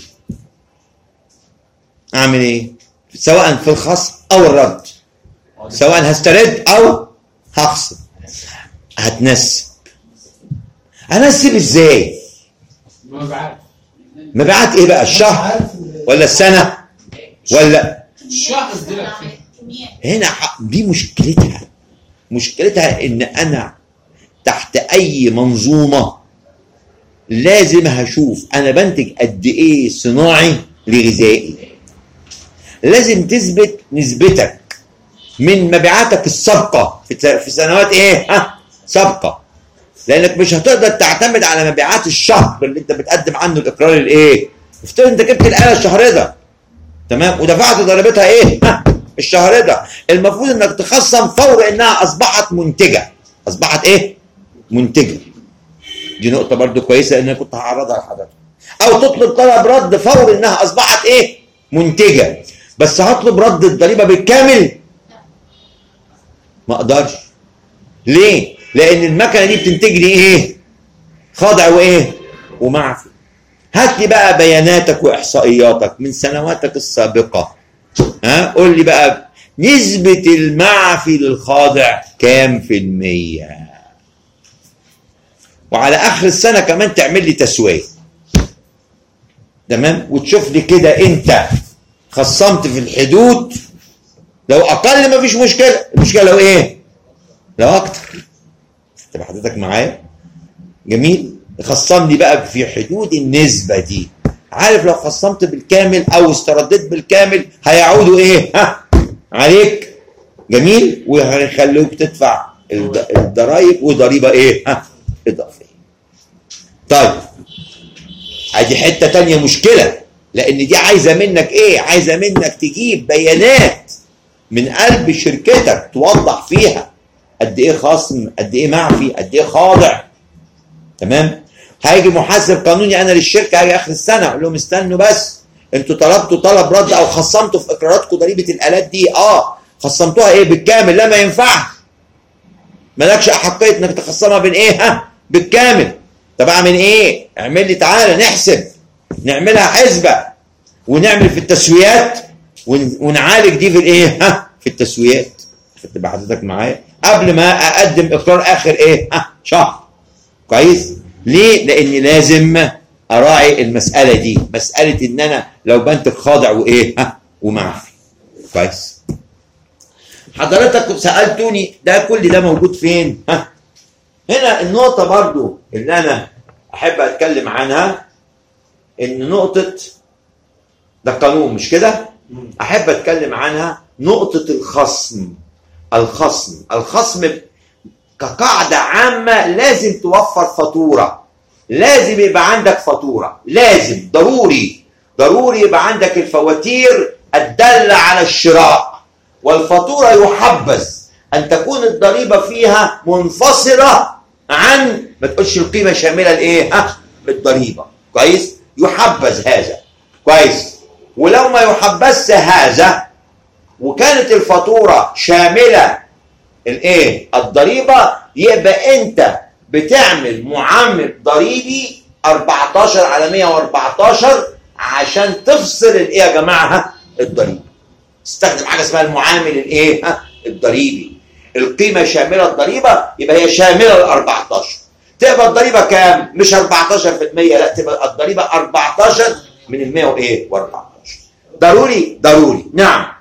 اعمل ايه؟ سواء في الخصم او الرد، سواء هسترد او هخصم. هتنسب. هنسب ازاي؟ مبيعات. مبيعات ايه بقى؟ الشهر ولا السنه ولا الشهر؟ هنا دي مشكلتها. مشكلتها ان انا تحت اي منظومه لازم هشوف انا بنتج قد ايه صناعي لغذائي. لازم تثبت نسبتك من مبيعاتك السابقه في سنوات ايه؟ ها سابقه. لانك مش هتقدر تعتمد على مبيعات الشهر اللي انت بتقدم عنه الاقرار الايه؟ افترض انت جبت الاله الشهر ده تمام ودفعت ضريبتها ايه؟ ها الشهر ده، المفروض انك تخصم فور انها اصبحت منتجه. اصبحت ايه؟ منتجه. دي نقطه برضو كويسه ان انا كنت هعرضها لحضرتك. او تطلب طلب رد فور انها اصبحت ايه؟ منتجه. بس هطلب رد الضريبه بالكامل؟ ما اقدرش. ليه؟ لان المكنه دي بتنتج لي ايه؟ خاضع وايه؟ ومعفي. هات لي بقى بياناتك واحصائياتك من سنواتك السابقه. ها قول لي بقى نسبه المعفي للخاضع كام في الميه؟ وعلى اخر السنه كمان تعمل لي تسويه. تمام؟ وتشوف لي كده انت خصمت في الحدود. لو اقل مفيش مشكله، المشكله لو ايه؟ لو اكتر. تبقى حضرتك معايا؟ جميل؟ خصمني بقى في حدود النسبه دي. عارف لو خصمت بالكامل او استرديت بالكامل هيعودوا ايه؟ ها عليك. جميل؟ وهيخلوك تدفع الضرايب وضريبه ايه؟ ها اضافيه. طيب ادي حته ثانيه مشكله لان دي عايزه منك ايه؟ عايزه منك تجيب بيانات من قلب شركتك توضح فيها قد ايه خصم، قد ايه معفي، قد ايه خاضع. تمام؟ هيجي محاسب قانوني انا للشركه هاجي اخر السنه اقول لهم استنوا بس، انتوا طلبتوا طلب رد او خصمتوا في اقراراتكم ضريبه الالات دي، اه خصمتوها ايه؟ بالكامل؟ لا ما ينفعش. مالكش احقيه انك تخصمها بين ايه؟ ها؟ بالكامل. طب اعمل ايه؟ اعمل لي تعالى نحسب، نعملها حسبه ونعمل في التسويات ونعالج دي في الايه؟ ها؟ في التسويات. تبقى حضرتك معايا قبل ما اقدم اقرار اخر ايه؟ ها؟ شهر. كويس؟ ليه؟ لاني لازم اراعي المساله دي، مساله ان انا لو بنتج خاضع وايه؟ ها؟ ومعفي. كويس؟ حضرتك سالتوني ده كل ده موجود فين؟ ها؟ هنا النقطه برضو اللي انا احب اتكلم عنها، ان نقطه ده قانون مش كده؟ احب اتكلم عنها نقطه الخصم. الخصم الخصم كقاعده عامه لازم توفر فاتوره، لازم يبقى عندك فاتوره، لازم ضروري ضروري يبقى عندك الفواتير الداله على الشراء، والفاتوره يحبذ ان تكون الضريبه فيها منفصله عن، ما تقولش القيمه شامله لايه؟ ها؟ بالضريبه. كويس؟ يحبذ هذا. كويس؟ ولو ما يحبذش هذا وكانت الفاتوره شامله الايه؟ الضريبه، يبقى انت بتعمل معامل ضريبي أربعتاشر على مية وأربعتاشر عشان تفصل الايه يا جماعه؟ الضريبه. استخدم حاجه اسمها المعامل الايه؟ ها؟ الضريبي. القيمه شامله الضريبه يبقى هي شامله ال أربعتاشر. تبقى الضريبه كام؟ مش أربعتاشر في المية، لا تبقى الضريبه أربعتاشر من ال مية وايه؟ وأربعتاشر. ضروري ضروري. نعم.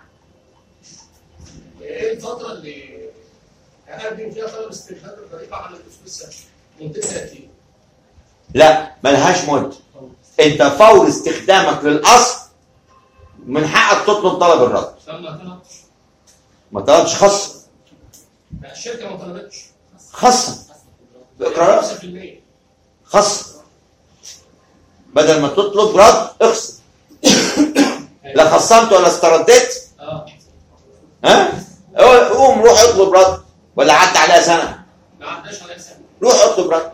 ايه الفتره اللي اقدم فيها طلب استخدام الضريبه على الاصول السنه؟ مدتها قد ايه؟ لا ملهاش مده. انت فور استخدامك للاصل من حقك تطلب طلب الرد. ما طلبش خصم. لا الشركه ما طلبتش. خصم. باقرارات. خصم. بدل ما تطلب رد اخصم. لا خصمت ولا استرديت. اه ها؟ قوم روح اطلب رد، ولا عدى عليها سنه؟ ما عداش عليها سنه. روح اطلب رد.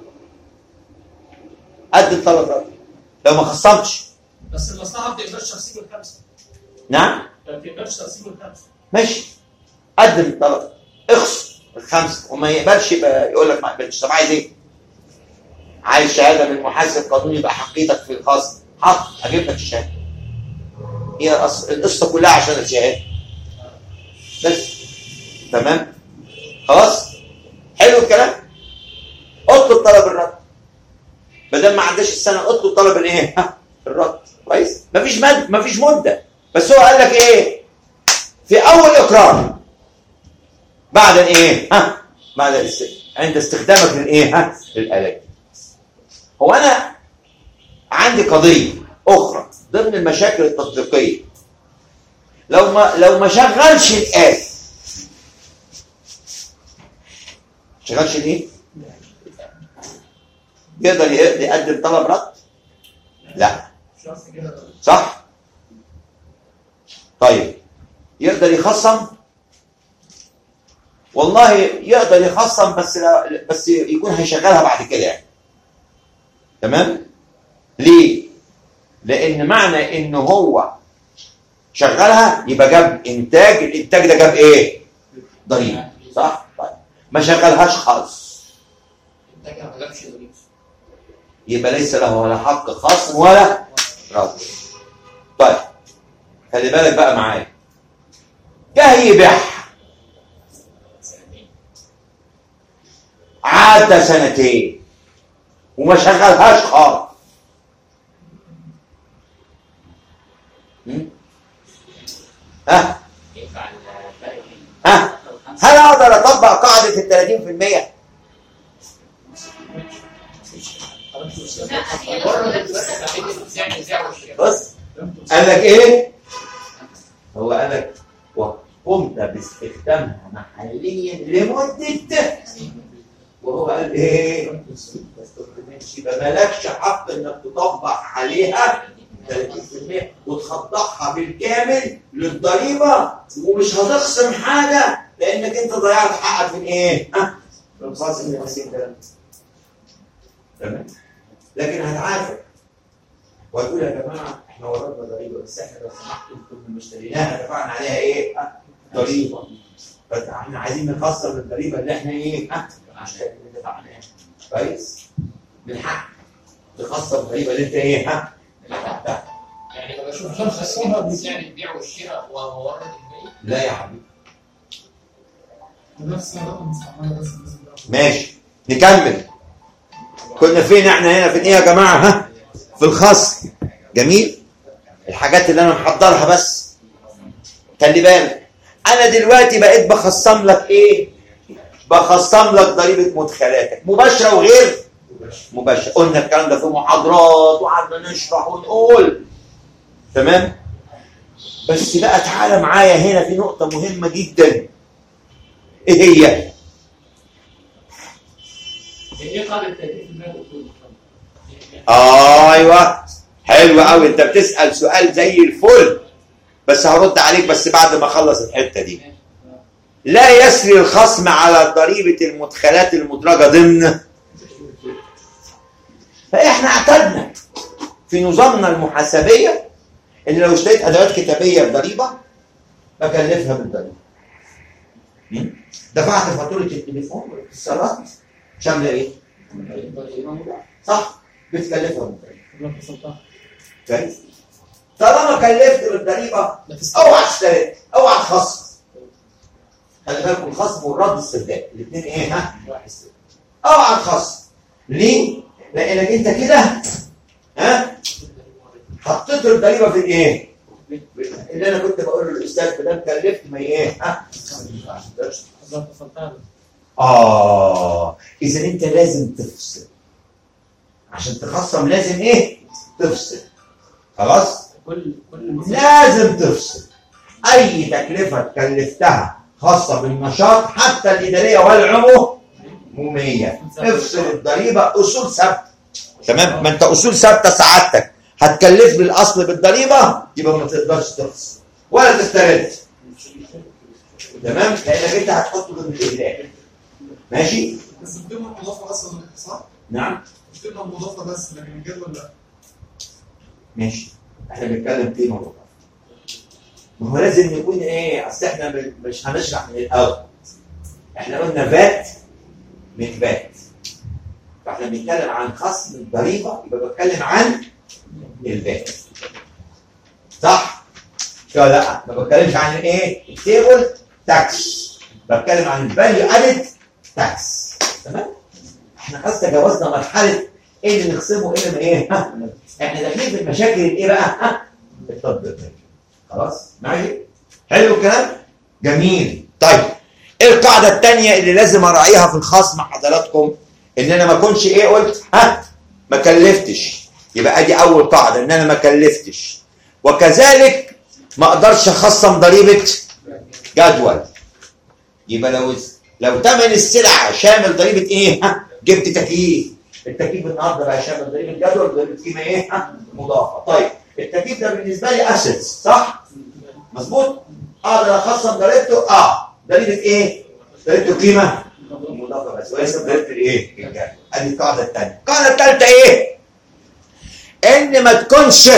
قدم طلب رد. لو ما خصمتش. بس المصلحه ما بتقبلش تقسيم الخمسه. نعم؟ ما بتقبلش تقسيم الخمسه. ماشي. قدم الطلب. اخصم الخمسه وما يقبلش يبقى يقول لك ما قبلتش. طب عايز ايه؟ عايز شهاده من محاسب قانوني يبقى حقيقتك في الخصم. حط اجيب لك الشهاده. هي القصه كلها عشان الشهاده. بس. تمام؟ خلاص؟ حلو الكلام؟ اطلب طلب الرد. ما دام ما عداش السنه اطلب طلب الايه؟ الرد. كويس؟ مفيش مد مفيش مده. بس هو قال لك ايه؟ في اول اقرار بعد الايه؟ ها؟ بعد الاست... عند استخدامك للايه؟ ها؟ للالات. هو انا عندي قضيه اخرى ضمن المشاكل التطبيقيه. لو ما لو ما شغلش الآلة. شغلش الايه؟ يقدر يقدم طلب رد؟ لا. صح؟ طيب يقدر يخصم؟ والله يقدر يخصم بس لا بس يكون هيشغلها بعد كده يعني. تمام؟ ليه؟ لأن معنى إن هو شغلها يبقى جاب إنتاج، الإنتاج ده جاب إيه؟ ضريبة. صح؟ طيب ما شغلهاش خالص. إنتاجها ما جابش ضريبة. يبقى ليس له ولا حق خصم ولا رد. طيب خلي بالك بقى معايا. جه يبيع عدى سنتين وما شغلهاش خالص. ها؟ ها؟ هل اقدر اطبق قاعده ال ثلاثين في المية؟ بص قال لك ايه؟ هو قال لك وقمت باستخدامها محليا لمده، وهو قال ايه؟ ما استخدمتش، يبقى مالكش حق انك تطبق عليها ثلاثين في المية. وتخضعها بالكامل للضريبه ومش هتخصم حاجه لانك انت ضيعت حقك من ايه؟ ها؟ من الخاصم اللي خمسين كلام. تمام؟ لكن هتعافر وهتقول يا جماعه احنا وردنا ضريبه بس احنا لو سمحتوا كنا اشتريناها دفعنا عليها ايه؟ ها؟ ضريبه. بس احنا عايزين نخسر الضريبه اللي احنا ايه؟ ها؟ عشان ندفع عليها. كويس؟ من حق تخسر الضريبه اللي انت ايه؟ ها؟ اللي دفعتها. يعني ما بشوفش خسارة سعر البيع والشراء وهو ورد البيع. لا يا حبيبي. نفس الرقم بس ماشي نكمل. كنا فين احنا هنا في ايه يا جماعه؟ ها؟ في الخصم. جميل؟ الحاجات اللي انا محضرها بس خلي بالك انا دلوقتي بقيت بخصم لك ايه؟ بخصم لك ضريبه مدخلاتك مباشره وغير مباشره. قلنا الكلام ده في محاضرات وقعدنا نشرح ونقول تمام. بس بقى تعالى معايا هنا في نقطه مهمه جدا. ايه هي؟ ايه قاعده التكليف المالي؟ آه ايوه حلو قوي. انت بتسال سؤال زي الفل بس هرد عليك بس بعد ما اخلص الحته دي. لا يسري الخصم على ضريبه المدخلات المدرجه ضمن. فاحنا اعتدنا في نظامنا المحاسبيه ان لو اشتريت ادوات كتابيه بضريبه بكلفها بالضريبه. دفعت فاتوره التليفون والاتصالات شامله ايه؟ صح؟ بتكلفها بالضريبه. كويس؟ طالما كلفت بالضريبه اوعى تشتري اوعى تخصم. خلي بالكم الخصم والرد استبدال الاثنين ايه؟ ها؟ اوعى تخصم. ليه؟ لانك انت كده ها؟ حطيت الضريبه في الايه؟ اللي انا كنت بقول للاستاذ ده كلفت ما ايه؟ ها؟ اه اذا انت لازم تفصل عشان تخصم. لازم ايه؟ تفصل. خلاص؟ كل كل لازم تفصل. اي تكلفه كلفتها خاصه بالنشاط حتى الاداريه والعموميه افصل الضريبه اصول ثابته. تمام؟ ما انت اصول ثابته سعادتك هتكلف بالاصل بالضريبه يبقى ما تقدرش تفصل ولا تسترد. تمام؟ لانك انت هتحطه ضمن الاهلاك. ماشي؟ بس القيمه المضافه اصلا صح؟ نعم؟ القيمه المضافه بس لكن الجدول لا. ماشي. احنا بنتكلم قيمه مضافه. ما هو لازم يكون ايه؟ اصل احنا مش هنشرح من الاول. احنا قلنا فات من فات. فاحنا بنتكلم عن خصم الضريبه يبقى بتكلم عن الفات. صح؟ ولا لا؟ ما بتكلمش عن الايه؟ التيبل تاكس. بتكلم عن الفاليو ادد تاكس. تمام؟ احنا خلاص تجاوزنا مرحله ايه اللي نخصمه وايه اللي ايه؟ ها؟ احنا داخلين في المشاكل الايه بقى؟ ها؟ التطبيقيه. خلاص؟ معايا؟ حلو الكلام؟ جميل. طيب ايه القاعده الثانيه اللي لازم اراعيها في الخصم حضراتكم؟ ان انا ما اكونش ايه قلت؟ ها؟ ما كلفتش. يبقى ادي اول قاعده ان انا ما كلفتش. وكذلك ما اقدرش اخصم ضريبه جدول. يبقى لو لو ثمن السلعه شامل ضريبه ايه؟ ها؟ جبت تكييف. التكييف النهارده بقى شامل ضريبه جدول ضريبه قيمه ايه؟ ها؟ مضافه. طيب التكييف ده بالنسبه لي اسيتس صح؟ مظبوط؟ اقدر اخصم ضريبته؟ اه ضريبه ايه؟ ضريبته قيمه مضافه بس وليس ضريبه الايه؟ الجدول. ادي القاعده الثانيه. القاعده الثالثه ايه؟ ان ما تكونش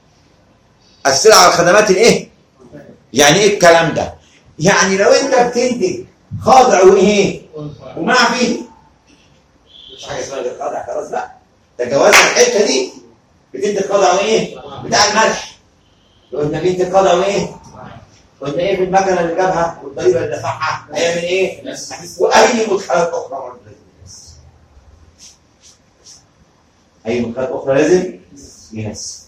السلع والخدمات الايه؟ يعني ايه الكلام ده؟ يعني لو انت بتنتج خاضع وايه؟ ومعفي مش حاجه اسمها غير خاضع خلاص بقى. تجاوزنا الحته دي. بتنتج خاضع وايه؟ بتاع الملح. قلنا بنتج خاضع وايه؟ قلنا ايه في المكنه اللي جابها والضريبه اللي دفعها؟ هيعمل ايه؟ واي مدخلات اخرى لازم اي مدخلات اخرى لازم ينسى.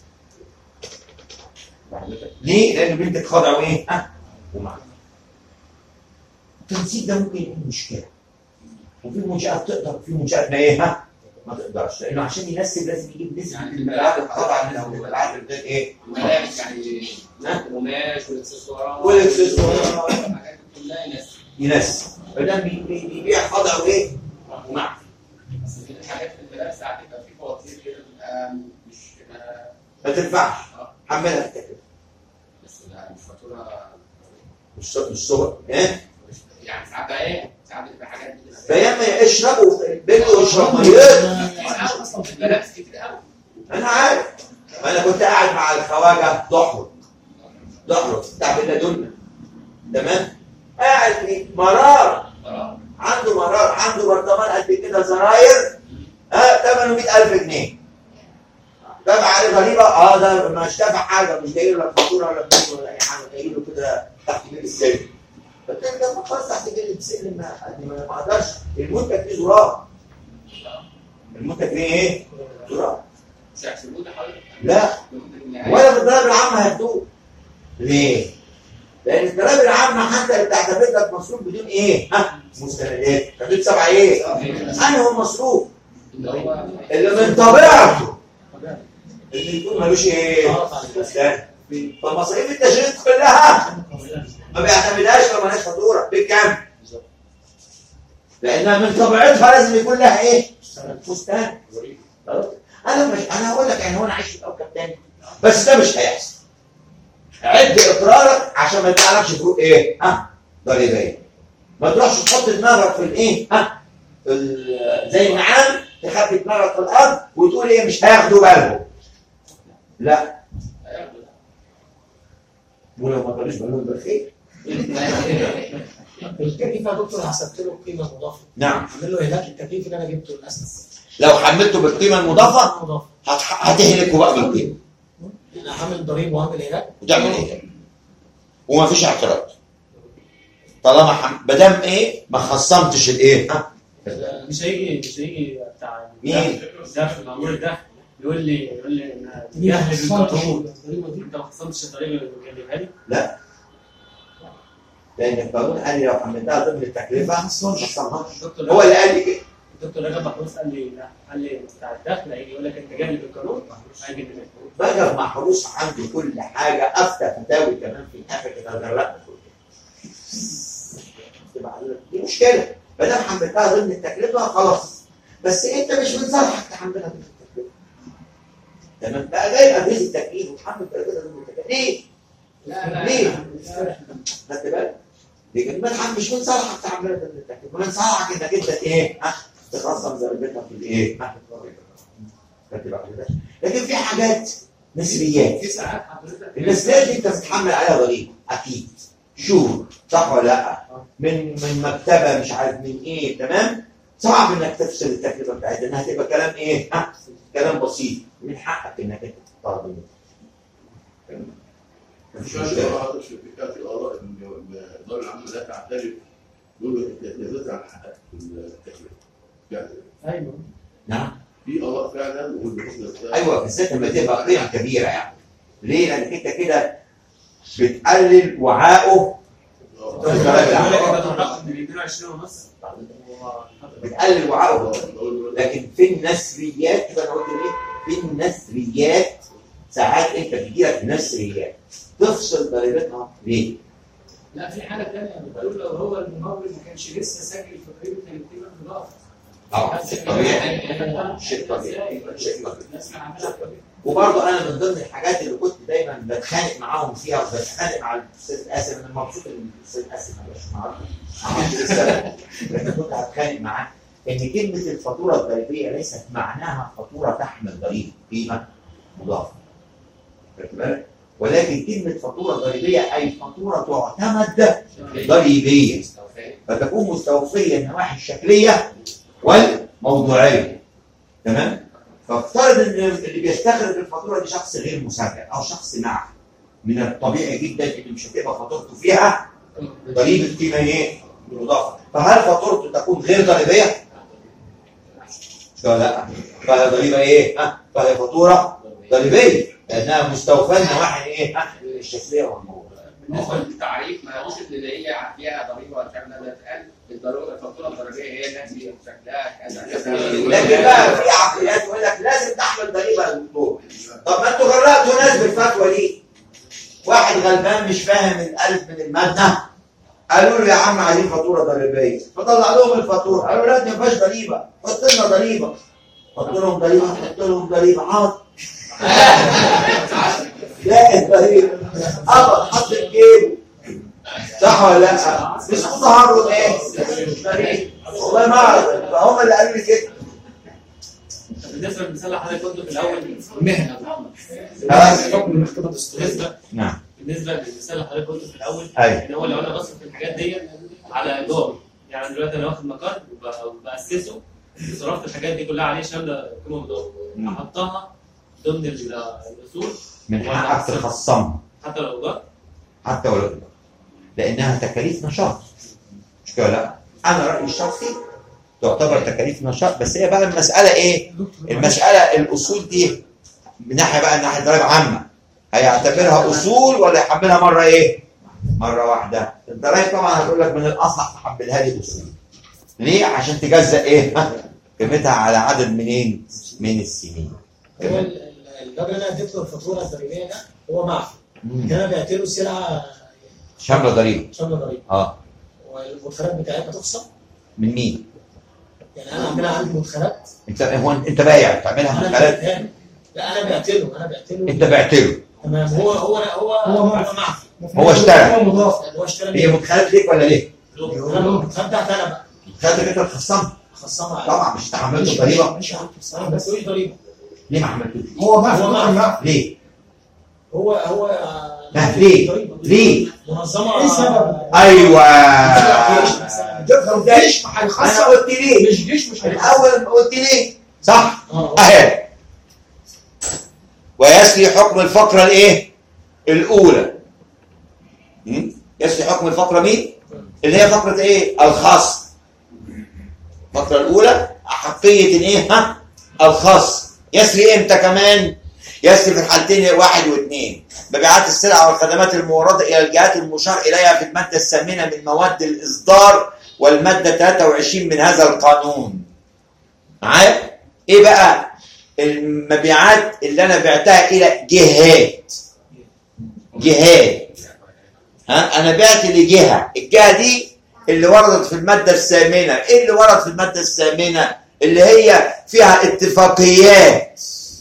ليه؟ لأن بنتك خاضع وإيه؟ ها؟ ومعنى. التنسيق ده ممكن يكون مشكلة. وفي منشآت تقدر وفي منشآت ما إيه؟ ها؟ ما تقدرش. لأنه عشان ينسب لازم يجيب نسبة يعني المبيعات الخاضعة من المبيعات اللي إيه؟ الملابس يعني القماش والاكسسوارات والاكسسوارات الحاجات دي كلها ينسب. ينسب. فده بيبيع خاضع وإيه؟ ومعنى. بس في الحاجات في الملابس ساعات بيبقى في فواتير كده بتبقى مش ما تنفعش. حملها التكلفة. مش مش صغر ايه؟ يعني ساعات بقى ايه؟ ساعات بتبقى حاجات فياما اشربوا بيته اشرب ميته. ملابس كتير قوي. انا عارف، انا كنت قاعد مع الخواجه ضحر ضحر بتاع بلادنا، تمام؟ قاعد في مرار عنده مرار عنده برطمان قد كده زراير ها ثمنه مئة ألف جنيه. دفع عليه ضريبه اه ده مش دافع حاجه، مش جاي له لا فاتوره ولا فلوس ولا اي حاجه، جاي له كده تحت بير السلم. قلت له ده خلاص تحت بير السلم ما اقدرش، المنتج فيه زرار. المنتج فيه ايه؟ زرار. مش هيحسبوه ده حضرتك؟ لا ولا في الضرائب العامه هياخدوه. ليه؟ لان الضرائب العامه حتى اللي بتعتمد لك مصروف بدون ايه؟ ها؟ مستندات. حدود سبعه ايه؟ انهي هو المصروف؟ اللي من طبيعته اللي يكون ملوش ايه؟ مستند. فمصاريف التشغيل كلها ما بيعتمدهاش لو مالهاش فاتوره بكام؟ لانها من طبيعتها لازم يكون لها ايه؟ مستند. انا مش انا هقول لك يعني هو انا عايش في كوكب تاني، بس ده مش هيحصل. عد اقرارك عشان ما تعرفش فروق ايه؟ ها؟ ضريبيه. ما تروحش تحط دماغك في الايه؟ ها؟ زي النعام تخبي دماغك في الارض وتقول ايه مش هياخدوا بالهم. لا. ولو ما كانوش بالهم بالخير. التكليف يا دكتور حسبت له القيمه المضافه. نعم. عامل له هناك التكليف اللي انا جبته للاسف. لو حملته بالقيمه المضافه هتهلكه بقى بالقيمه. انا هعمل ضريبه وهعمل هناك وتعمل ايه؟ ومفيش اعتراض. طالما حم... بدام ايه؟ ما خصمتش الايه؟ ها؟ مش هيجي مش هيجي بتاع مين؟ الدخل مأمور الدخل يقول لي يقول لي ان الدخل بالقانون انت ما خصمتش الضريبه اللي بتجيبها لي؟ لا. لان القانون قال لي لو حملتها ضمن التكلفه ما خصمهاش. هو اللي قال لي كده. الدكتور رجب محروس قال لي لا قال لي بتاع الدخل هيجي يقول لك انت جاي بالقانون هيجي رجب محروس عنده كل حاجه، افتى فتاوي كمان في الاخر كده غرقنا دي مشكله. ما دام حملتها ضمن التكلفه خلاص، بس انت مش من صالحك تحملها ضمن التكلفه. تمام؟ بقى جاي اجهزه التكليف وتحمل ضريبتها ضمن التكلفه ليه؟ لا لا ليه؟ خدت بالك؟ لكن ما مش من صالحك تعملها ضمن التكلفه، من صالحك انك انت ايه؟ ها؟ تخصم ضريبتها في الايه؟ خدت بالك؟ لكن في حاجات نسبيات. في ساعات حضرتك النسبيات دي انت بتتحمل عليها ضريبه اكيد. شو صح ولا لا؟ من من مكتبه مش عارف من ايه، تمام؟ صعب انك تفصل التكلفه بتاعتها لانها هتبقى كلام ايه؟ ها؟ كلام بسيط، من حقك انك انت تختار منه. مش مشكله. الشركات الاراء ان الاداره العامه لا تعترف يقول لك التكلفات عن حقك في التكلفه. يعني ايوه. نعم. في اراء فعلا ايوه بالذات لما تبقى قيم كبيره يعني. ليه؟ لانك انت كده بتقلل وعائه بتقلل وعائه. لكن في النسريات كده انا قلت ايه؟ في النسريات ساعات انت بتجيلك نسريات تفصل ضريبتها ليه؟ لا في حاله ثانيه بتقول لو هو الممول ما كانش لسه سجل في قيمه القيمه المضافه. طبعا شيء طبيعي. شيء طبيعي. شيء طبيعي. وبرضه انا من ضمن الحاجات اللي كنت دايما بتخانق معاهم فيها وبتخانق مع الاستاذ قاسم، انا مبسوط ان الاستاذ قاسم ما بقاش معانا لكن كنت هتخانق معاه ان كلمه الفاتوره الضريبيه ليست معناها فاتوره تحمل ضريبه قيمه مضافه. خدت بالك؟ ولكن كلمه فاتوره ضريبيه اي فاتوره تعتمد ضريبيا فتكون مستوفيه النواحي الشكليه والموضوعيه. تمام؟ فافترض ان اللي بيستخرج الفاتوره دي شخص غير مسجل او شخص نعم، من الطبيعي جدا ان مش هتبقى فاتورته فيها ضريبه قيمه ايه؟ مضافه. فهل فاتورته تكون غير ضريبيه؟ لا. فهي ضريبه ايه؟ ها؟ فهي فاتوره ضريبيه لانها مستوفاه النواحي ايه؟ ها؟ الشكليه والموضوعيه. بالنسبه للتعريف ما يقصد ان هي فيها ضريبه ولا بتاع ده اتقال الفاتوره الضريبيه هي التي شكلها كذا. لكن بقى في عقليات يقول لك لازم تحمل ضريبه يا دكتور. طب ما انتوا غرقتوا ناس بالفتوى دي. واحد غلبان مش فاهم الالف من الماده قالوا له يا عم عايزين فاتوره ضريبيه، فطلع لهم الفاتوره قالوا لا دي ما فيهاش ضريبه، حط لنا ضريبه. حط لهم ضريبه حط لهم ضريبه حاضر. لا الضريبه قبض حط في جيبه صح ولا لا؟ اسمه تهرب ايه؟ والله ما اعرف هم اللي قالوا لي كده. بالنسبه للمثال اللي حضرتك قلته في الاول مهنه حكم المحكمه الدستوريه، نعم بالنسبه للمثال اللي حضرتك قلته في الاول أيوة. ان هو لو انا بصرف الحاجات دي على ايجار، يعني دلوقتي انا واخد مقر وباسسه وصرفت الحاجات دي كلها عليه شامله قيمه مضافه، احطها ضمن الاصول من حقك تخصمها حتى لو ايجار؟ حتى ولو ايجار، لانها تكاليف نشاط. مش كده؟ لا انا رايي الشخصي تعتبر تكاليف نشاط، بس هي بقى المساله ايه؟ المساله الاصول دي من ناحيه بقى من ناحيه ضرائب عامه هيعتبرها اصول ولا يحملها مره ايه؟ مره واحده. الضرايب طبعا هتقول لك من الاصح تحملها لي اصول. ليه؟ عشان تجزأ ايه؟ قيمتها على عدد منين؟ من السنين. هو الراجل اللي انا اديت له الفاتوره الضريبيه ده هو معفي. كان انا بعت له سلعه شامله ضريبه. شامله ضريبه. اه. والمدخلات بتاعتها تخصم؟ من مين؟ يعني انا عاملها عندي مدخلات. انت هو انت بايع بتعملها مدخلات؟ لا انا بعت له انا بعت له انت بعت له. تمام. هو هو هو هو معفي. هو اشترى. هو مضاف. هو اشترى. هي مدخلات ليك ولا ليه؟ المدخلات بتاعتي انا بقى. مدخلاتك انت تخصمها. خصمها طبعا مش تحملت ضريبه. مش عارف بس ايه ضريبه؟ ليه ما عملتوش؟ هو معفي. هو معفي. ليه؟ هو هو لا ليه؟ ليه؟ منظمه. ايه السبب؟ ايوه. جيش هيخسر. انا قلت ليه؟ مش جيش مش هيخسر. الاول قلت ليه؟ صح؟ اهي. ويسري حكم الفقره الايه؟ الاولى. يسري حكم الفقره مين؟ اللي هي فقره ايه؟ الخصم. الفقره الاولى احقيه الايه؟ ها؟ الخصم. يسري امتى كمان؟ يسري في الحالتين واحد واثنين. مبيعات السلع والخدمات الموردة إلى الجهات المشار إليها في المادة الثامنة من مواد الإصدار والمادة ثلاثة وعشرين من هذا القانون. معايا؟ إيه بقى؟ المبيعات اللي أنا بعتها إلى جهات. جهات. ها؟ أنا بعت لجهة، الجهة دي اللي وردت في المادة الثامنة. إيه اللي ورد في المادة الثامنة؟ اللي هي فيها اتفاقيات.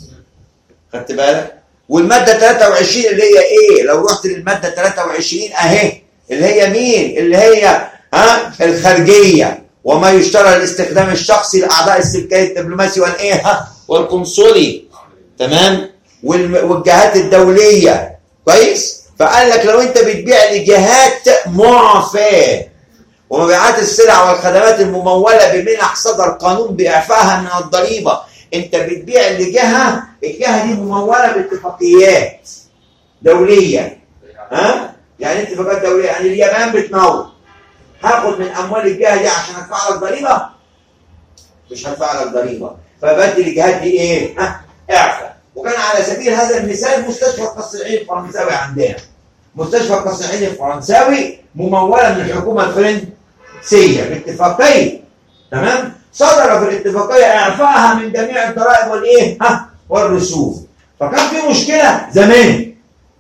خدت بالك؟ والمادة ثلاثة وعشرين اللي هي ايه؟ لو رحت للمادة ثلاثة وعشرين اهي اللي هي مين؟ اللي هي ها الخارجية وما يشترى للاستخدام الشخصي لاعضاء السلكي الدبلوماسي والايه ها والقنصلي. تمام؟ والجهات الدولية. كويس؟ فقال لك لو انت بتبيع لجهات معفاة ومبيعات السلع والخدمات الممولة بمنح صدر قانون بإعفائها من الضريبة، انت بتبيع لجهه، الجهه دي مموله باتفاقيات دوليه. ها؟ يعني اتفاقيات دوليه، يعني اليابان بتمول. هاخد من اموال الجهه دي عشان ادفع لك ضريبه؟ مش هدفع لك ضريبه، فبدي الجهات دي ايه؟ ها؟ اعفاء. وكان على سبيل هذا المثال مستشفى القصر العيني الفرنساوي عندنا. مستشفى القصر العيني الفرنساوي مموله من الحكومه الفرنسيه باتفاقيه. تمام؟ صدر في الاتفاقيه اعفائها من جميع الضرائب والايه؟ ها؟ والرسوم. فكان في مشكله زمان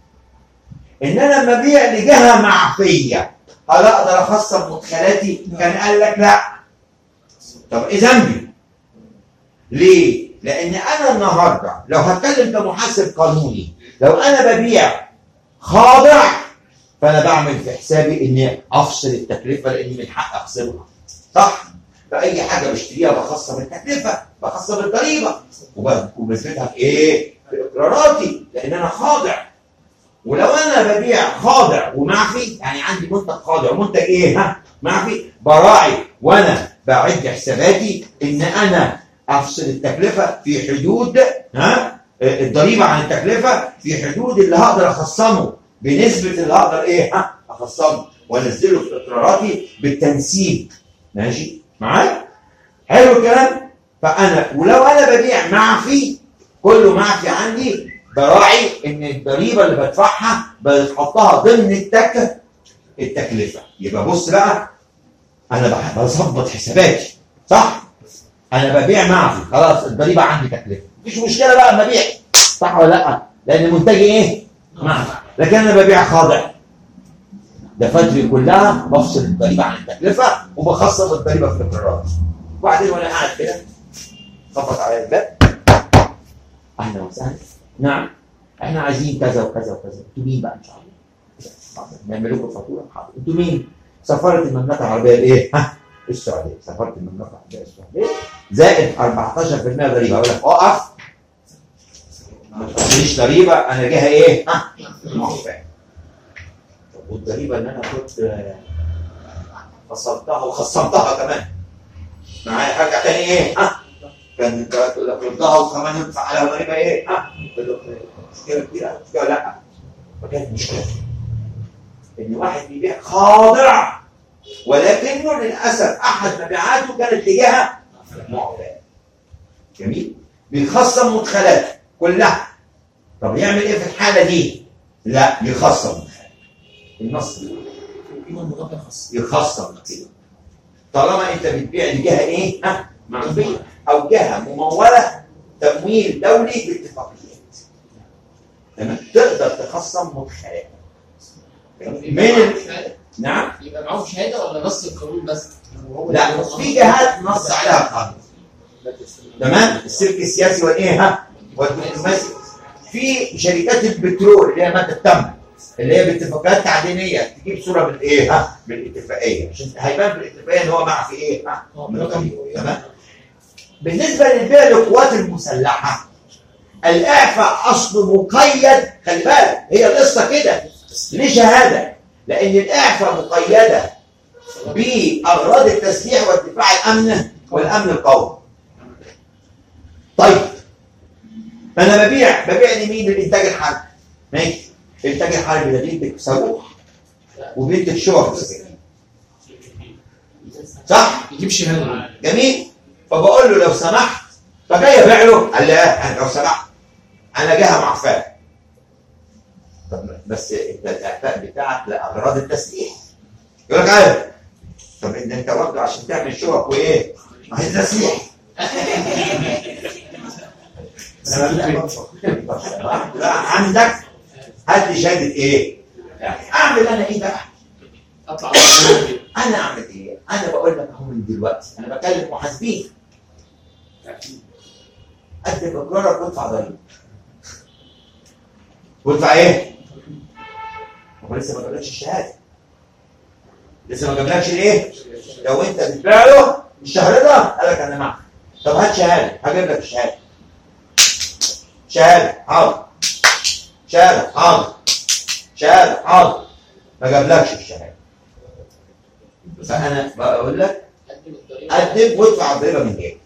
ان انا لما ابيع لجهه معفيه هل اقدر اخصم مدخلاتي؟ كان قال لك لا. طب ايه ذنبي؟ ليه؟ لان انا النهارده لو هتكلم كمحاسب قانوني، لو انا ببيع خاضع فانا بعمل في حسابي اني افصل التكلفه لاني من حق افصلها. صح؟ فأي حاجة بشتريها بخصم التكلفة، بخصم الضريبة، وبثبتها في إيه؟ في إقراراتي، لأن أنا خاضع. ولو أنا ببيع خاضع ومعفي، يعني عندي منتج خاضع ومنتج إيه؟ ها؟ معفي، براعي وأنا بعد حساباتي إن أنا أفصل التكلفة في حدود ها؟ الضريبة عن التكلفة في حدود اللي هقدر أخصمه، بنسبة اللي هقدر إيه؟ ها؟ أخصمه، وأنزله في إقراراتي بالتنسيب. ماشي؟ معايا؟ حلو الكلام؟ فأنا ولو أنا ببيع معفي، كله معفي عندي، براعي إن الضريبة اللي بدفعها بتحطها ضمن التك التكلفة. يبقى بص بقى، أنا بظبط حساباتي، صح؟ أنا ببيع معفي، خلاص الضريبة عندي تكلفة، مفيش مشكلة بقى أما أبيع، صح ولا لأ؟ لأن منتجي إيه؟ معفي، لكن أنا ببيع خاضع. دفاتري كلها بفصل الضريبه عن التكلفه وبخصم الضريبه في الاقرارات. وبعدين وانا قاعد كده خبط على الباب، اهلا وسهلا، نعم احنا عايزين كذا وكذا وكذا، انتوا مين بقى ان شاء الله؟ نعمل لكم فاتوره. حاضر. انتوا مين؟ سفاره المملكه العربيه الايه؟ ها؟ السعوديه. سفاره المملكه العربيه السعوديه زائد أربعتاشر في المية ضريبه. اقول لك اقف ما تحطليش ضريبه، انا جهه ايه؟ ها؟ معفاه. طب والضريبه اللي انا كنت فصلتها وخصمتها كمان معايا حاجه تاني ايه؟ ها؟ كان تقول لك ردها وكمان يدفع عليها ضريبه ايه؟ ها؟ مشكله كبيره. مشكله لا، فكانت مشكله ان واحد بيبيع خاضع ولكنه للاسف احد مبيعاته كانت تجاه معفاه. جميل؟ بيخصم مدخلاته كلها. طب يعمل ايه في الحاله دي؟ لا يخصم مدخلاته. النص القيمه المضافه خاصه يخصم القيمه. طالما انت بتبيع لجهه ايه؟ ها؟ معفيه او جهه مموله تمويل دولي باتفاقيات. تمام؟ تقدر تخصم مدخلات. من ال... نعم؟ يبقى معاهم شهاده ولا نص القانون بس؟ لا، في جهات نص عليها القانون. تمام؟ السلك السياسي والايه ها؟ والدبلوماسي. في شركات البترول اللي هي ماده التمن اللي هي باتفاقيات تعدينيه تجيب صوره بالايه ها؟ بالاتفاقيه عشان هيبان في الاتفاقيه ان هو معاه في ايه ها؟ تمام؟ بالنسبه للبيع للقوات المسلحه الاعفاء اصله مقيد. خلي بالك هي القصه كده ليه شهاده؟ لان الاعفاء مقيده باغراض التسليح والدفاع الامن والامن القومي. طيب انا ببيع ببيع لمين؟ للانتاج الحربي. ماشي، الانتاج الحربي ده بينتج صاروخ وبينتج شوك سكاكين. صح؟ يجيب شهاده. جميل. فبقول له لو سمحت، فجاي ابيع له قال لا لو سمحت انا جهه معفاه. طب بس انت الاعفاء بتاعك لاغراض التسليح. يقول لك ايوه. طب ان انت برضه عشان تعمل شوك وايه؟ عايز تسليح. لا عندك هات لي شهاده ايه؟ اعمل انا ايه بقى؟ اطلع انا اعمل ايه؟ انا بقول لك اهو من دلوقتي انا بكلم محاسبين. قدم اقرارك وادفع ضريبه. وادفع ايه؟ هو لسه ما جابلكش الشهاده. لسه ما جابلكش الايه؟ لو انت بتبيع له الشهر ده قال لك انا معك. طب هات شهاده، هجيب لك الشهاده. شهاده حاضر. شهاده حاضر. شهاده حاضر. ما جابلكش الشهاده. فانا بقول لك قدم وادفع الضريبه من جيبك.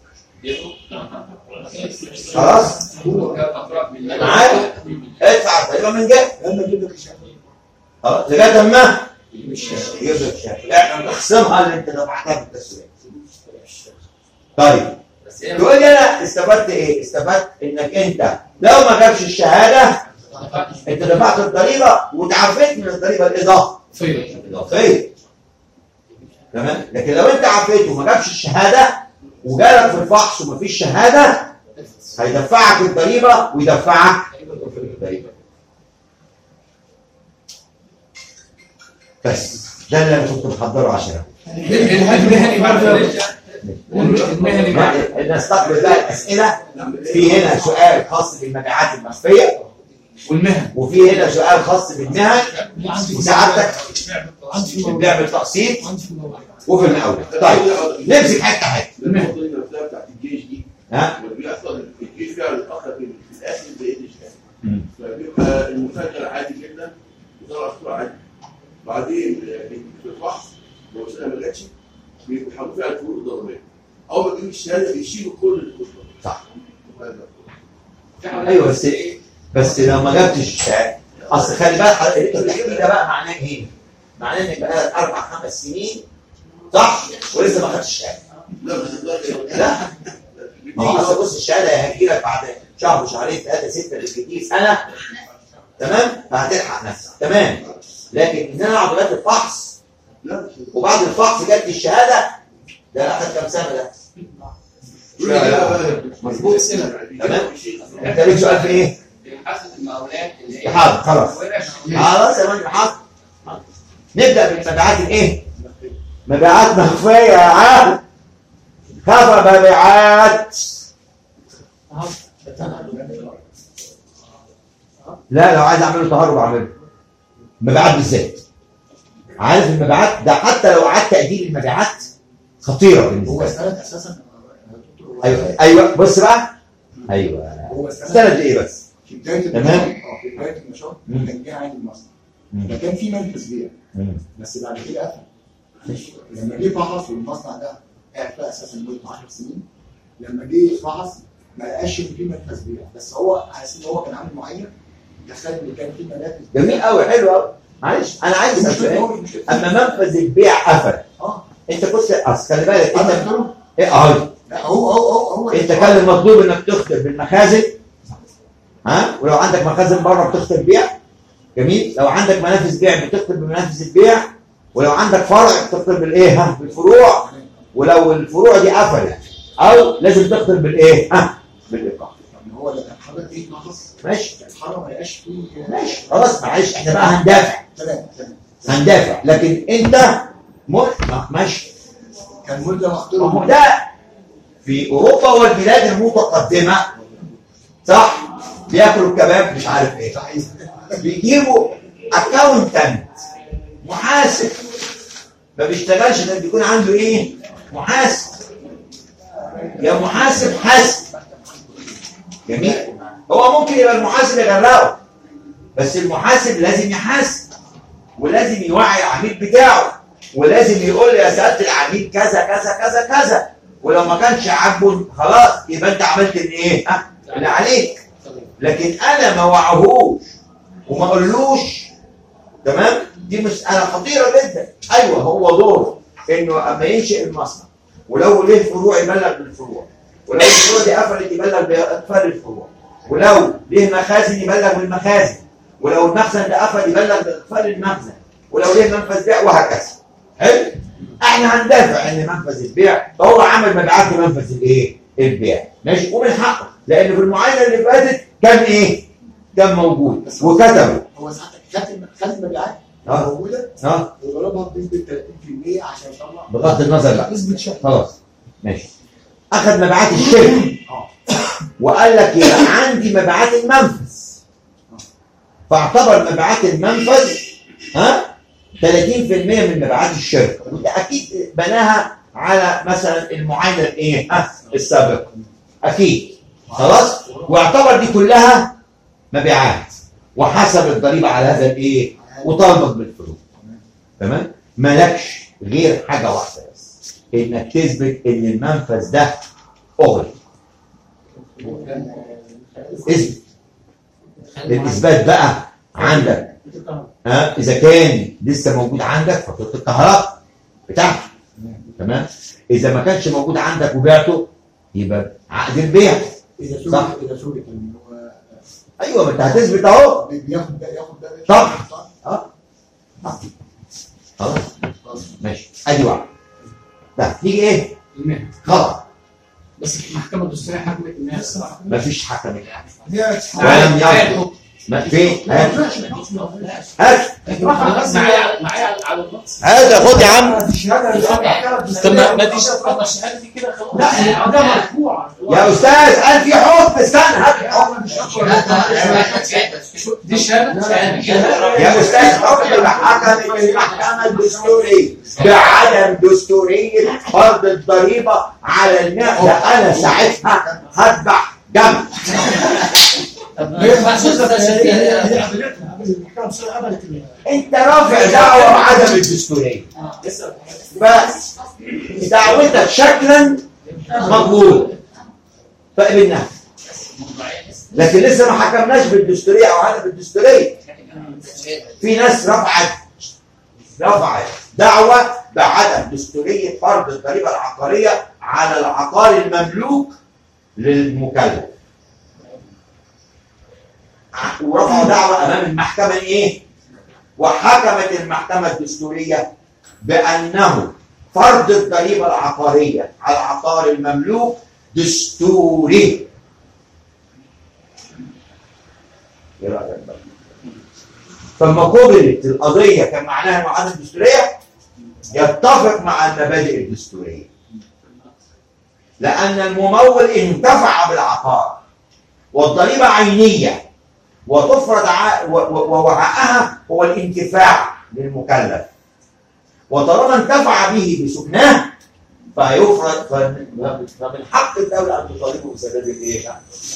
خلاص؟ معاك؟ ادفع الضريبه من جيبك. لما اجيب لك الشهاده خلاص لغايه ما يجيب لك الشهاده. احنا بنخصمها اللي انت دفعتها في التسويق. طيب تقول لي انا استفدت ايه؟ استفدت انك انت لو ما جابش الشهاده انت دفعت الضريبه وتعافيت من الضريبه الاضافيه. الاضافيه. تمام؟ لكن لو انت عافيت وما جابش الشهاده وجالك في الفحص وما فيش شهاده هيدفعك الضريبه ويدفعك الضريبه. بس ده اللي انا كنت محضره عشانه. المهني برضه المهني برضه نستقبل بقى الاسئله. في هنا سؤال خاص بالمبيعات المخفيه والمهن، وفي هنا سؤال خاص بالمهن وسعادتك البيع بالتقسيط وفي المقاولة. طيب نمسك حته حته. المهنه بتاعت الجيش دي ها؟ اصلا الجيش فيها الاخر في الاخر بايد الشهاده. فبيبقى المسجل عادي جدا وطلع صوره عادي. بعدين في الفحص لو السنه ما جاتش بيحطوا فيها الفروق الضريبيه. اول ما تجيب الشهاده بيشيلوا كل الفروق. صح. ايوه بس بس لو ما جبتش الشهاده اصل خلي بالك اللي انت بتحكي ده بقى معناه ايه؟ معناه انك بقى اربع خمس سنين صح ولسه ما خدتش الشهاده. لا بس لا ما هو اصل بص الشهاده هتجي لك بعد شهر وشهرين ثلاثه سته بالكتير سنه. تمام؟ فهتلحق نفسك. تمام. لكن ان انا اقعد لغايه الفحص وبعد الفحص جت لي الشهاده ده اخد كام سنه ده؟ مظبوط. تمام؟ انت ليك سؤال في ايه؟ حاسه المقاولات اللي هي حاضر خلاص خلاص يا مان حاضر. نبدا بالمبيعات الايه؟ مبيعات مخفيه يا عم. خفى مبيعات. لا لو عايز اعمله تهرب اعمله. مبيعات بالذات. عارف المبيعات ده حتى لو قعدت تأجيل المبيعات خطيرة بالنسبة هو لك. السند اساسا ايوه ايوه بص بقى ايوه هو السند سند ايه بس؟ في بدايه تمام. النشاط اه في بدايه النشاط مم. كان جه عين المصنع مم. ده كان في منفذ بيع مم. بس بعد كده قفل لما جه فحص والمصنع ده قاعد فيها اساسا لمده عشر سنين لما جه فحص ما لقاش ان في منفذ بيع بس هو حاسس ان هو كان عامل معين دخل ان كان في منافذ جميل قوي حلو قوي. معلش انا عايز اسال سؤال. اما منفذ البيع قفل اه انت كنت اصل خلي بالك انا انت قلت له ايه اهو لا هو هو هو هو انت كان المطلوب انك تخطر بالمخازن ها ولو عندك مخازن بره بتخطر بيع جميل لو عندك منافذ بيع بتخطر بمنافذ البيع ولو عندك فرع بتخطر بالايه ها بالفروع ولو الفروع دي قفلت او لازم تخطر بالايه ها بالايقاع. طب هو اللي كان حضرتك ايه نقص ماشي الحرم ما لقاش فيه ماشي خلاص معلش احنا بقى هندافع تمام تمام هندافع لكن انت مو ماشي كان مده ما مقتول هو ده في اوروبا والبلاد المتقدمه صح بياكلوا الكباب مش عارف ايه بيجيبوا اكاونتنت محاسب ما بيشتغلش ده بيكون عنده ايه محاسب يا محاسب حاسب جميل هو ممكن يبقى المحاسب يغرقه بس المحاسب لازم يحاسب ولازم يوعي العميل بتاعه ولازم يقول له يا سياده العميل كذا كذا كذا كذا ولو ما كانش عاجبه خلاص يبقى انت عملت الايه ها اللي عليك لكن انا ما وعهوش وما اقولوش تمام دي مساله خطيره جدا. ايوه هو دوره انه اما ينشئ المصنع ولو ليه فروع يبلغ بالفروع ولو الفروع دي قفلت يبلغ باقفال الفروع ولو ليه مخازن يبلغ بالمخازن ولو المخزن ده قفل يبلغ باقفال المخزن ولو ليه منفذ بيع وهكذا. حلو احنا هندافع ان منفذ البيع فهو عمل مبيعات لمنفذ الايه البيع ماشي ومن حقه لان في المعاينه اللي فاتت كان ايه كان موجود وكتبه هو ساعتك خدت خدت المبيعات اه موجوده اه وضربها بنسبه ثلاثين بالمية عشان يطلع بغض النظر لا نسبة شهر خلاص ماشي اخذ مبيعات الشركه اه وقال لك يبقى عندي مبيعات المنفذ فاعتبر مبيعات المنفذ ها ثلاثين بالمية من مبيعات الشركه وده اكيد بناها على مثلا المعاينه الايه ها السابقه اكيد خلاص واعتبر دي كلها مبيعات وحسب الضريبه على هذا الايه وطالبك بالفلوس تمام مالكش غير حاجه واحده بس انك تثبت ان المنفذ ده اغلق اثبت الاثبات بقى عندك ها اذا كان لسه موجود عندك فاتوره الكهرباء بتاعته تمام اذا ما كانش موجود عندك وبعته يبقى عقد البيع اذا صح. سوري اذا سوري ان هو ايوه ما انت هتثبت اهو بياخد ده ياخد ده طبعا اه آه. خلاص ماشي ادي واحد ده تيجي ايه المهنة. خطا بس المحكمة الدستورية حكمت إنها صح. مفيش حكم هي ولم يحكم ما فين هات هات معايا معايا على النص. هذا خد يا عم طب ما ما فيش طب الشهادة دي كده خلاص. لا ده مرفوع يا استاذ قال في حكم استنى هات الحكم دي شهادة شهادة يا استاذ حكم حكمت المحكمه الدستوريه بعدم دستوريه فرض الضريبه على النقل انا ساعتها هتبع جنب انت رافع دعوه بعدم الدستوريه بس دعوتك شكلا مقبول فقبلناها لكن لسه ما حكمناش بالدستوريه او عدم الدستوريه. في ناس رفعت رفعت دعوه بعدم دستوريه فرض الضريبه العقاريه على العقار المملوك للمكلف ورفعوا دعوه امام المحكمه ايه وحكمت المحكمه الدستوريه بانه فرض الضريبه العقاريه على العقار المملوك دستوري. ايه رايك بقى؟ فلما قبلت القضيه كان معناها انه عدم دستوريه يتفق مع المبادئ الدستوريه لان الممول انتفع بالعقار والضريبه عينيه وتفرض ع... ووعاءها هو الانتفاع للمكلف وطالما انتفع به بسكناه فيفرض فمن حق الدوله ان تطالبه بسداد الايه؟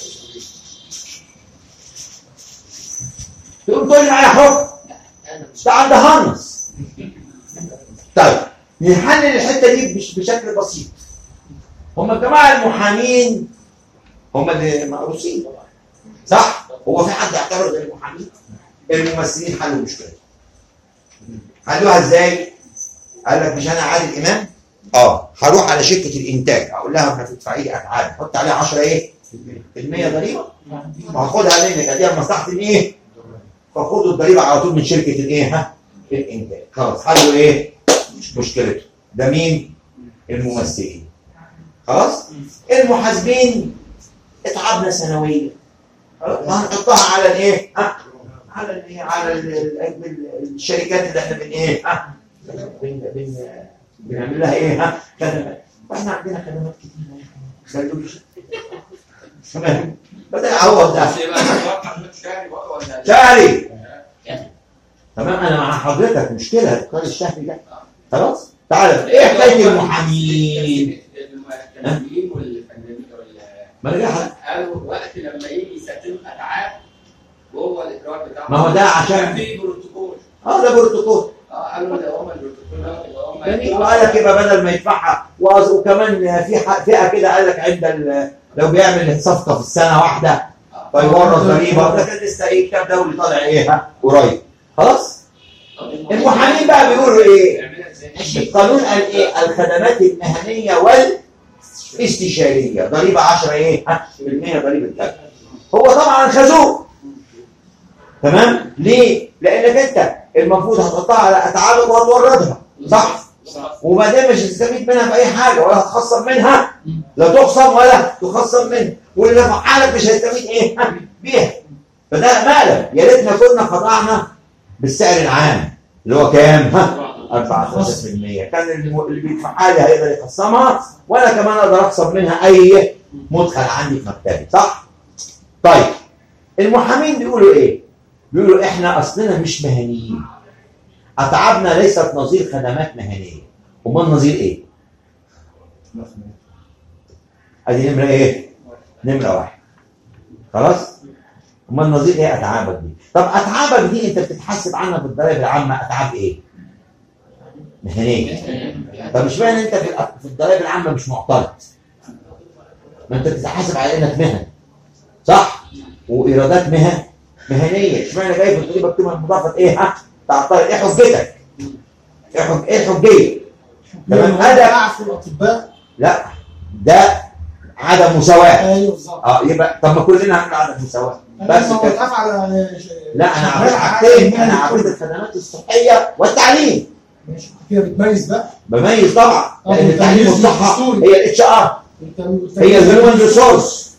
تقول تقول لي معايا حكم ده عند هنص. طيب نحلل الحته دي بشكل بسيط. هم الجماعه المحامين هم اللي مقروسين صح؟ هو في حد يعترض المحامين؟ الممثلين حلوا المشكله. حلوها ازاي؟ قال لك مش انا عادل امام؟ اه هروح على شركه الانتاج اقول لها هتدفعي لي اتعاب حط عليها عشرة ايه؟ في المية ضريبه وهاخدها منك اديها لمصلحه الايه؟ فخدوا الضريبه على طول من شركه الايه؟ ها؟ الانتاج. خلاص حلوا ايه؟ مشكلته. ده مين؟ الممثلين. خلاص؟ المحاسبين اتعبنا سنويا. هنحطها على الايه؟ ها؟ على الايه؟ على الشركات اللي احنا بن ايه؟ ها؟ بن بن بنعمل لها ايه؟ ها؟ خدمات. واحنا عندنا خدمات كتير خلوا تمام. بدل اعوض ده شهري. تمام انا مع حضرتك مشكله القرار الشهري ده. خلاص؟ تعالى ايه حكايه المحامين؟ الفنانين والفنانين ما انا قالوا وقت لما يجي يسجلوا اتعاب جوه الاقرار بتاعهم ما هو ده عشان في بروتوكول. اه ده بروتوكول. اه قالوا ده هم البروتوكول ده اللي هم جميل. وقال لك يبقى بدل ما يدفعها وكمان في فئه كده قال لك عند لو بيعمل صفقه في السنه واحده فيورط ضريبه. ده كان لسه ايه كتاب دولي طالع ايه قريب. خلاص؟ المحامين بقى بيقولوا ايه؟ القانون قال ايه؟ الخدمات المهنيه والاستشاريه ضريبه عشرة ايه؟ في المية ضريبه الدخل. هو طبعا خازوق. تمام؟ ليه؟ لانك انت المفروض هتحطها على اتعابك وهتوردها صح؟ وبعدين مش هتستفيد منها باي حاجه ولا هتخصم منها لا تخصم ولا تخصم منها واللي فعلك مش هيستفيد ايه؟ بيها. فده مقلب. يا ريتنا كنا خضعنا بالسعر العام اللي هو كام؟ ها؟ أربعة عشر بالمية. كان اللي بيدفعها لي هيقدر يخصمها وانا كمان اقدر اخصم منها اي مدخل عندي في مكتبي صح؟ طيب المحامين بيقولوا ايه؟ بيقولوا احنا اصلنا مش مهنيين. اتعابنا ليست نظير خدمات مهنيه. امال نظير ايه؟ ادي نمره ايه؟ نمره واحد. خلاص؟ امال نظير ايه اتعابك دي؟ طب اتعابك دي انت بتتحاسب عنها في الضرائب العامه اتعاب ايه؟ مهنيه. طب مش معنى انت في الضرائب العامه مش معترض؟ ما انت بتتحاسب على انك مهني صح؟ وايرادات مهن مهنيه. اشمعنى جاي في الضريبه القيمه المضافه ايه؟ ها؟ تعترض. ايه حجتك؟ ايه حج... ايه الحجيه؟ تمام هذا اعفو الاطباء. لا ده عدم مساواه. ايوه بالظبط. اه يبقى طب ما كلنا عندنا عدم مساواه. بس كده على لا انا عبيت حاجتين. انا عبيت الخدمات الصحيه والتعليم. ماشي كده بتميز بقى. بميز طبعا لان التعليم والصحه هي الاتش ار هي الهيومن ريسورس.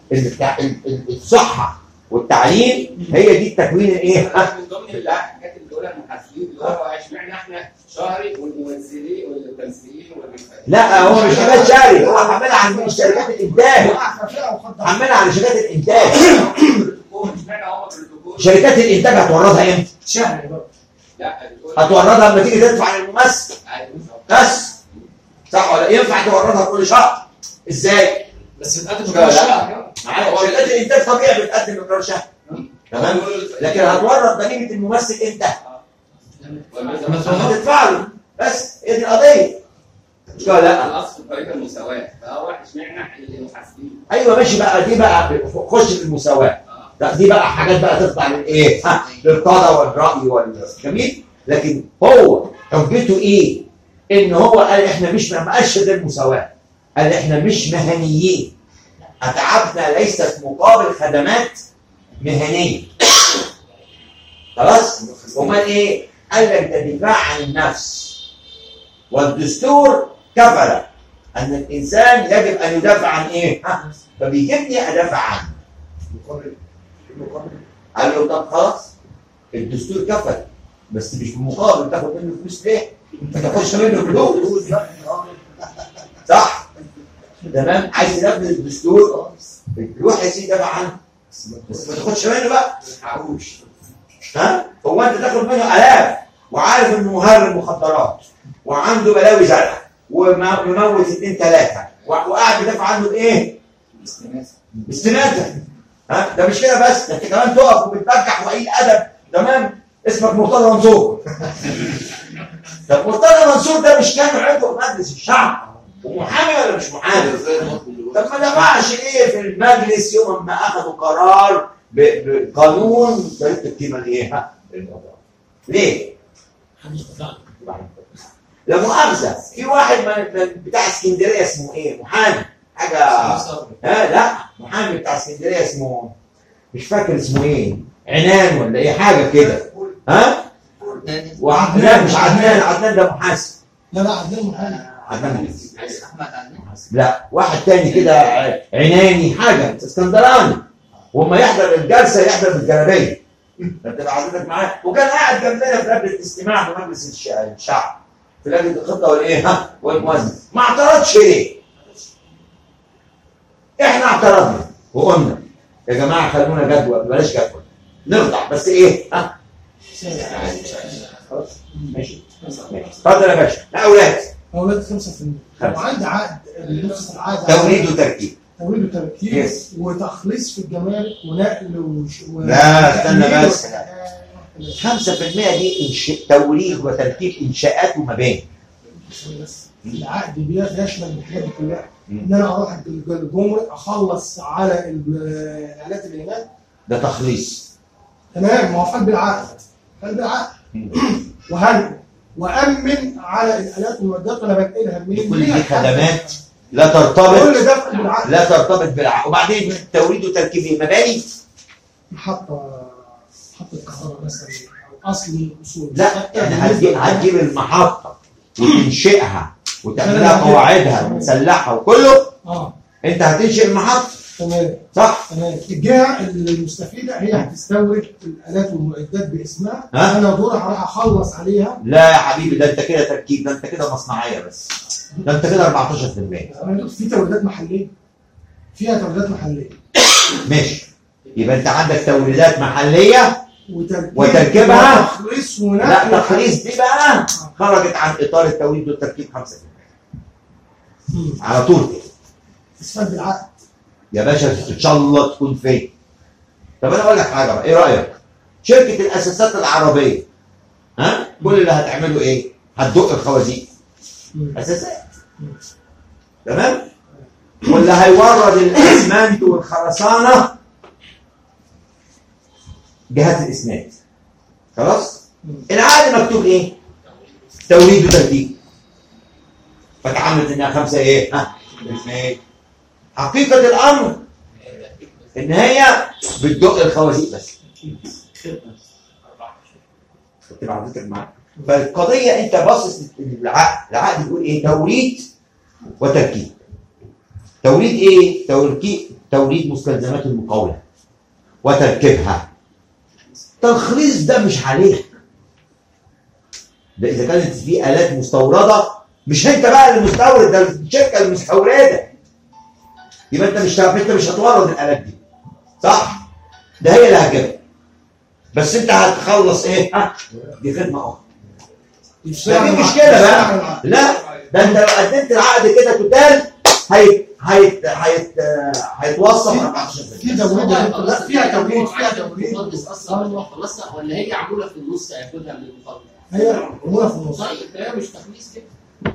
الصحه والتعليم هي دي التكوين الايه؟ من ضمن الحاجات اللي بيقولها المحاسبين اللي هو اشمعنى احنا شهري والممثلين والتمثيليين والممثلين. لا هو مش حاجات شهري. هو عمال عن شركات الانتاج. عمال على شركات الانتاج. اشمعنى هم بروتوكول؟ شركات الانتاج هتوردها امتى؟ شهري برضه. لا هتوردها لما تيجي تدفع للممثل بس صح ولا ينفع توردها كل شهر؟ ازاي؟ بس بتقدم كل شهر. شركات الانتاج طبيعي بتقدم مقدار شهر تمام؟ لكن هتورد ضريبه الممثل امتى؟ لما تدفع له بس. هي دي القضيه. مش كده لا؟ الاصل في الضريبه المساواه فهو اشمعنى المحاسبين؟ ايوه ماشي بقى. دي بقى خش في المساواه. لا دي بقى حاجات بقى تخضع للايه؟ ها للقضاء والراي والجميل. لكن هو حجته ايه؟ ان هو قال احنا مش ما قالش ده المساواه. قال احنا مش مهنيين. اتعابنا ليست مقابل خدمات مهنيه. خلاص؟ امال ايه؟ قال لك ده دفاع عن النفس. والدستور كفل ان الانسان يجب ان يدافع عن ايه؟ ها؟ فبيجيبني ادافع عنه. قال له طب خلاص الدستور كفل بس مش بالمقابل تاخد منه فلوس ليه؟ ما تاخدش منه فلوس صح؟ تمام؟ عايز تنفذ الدستور روح يا سيدي دافع عنه بس ما تاخدش منه بقى. ها؟ هو انت تاخد منه الاف وعارف انه مهرب مخدرات وعنده بلاوي زرقاء ومموت اثنين ثلاثه وقاعد بيدافع عنه بايه؟ باستناده. ها ده مش كده بس، ده انت كمان تقف وبتبجح وقليل ادب. تمام؟ اسمك مرتضى منصور. طب مرتضى منصور ده مش كان عضو في مجلس الشعب ومحامي ولا مش محامي؟ طب ما دفعش ليه في المجلس يوم ما اخذوا قرار بقانون طريقه القيمه الايه؟ ليه؟ لا مؤاخذه، في واحد من بتاع اسكندريه اسمه ايه؟ محامي حاجه ها لا محامي بتاع اسكندريه اسمه مش فاكر اسمه ايه، عنان ولا ايه حاجه كده. ها؟ وعدنان مش عدنان، عدنان ده محاسب. لا لا عدنان محامي. عدنان احمد عدنان لا واحد تاني كده عناني حاجه اسكندراني، وما يحضر الجلسه يحضر بالجلابيه. بتبقى حضرتك معاه، وكان قاعد جنبنا في لجنه الاستماع في مجلس الشعب في لجنه الخطه والايه ها والموازنه. ما اعترضش ليه؟ احنا اعترضنا وقلنا يا جماعه خلونا جدول بلاش جدول نخضع بس ايه ها؟ خلاص ماشي ماشي اتفضل يا باشا. لا اولاد اولاد خمسة في المية وعندي عقد نص العقد توريد وتركيب توريد وتركيب yes. وتخليص في الجمارك ونقل وش... و... لا استنى بس خمسة في المية دي إنشاء توريد وتركيب انشاءات ومباني. بس العقد بيشمل الحاجات دي كلها ان انا اروح الجمرك اخلص على الالات اللي هناك. ده تخليص تمام، ما هو قلب العقد قلب العقد وهل وامن على الالات والمعدات وانا بنقلها منين؟ كل دي خدمات لا ترتبط كل ده في العقد لا ترتبط بالعقد. وبعدين توريد وتركيب ايه؟ مباني محطه محطه كهرباء مثلا او اصل اصول. لا يعني هتجيب هتجيب المحطه وتنشئها وتعملها قواعدها وتسلحها وكله. اه انت هتنشئ المحطه. تمام صح؟ تمام. الجهه المستفيده هي هتستورد الالات والمعدات باسمها. انا دوري هروح اخلص عليها. لا يا حبيبي ده انت كده تركيب، ده انت كده مصنعيه بس. ده انت كده أربعتاشر في المية. في توريدات محليه. فيها توريدات محليه. ماشي. يبقى انت عندك توريدات محليه وتركيب وتركيبها تخليص ونقل. لا تخليص دي بقى خرجت عن اطار التوريد والتركيب خمسة في المية. على طول كده. اسفل بالعقد. يا باشا ان شاء الله تكون فين. طب انا اقول لك حاجه بقى، ايه رايك؟ شركه الاساسات العربيه ها كل اللي هتعمله ايه؟ هتدق الخوازيق اساسات. تمام؟ واللي هيورد الاسمنت والخرسانه جهاز الاسناد. خلاص؟ العقد مكتوب ايه؟ توريد وتركيب. فتعاملت انها خمسه ايه؟ ها؟ اثنين. حقيقة الأمر إن هي بتدق الخوازيق بس. كنت بعضتك معاك. فالقضية أنت باصص للعقد، العقد بيقول إيه؟ توريد وتركيب. توريد إيه؟ توركيب توريد مستلزمات المقاولة وتركيبها. تلخيص ده مش عليك. ده إذا كانت في آلات مستوردة مش أنت بقى المستورد، ده الشركة المستوردة. يبقى انت مش انت مش هتورد الالات دي صح؟ ده هي اللي هتجيبها بس انت هتخلص ايه؟ ها؟ دي خدمه اخرى. ده دي مشكله بقى. لا ده انت لو قدمت العقد كده توتال هيت هيت هيت هيتوصف أربعتاشر في المية. في توريد لا فيها توريد فيها توريد اصلا خلصنا ولا هي معموله في النص هياخدها من المقابل؟ هي معموله في النص. طيب هي مش تخليص كده.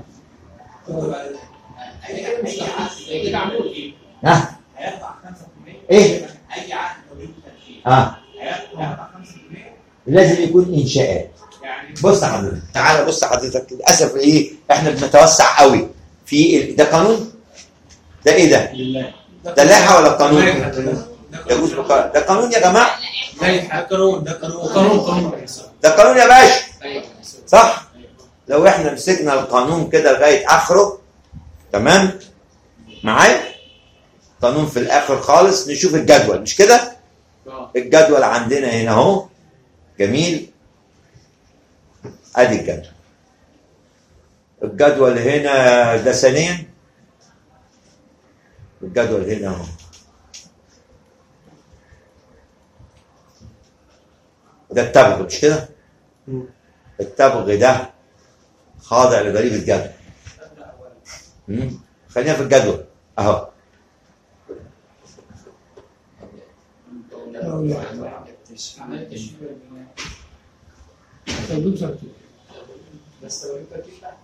هي كده مش تخليص هي كده معموله ايه؟ ها؟ هيدفع خمسة في المية. ايه؟ اي عقد توريد وتركيب. اه هيدفع خمسة في المية. لازم يكون انشاءات. يعني بص حضرتك تعالى بص حضرتك للاسف ايه احنا بنتوسع قوي في ده قانون ده ايه ده؟ لله. ده لائحه ولا قانون؟ يجوز ده قانون يا جماعه؟ لائحه قانون ده قانون قانون قانون ده قانون يا باشا صح؟ لو احنا مسكنا القانون كده لغايه اخره تمام؟ معايا؟ قانون في الاخر خالص نشوف الجدول مش كده؟ الجدول عندنا هنا اهو جميل. ادي الجدول. الجدول هنا ده ثانيا. الجدول هنا اهو. ده التابلو مش كده؟ التبغ ده خاضع لضريبه جدول. مم. خلينا في الجدول اهو. بس لو انت بتفتح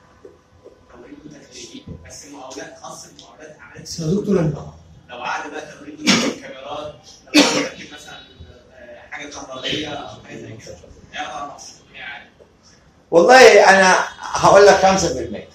بس المقاولات خاص المقاولات عملت يا دكتور انت لو قعد بقى توريد الكاميرات لو قعد تركب مثلا حاجه كهربائيه او حاجه زي كده يعني والله انا هقول لك خمسة في المية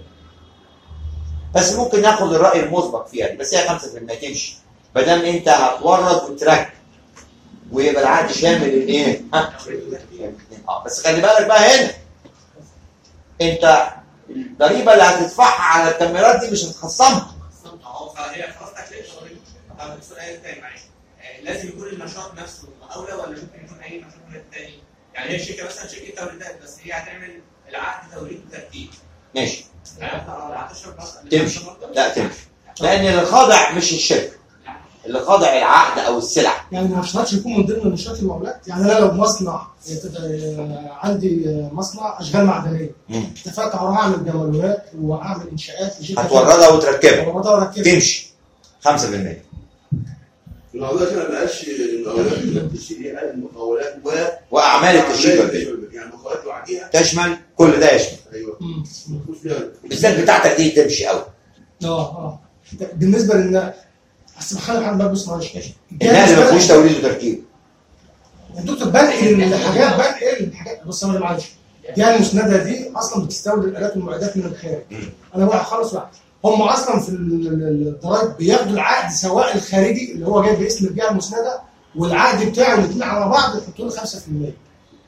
بس ممكن ناخد الراي المسبق فيها دي، بس هي خمسة في المية تمشي ما دام انت هتورد وتركب ويبقى العقد شامل الايه؟ ها؟ اه بس خلي بالك بقى هنا انت الضريبه اللي هتدفعها على الكاميرات دي مش هتخصمها. اه فهي خلاص تكلفه ضريبه. طب السؤال تاني معايا لازم يكون النشاط نفسه مقاوله ولا ممكن يكون اي نشاط تاني؟ يعني هي شركه مثلا شركه توريدات بس هي هتعمل العقد توريد وتركيب. ماشي. هتشرب تمشي. لا تمشي. لان اللي خاضع مش الشركه. اللي خاضع العقد او السلعه. يعني ما اشترطش يكون من ضمن نشاط المقاولات، يعني انا لو مصنع عندي مصنع اشغال معدنيه اتفقت على هعمل جمالونات وهعمل انشاءات هتوردها وتركبها هتوردها وتركبها تمشي خمسة في المية. المقاولات هنا ما قالش المقاولات التشغيليه، قال المقاولات و واعمال التشغيل يعني المقاولات لوحديها تشمل كل ده يشمل. ايوه بالذات بتاعتك دي تمشي قوي. اه اه بالنسبه للنقل بس بخلي حد بقى بص معلش النقل ما فيهوش توريد وتركيب. يا دكتور بنقل الحاجات بنقل الحاجات بص انا معلش دي المسنده دي اصلا بتستورد الالات والمعدات من الخارج. انا بقى خلص واحد هم اصلا في الضرايب بياخدوا العقد سواء الخارجي اللي هو جاي باسم الجهه المسنده والعقد بتاعه الاثنين على بعض يحطوا له خمسة في المية.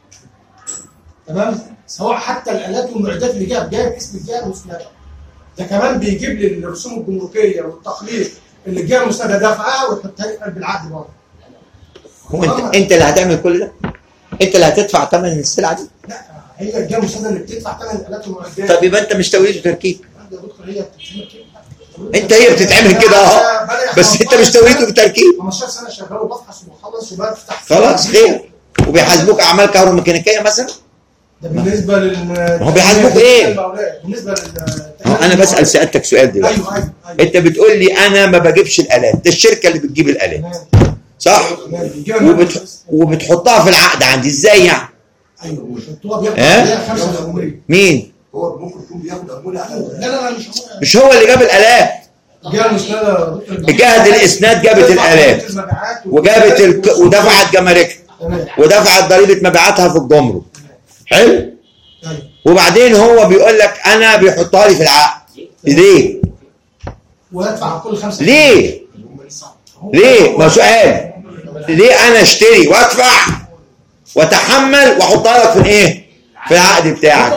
تمام؟ سواء حتى الالات والمعدات اللي جايه جايه باسم الجهه المسنده. ده كمان بيجيب لي الرسوم الجمركيه والتخليص اللي الجهه المسنده دافعها ويحطها لي في قلب العقد برضه. هو انت انت اللي هتعمل كل ده؟ انت اللي هتدفع ثمن السلعه دي؟ لا هي الجهه المسنده اللي بتدفع ثمن الالات والمعدات. طب يبقى انت مش توريد وتركيب. يا دكتور هي بتتعمل كده. انت هي بتتعمل كده اه بس انت مش توريد وتركيب. خمستاشر سنه شغال وبفحص وبخلص وبفتح خلاص خير. وبيحاسبوك اعمال كهروميكانيكيه مثلا؟ ده بالنسبه لل هو بيحاسبوك ايه؟ بالنسبه لل انا بسال سيادتك سؤال دلوقتي. ايوه ايوه ايوه انت بتقول لي انا ما بجيبش الالات، ده الشركه اللي بتجيب الالات صح؟ وبت... وبتحطها في العقد عندي ازاي يعني؟ ايوه بيحطوها بياخدوا عليها خمسة في المية. مين؟ هو ممكن يكون بياخد عموله على لا لا لا مش هو مش هو اللي جاب الالات. الجهه المسنده جهه الاسناد جابت الالات وجابت الك... ودفعت جماركها ودفعت ضريبه مبيعاتها في الجمرك. حلو؟ وبعدين هو بيقول لك انا بيحطها لي في العقد. ليه؟ ويدفع كل خمسة ليه؟ ليه؟ ما سؤال ليه انا اشتري وادفع واتحمل واحطها لك في ايه؟ في العقد بتاعك.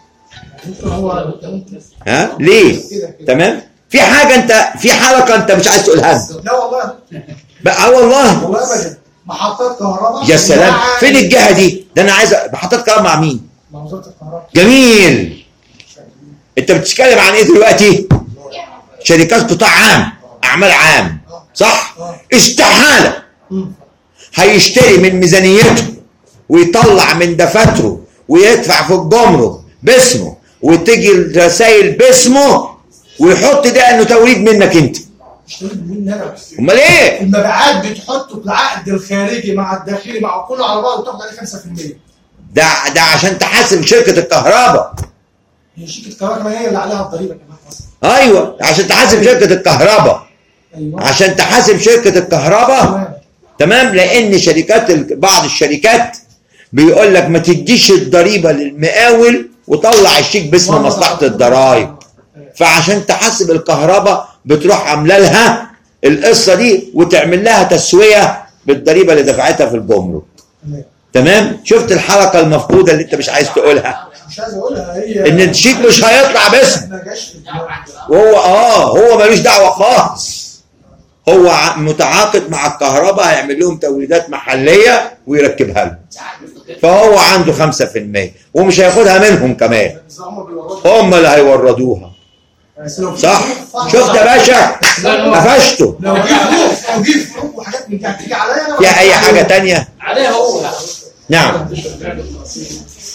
ها؟ ليه؟ تمام؟ في حاجه انت في حركه انت مش عايز تقولها لنا. لا والله بقى والله والله ابدا. محطات كهرباء يا سلام فين الجهه دي؟ ده انا عايز محطات كهرباء مع مين؟ مع وزاره الكهرباء. جميل. انت بتتكلم عن ايه دلوقتي؟ شركات قطاع عام، اعمال عام صح؟ استحاله هيشتري من ميزانيته ويطلع من دفاتره ويدفع في الجمرك باسمه وتيجي الرسائل باسمه ويحط ده انه توريد منك انت. مش توريد مني انا. امال ايه؟ المبيعات بتحطه في العقد الخارجي مع الداخلي مع كله على بعض وتاخد عليه خمسة في المية. ده ده عشان تحاسب شركه الكهرباء. هي شركه الكهرباء كمان هي اللي عليها الضريبه كمان اصلا. ايوه عشان تحاسب شركه الكهرباء. ايوه عشان تحاسب شركه الكهرباء. تمام. لان شركات بعض الشركات بيقول لك ما تديش الضريبه للمقاول وطلع الشيك باسم مصلحه الضرايب. فعشان تحاسب الكهرباء بتروح عامله لها القصه دي وتعمل لها تسويه بالضريبه اللي دفعتها في الجمرك. تمام. شفت الحركه المفقوده اللي انت مش عايز تقولها؟ مش عايز اقولها هي ان الشيك مش هيطلع باسم. وهو اه هو ملوش دعوه خالص. هو متعاقد مع الكهرباء هيعمل لهم توريدات محليه ويركبها لهم. فهو عنده خمسة في المية ومش هياخدها منهم كمان. هم اللي هيوردوها. صح؟ شفت يا باشا؟ قفشته. لو جه فلوس لو جه فلوس وحاجات من دي هتيجي عليا انا. في اي حاجه ثانيه؟ عليها هو. نعم.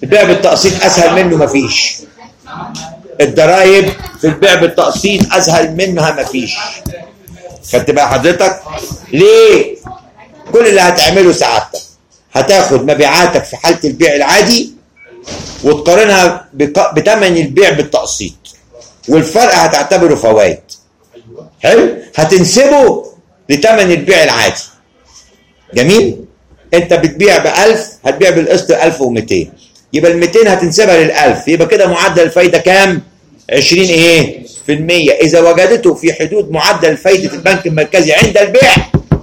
البيع بالتقسيط اسهل منه مفيش. الضرايب في البيع بالتقسيط اسهل منها مفيش. خدت بقى حضرتك؟ ليه؟ كل اللي هتعمله سعادتك هتاخد مبيعاتك في حاله البيع العادي وتقارنها بثمن البيع بالتقسيط، والفرق هتعتبره فوائد. حلو؟ هتنسبه لثمن البيع العادي. جميل؟ انت بتبيع ب ألف، هتبيع بالقسط ألف ومئتين، يبقى ال مئتين هتنسبها لل ألف، يبقى كده معدل الفايده كام؟ عشرين ايه؟ في المية. اذا وجدته في حدود معدل فايده البنك المركزي عند البيع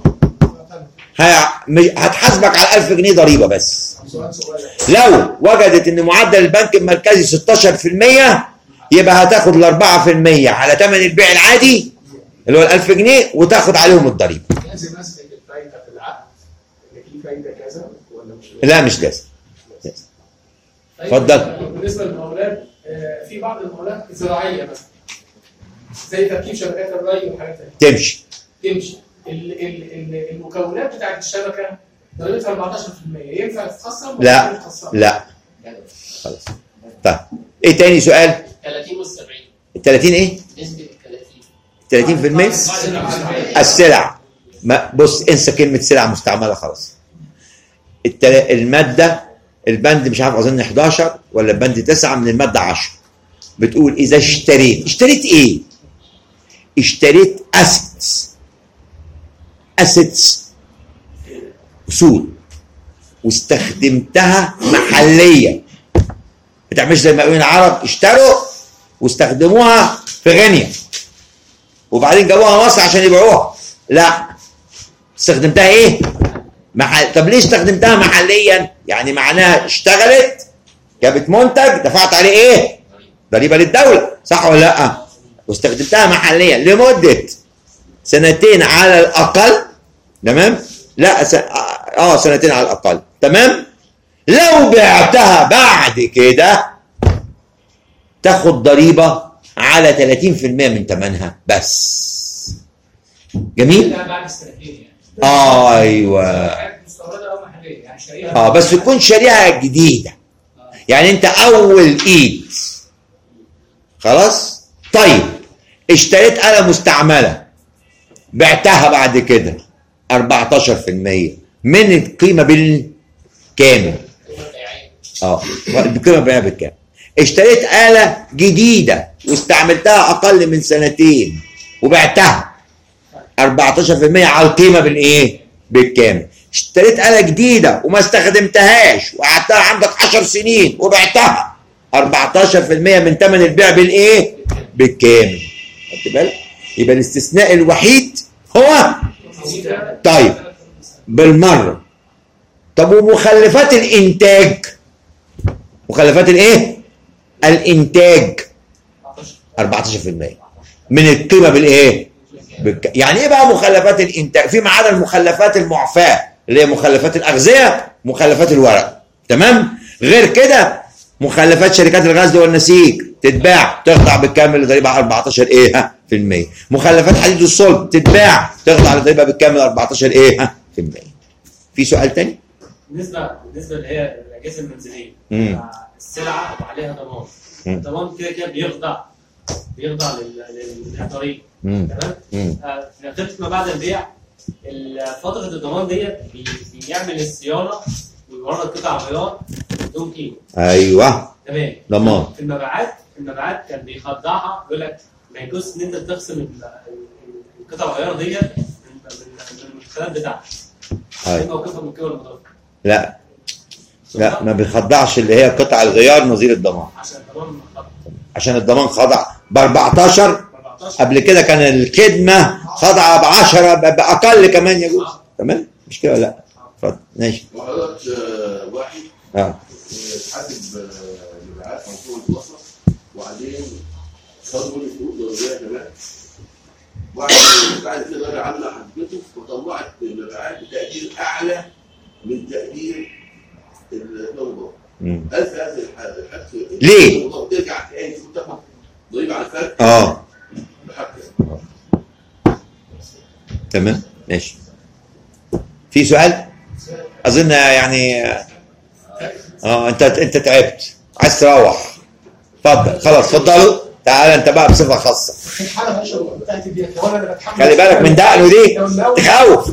هتحاسبك على ألف جنيه ضريبه بس. لو وجدت ان معدل البنك المركزي ستاشر في المية يبقى هتاخد ال أربعة في المية على ثمن البيع العادي اللي هو ال ألف جنيه وتاخد عليهم الضريبه. لازم اسبق الفايده في العقد ان في فايده كذا ولا مش لازم؟ لا مش لازم. اتفضل. بالنسبه للمقاولات في بعض المقاولات الزراعيه مثلا زي تركيب شبكات الري وحاجات ثانيه تمشي تمشي ال ال المكونات بتاعت الشبكه ضريبتها أربعتاشر في المية، ينفع تتخصم ولا لا ما تتخصمش؟ لا خلاص. طيب ايه تاني سؤال؟ ثلاثين والسبعين. ال ثلاثين ايه؟ نسبه ال ثلاثين. ثلاثين في المية السلع. ما بص انسى كلمه سلع مستعمله خلاص. التل... الماده البند مش عارف اظن احداشر ولا البند تسعة من الماده عشرة بتقول اذا اشتريت اشتريت ايه؟ اشتريت اسيتس اسيتس اصول واستخدمتها محليا. ما تعملش زي المقاولين العرب اشتروا واستخدموها في غينيا وبعدين جابوها مصر عشان يبيعوها. لا، استخدمتها ايه؟ محل. طب ليه استخدمتها محليا؟ يعني معناها اشتغلت جابت منتج دفعت عليه ايه؟ ضريبه للدوله، صح ولا لا؟ واستخدمتها محليا لمده سنتين على الاقل. تمام؟ لا س... اه سنتين على الاقل. تمام؟ لو بعتها بعد كده تاخد ضريبه على ثلاثين في المية من ثمنها بس. جميل؟ بعد السنتين يعني. ايوه. مستورده او محليه يعني شاريها. اه بس تكون شاريها جديده. يعني انت اول ايد. خلاص؟ طيب اشتريت آلة مستعمله بعتها بعد كده أربعتاشر في المية من القيمه بالكامل. اه القيمه بالكامل. اشتريت آلة جديده واستعملتها اقل من سنتين وبعتها أربعتاشر في المية على القيمه بالايه؟ بالكامل. اشتريت آلة جديده وما استخدمتهاش وقعدتها عندك عشر سنين وبعتها أربعتاشر في المية من ثمن البيع بالايه؟ بالكامل. خدت بالك؟ يبقى الاستثناء الوحيد هو طيب بالمره. طب ومخلفات الانتاج؟ مخلفات الايه؟ الانتاج أربعتاشر في المية من القيمه بالايه؟ بالك... يعني ايه بقى مخلفات الانتاج؟ فيما عدا المخلفات المعفاه اللي هي مخلفات الاغذيه، مخلفات الورق. تمام؟ غير كده مخلفات شركات الغزل والنسيج تتباع تخضع بالكامل لضريبه أربعتاشر ايه في المية. مخلفات حديد الصلب تتباع تخضع لضريبه بالكامل أربعتاشر ايه في المية. في سؤال تاني؟ بالنسبه بالنسبه اللي هي الاجهزه المنزليه مم. السلعه وعليها ضمان. الضمان كده كده بيخضع بيخضع للضريبه. تمام؟ آه في خطه ما بعد البيع فتره الضمان ديت بيعمل الصيانه ويورد قطع غيار بدون قيمه. ايوه تمام. ضمان. في المبيعات في المبيعات كان بيخضعها يقول لك ما يجوز ان انت تخصم القطع الغيار ديت من المدخلات بتاعتك. ايه موقفها من القيمه المضافه؟ لا لا ما بيخضعش اللي هي قطع الغيار نظير الضمان. عشان الضمان خضع. عشان الضمان خضع ب أربعتاشر. قبل كده كان الخدمه خاضعه ب عشرة باقل كمان يجوز. تمام؟ مش كده ولا لا؟ اتفضل ماشي. وحضرتك واحد اه حاسب مبيعات منصور البصره وبعدين خدوا مني فلوس ضروريه كمان. واحد بعد كده راجع عامله حسبته وطلعت مبيعات بتقدير اعلى من تقدير النظام. ألف هذه الحادثه ليه؟ ترجع تاني تاخد ضريبه على الفرق. اه تمام ماشي. في سؤال؟ اظن يعني اه انت انت تعبت عايز تروح. اتفضل خلاص اتفضلوا. تعالى انت بقى بصفه خاصه. الحاله ماشيه بتاعتي دي هو انا اللي بتحمل. خلي بالك من دقنه دي تخوف.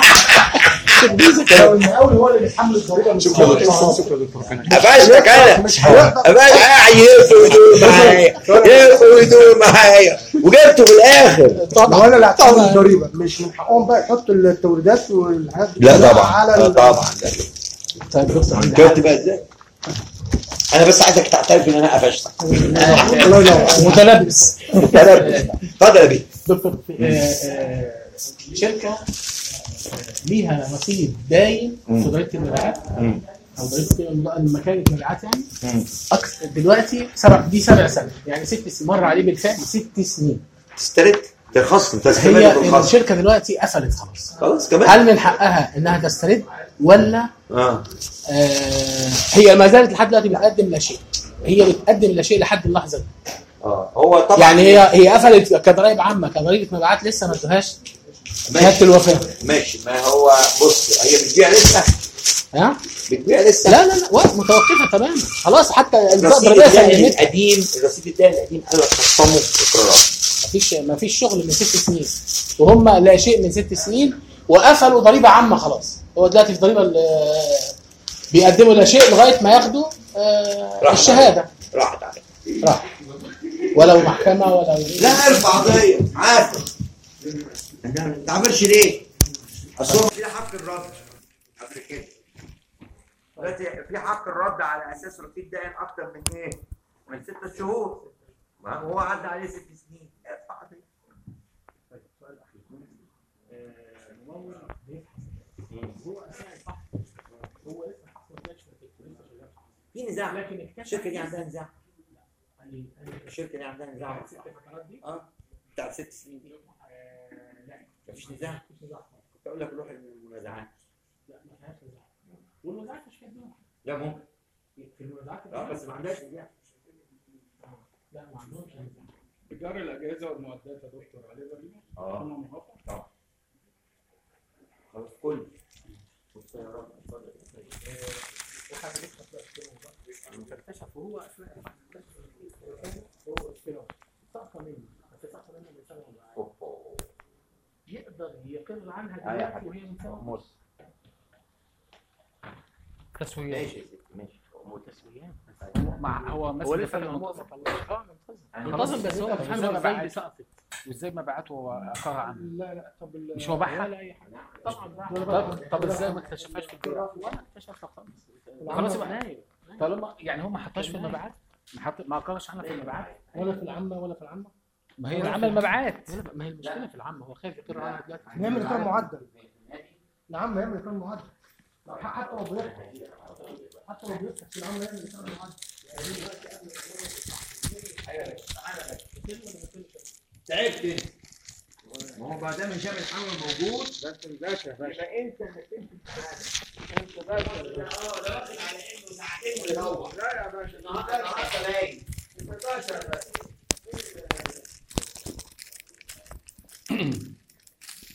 لو المقاول هو اللي بيتحمل الضريبه. شكرا دكتور. شكرا دكتور. قفشتك انا. مش هيقدر يقفل هدوم معايا. يقفل هدوم معايا وجبته في الاخر. طبعا انا اللي هتحمل الضريبه مش من حقهم بقى يحطوا التوريدات والحاجات دي. لا طبعا على طبعا. طيب بص عندي بقى ازاي؟ انا بس عايزك تعترف ان انا قفشتك. متلبس. متلبس. اتفضل يا بيه. دكتور شركه ليها نصيب دايم في ضريبه المبيعات او ضريبه المكان المبيعات يعني اكثر دلوقتي سبع دي سبع سنين يعني ست سنين مر عليه بالفعل ست سنين. تسترد تخصم تستمر هي بالخصم. الشركه دلوقتي قفلت خلاص. خلاص كمان. هل من حقها انها تسترد ولا اه, آه هي ما زالت لحد دلوقتي بتقدم لا شيء. هي بتقدم لا شيء لحد اللحظه دي. اه هو طبعا يعني هي هي قفلت كضرائب عامه كضريبه مبيعات لسه ما ادوهاش شهاده الوفاه. ماشي. ما هو بص هي بتبيع لسه. ها بتبيع لسه. لا لا لا متوقفه تماما خلاص. حتى الرصيد الدائن القديم الرصيد الدائن القديم قالوا خصموا اقرارات. مفيش مفيش شغل من ست سنين وهم لا شيء من ست سنين وقفلوا ضريبه عامه خلاص. هو دلوقتي في ضريبه بيقدموا لا شيء لغايه ما ياخدوا آه الشهاده. راحت عليك. راح ولو محكمه ولا لا ارفع قضيه عارف. انت ما تعملش ليه؟ اصل في حق الرد قبل كده. دلوقتي في حق الرد على اساس رصيد دائن اكتر من ايه؟ من ست شهور. ما هو عدى عليه ست سنين. ارفع قضيه. سؤال اخير. الممول بيفحص هو اثناء الفحص هو لسه الفحص ما كانش في نزاع. لكن الشركه دي عندها نزاع. الشركه دي عندها نزاع. اه بتاع ست سنين دي. لا مفيش نزاع. كنت اقول لك روح المنازعات. لا ما فيهاش نزاع. والمنازعات مش فيها نزاع. لا ممكن. في المنازعات اه بس ما عندهاش نزاع. لا ما عندهمش نزاع. إيجار الأجهزة والمعدات يا دكتور عليه ضريبة؟ اه هم موافق؟ طبعا. خلاص كل والسيارات اتفضل. وحاجة لسه بقى المفتشة فهو هو استلام سقطة منه بس سقطة منه بيساوي يقدر يقر عنها دلوقتي وهي مساوية. تسويات. ماشي ماشي. هو تسويات مع هو مثلا هو لسه منتظم. اه منتظم بس هو مش عارف ازاي سقطت وازاي مبيعاته هو اقر عنها. لا لا طب مش هو باعها ولا اي حاجه. طبعا طب طب ازاي ما اكتشفهاش في البيع؟ ولا اكتشفها خالص. خلاص يبقى نايم. طالما يعني هو ما حطهاش في المبيعات ما اقرش عنها في المبيعات ولا في العامه ولا في العامه. ما هي العامه المبيعات. ما هي المشكله في العامه هو خايف يقر عنها دلوقتي. نعمل كام معدل؟ العامه يعمل كام معدل؟ حتى لو بيفتح حتى لو بيفتح في العامه يعمل كام معدل؟ تعبت انت. ما هو بعد ما شاف الحمل موجود بس مذاكر يا باشا. يبقى انت انك انت انت باشا. اه ده واخد على انه ساعتين ويروح. لا يا باشا النهارده النهارده باين. انت باشا بس.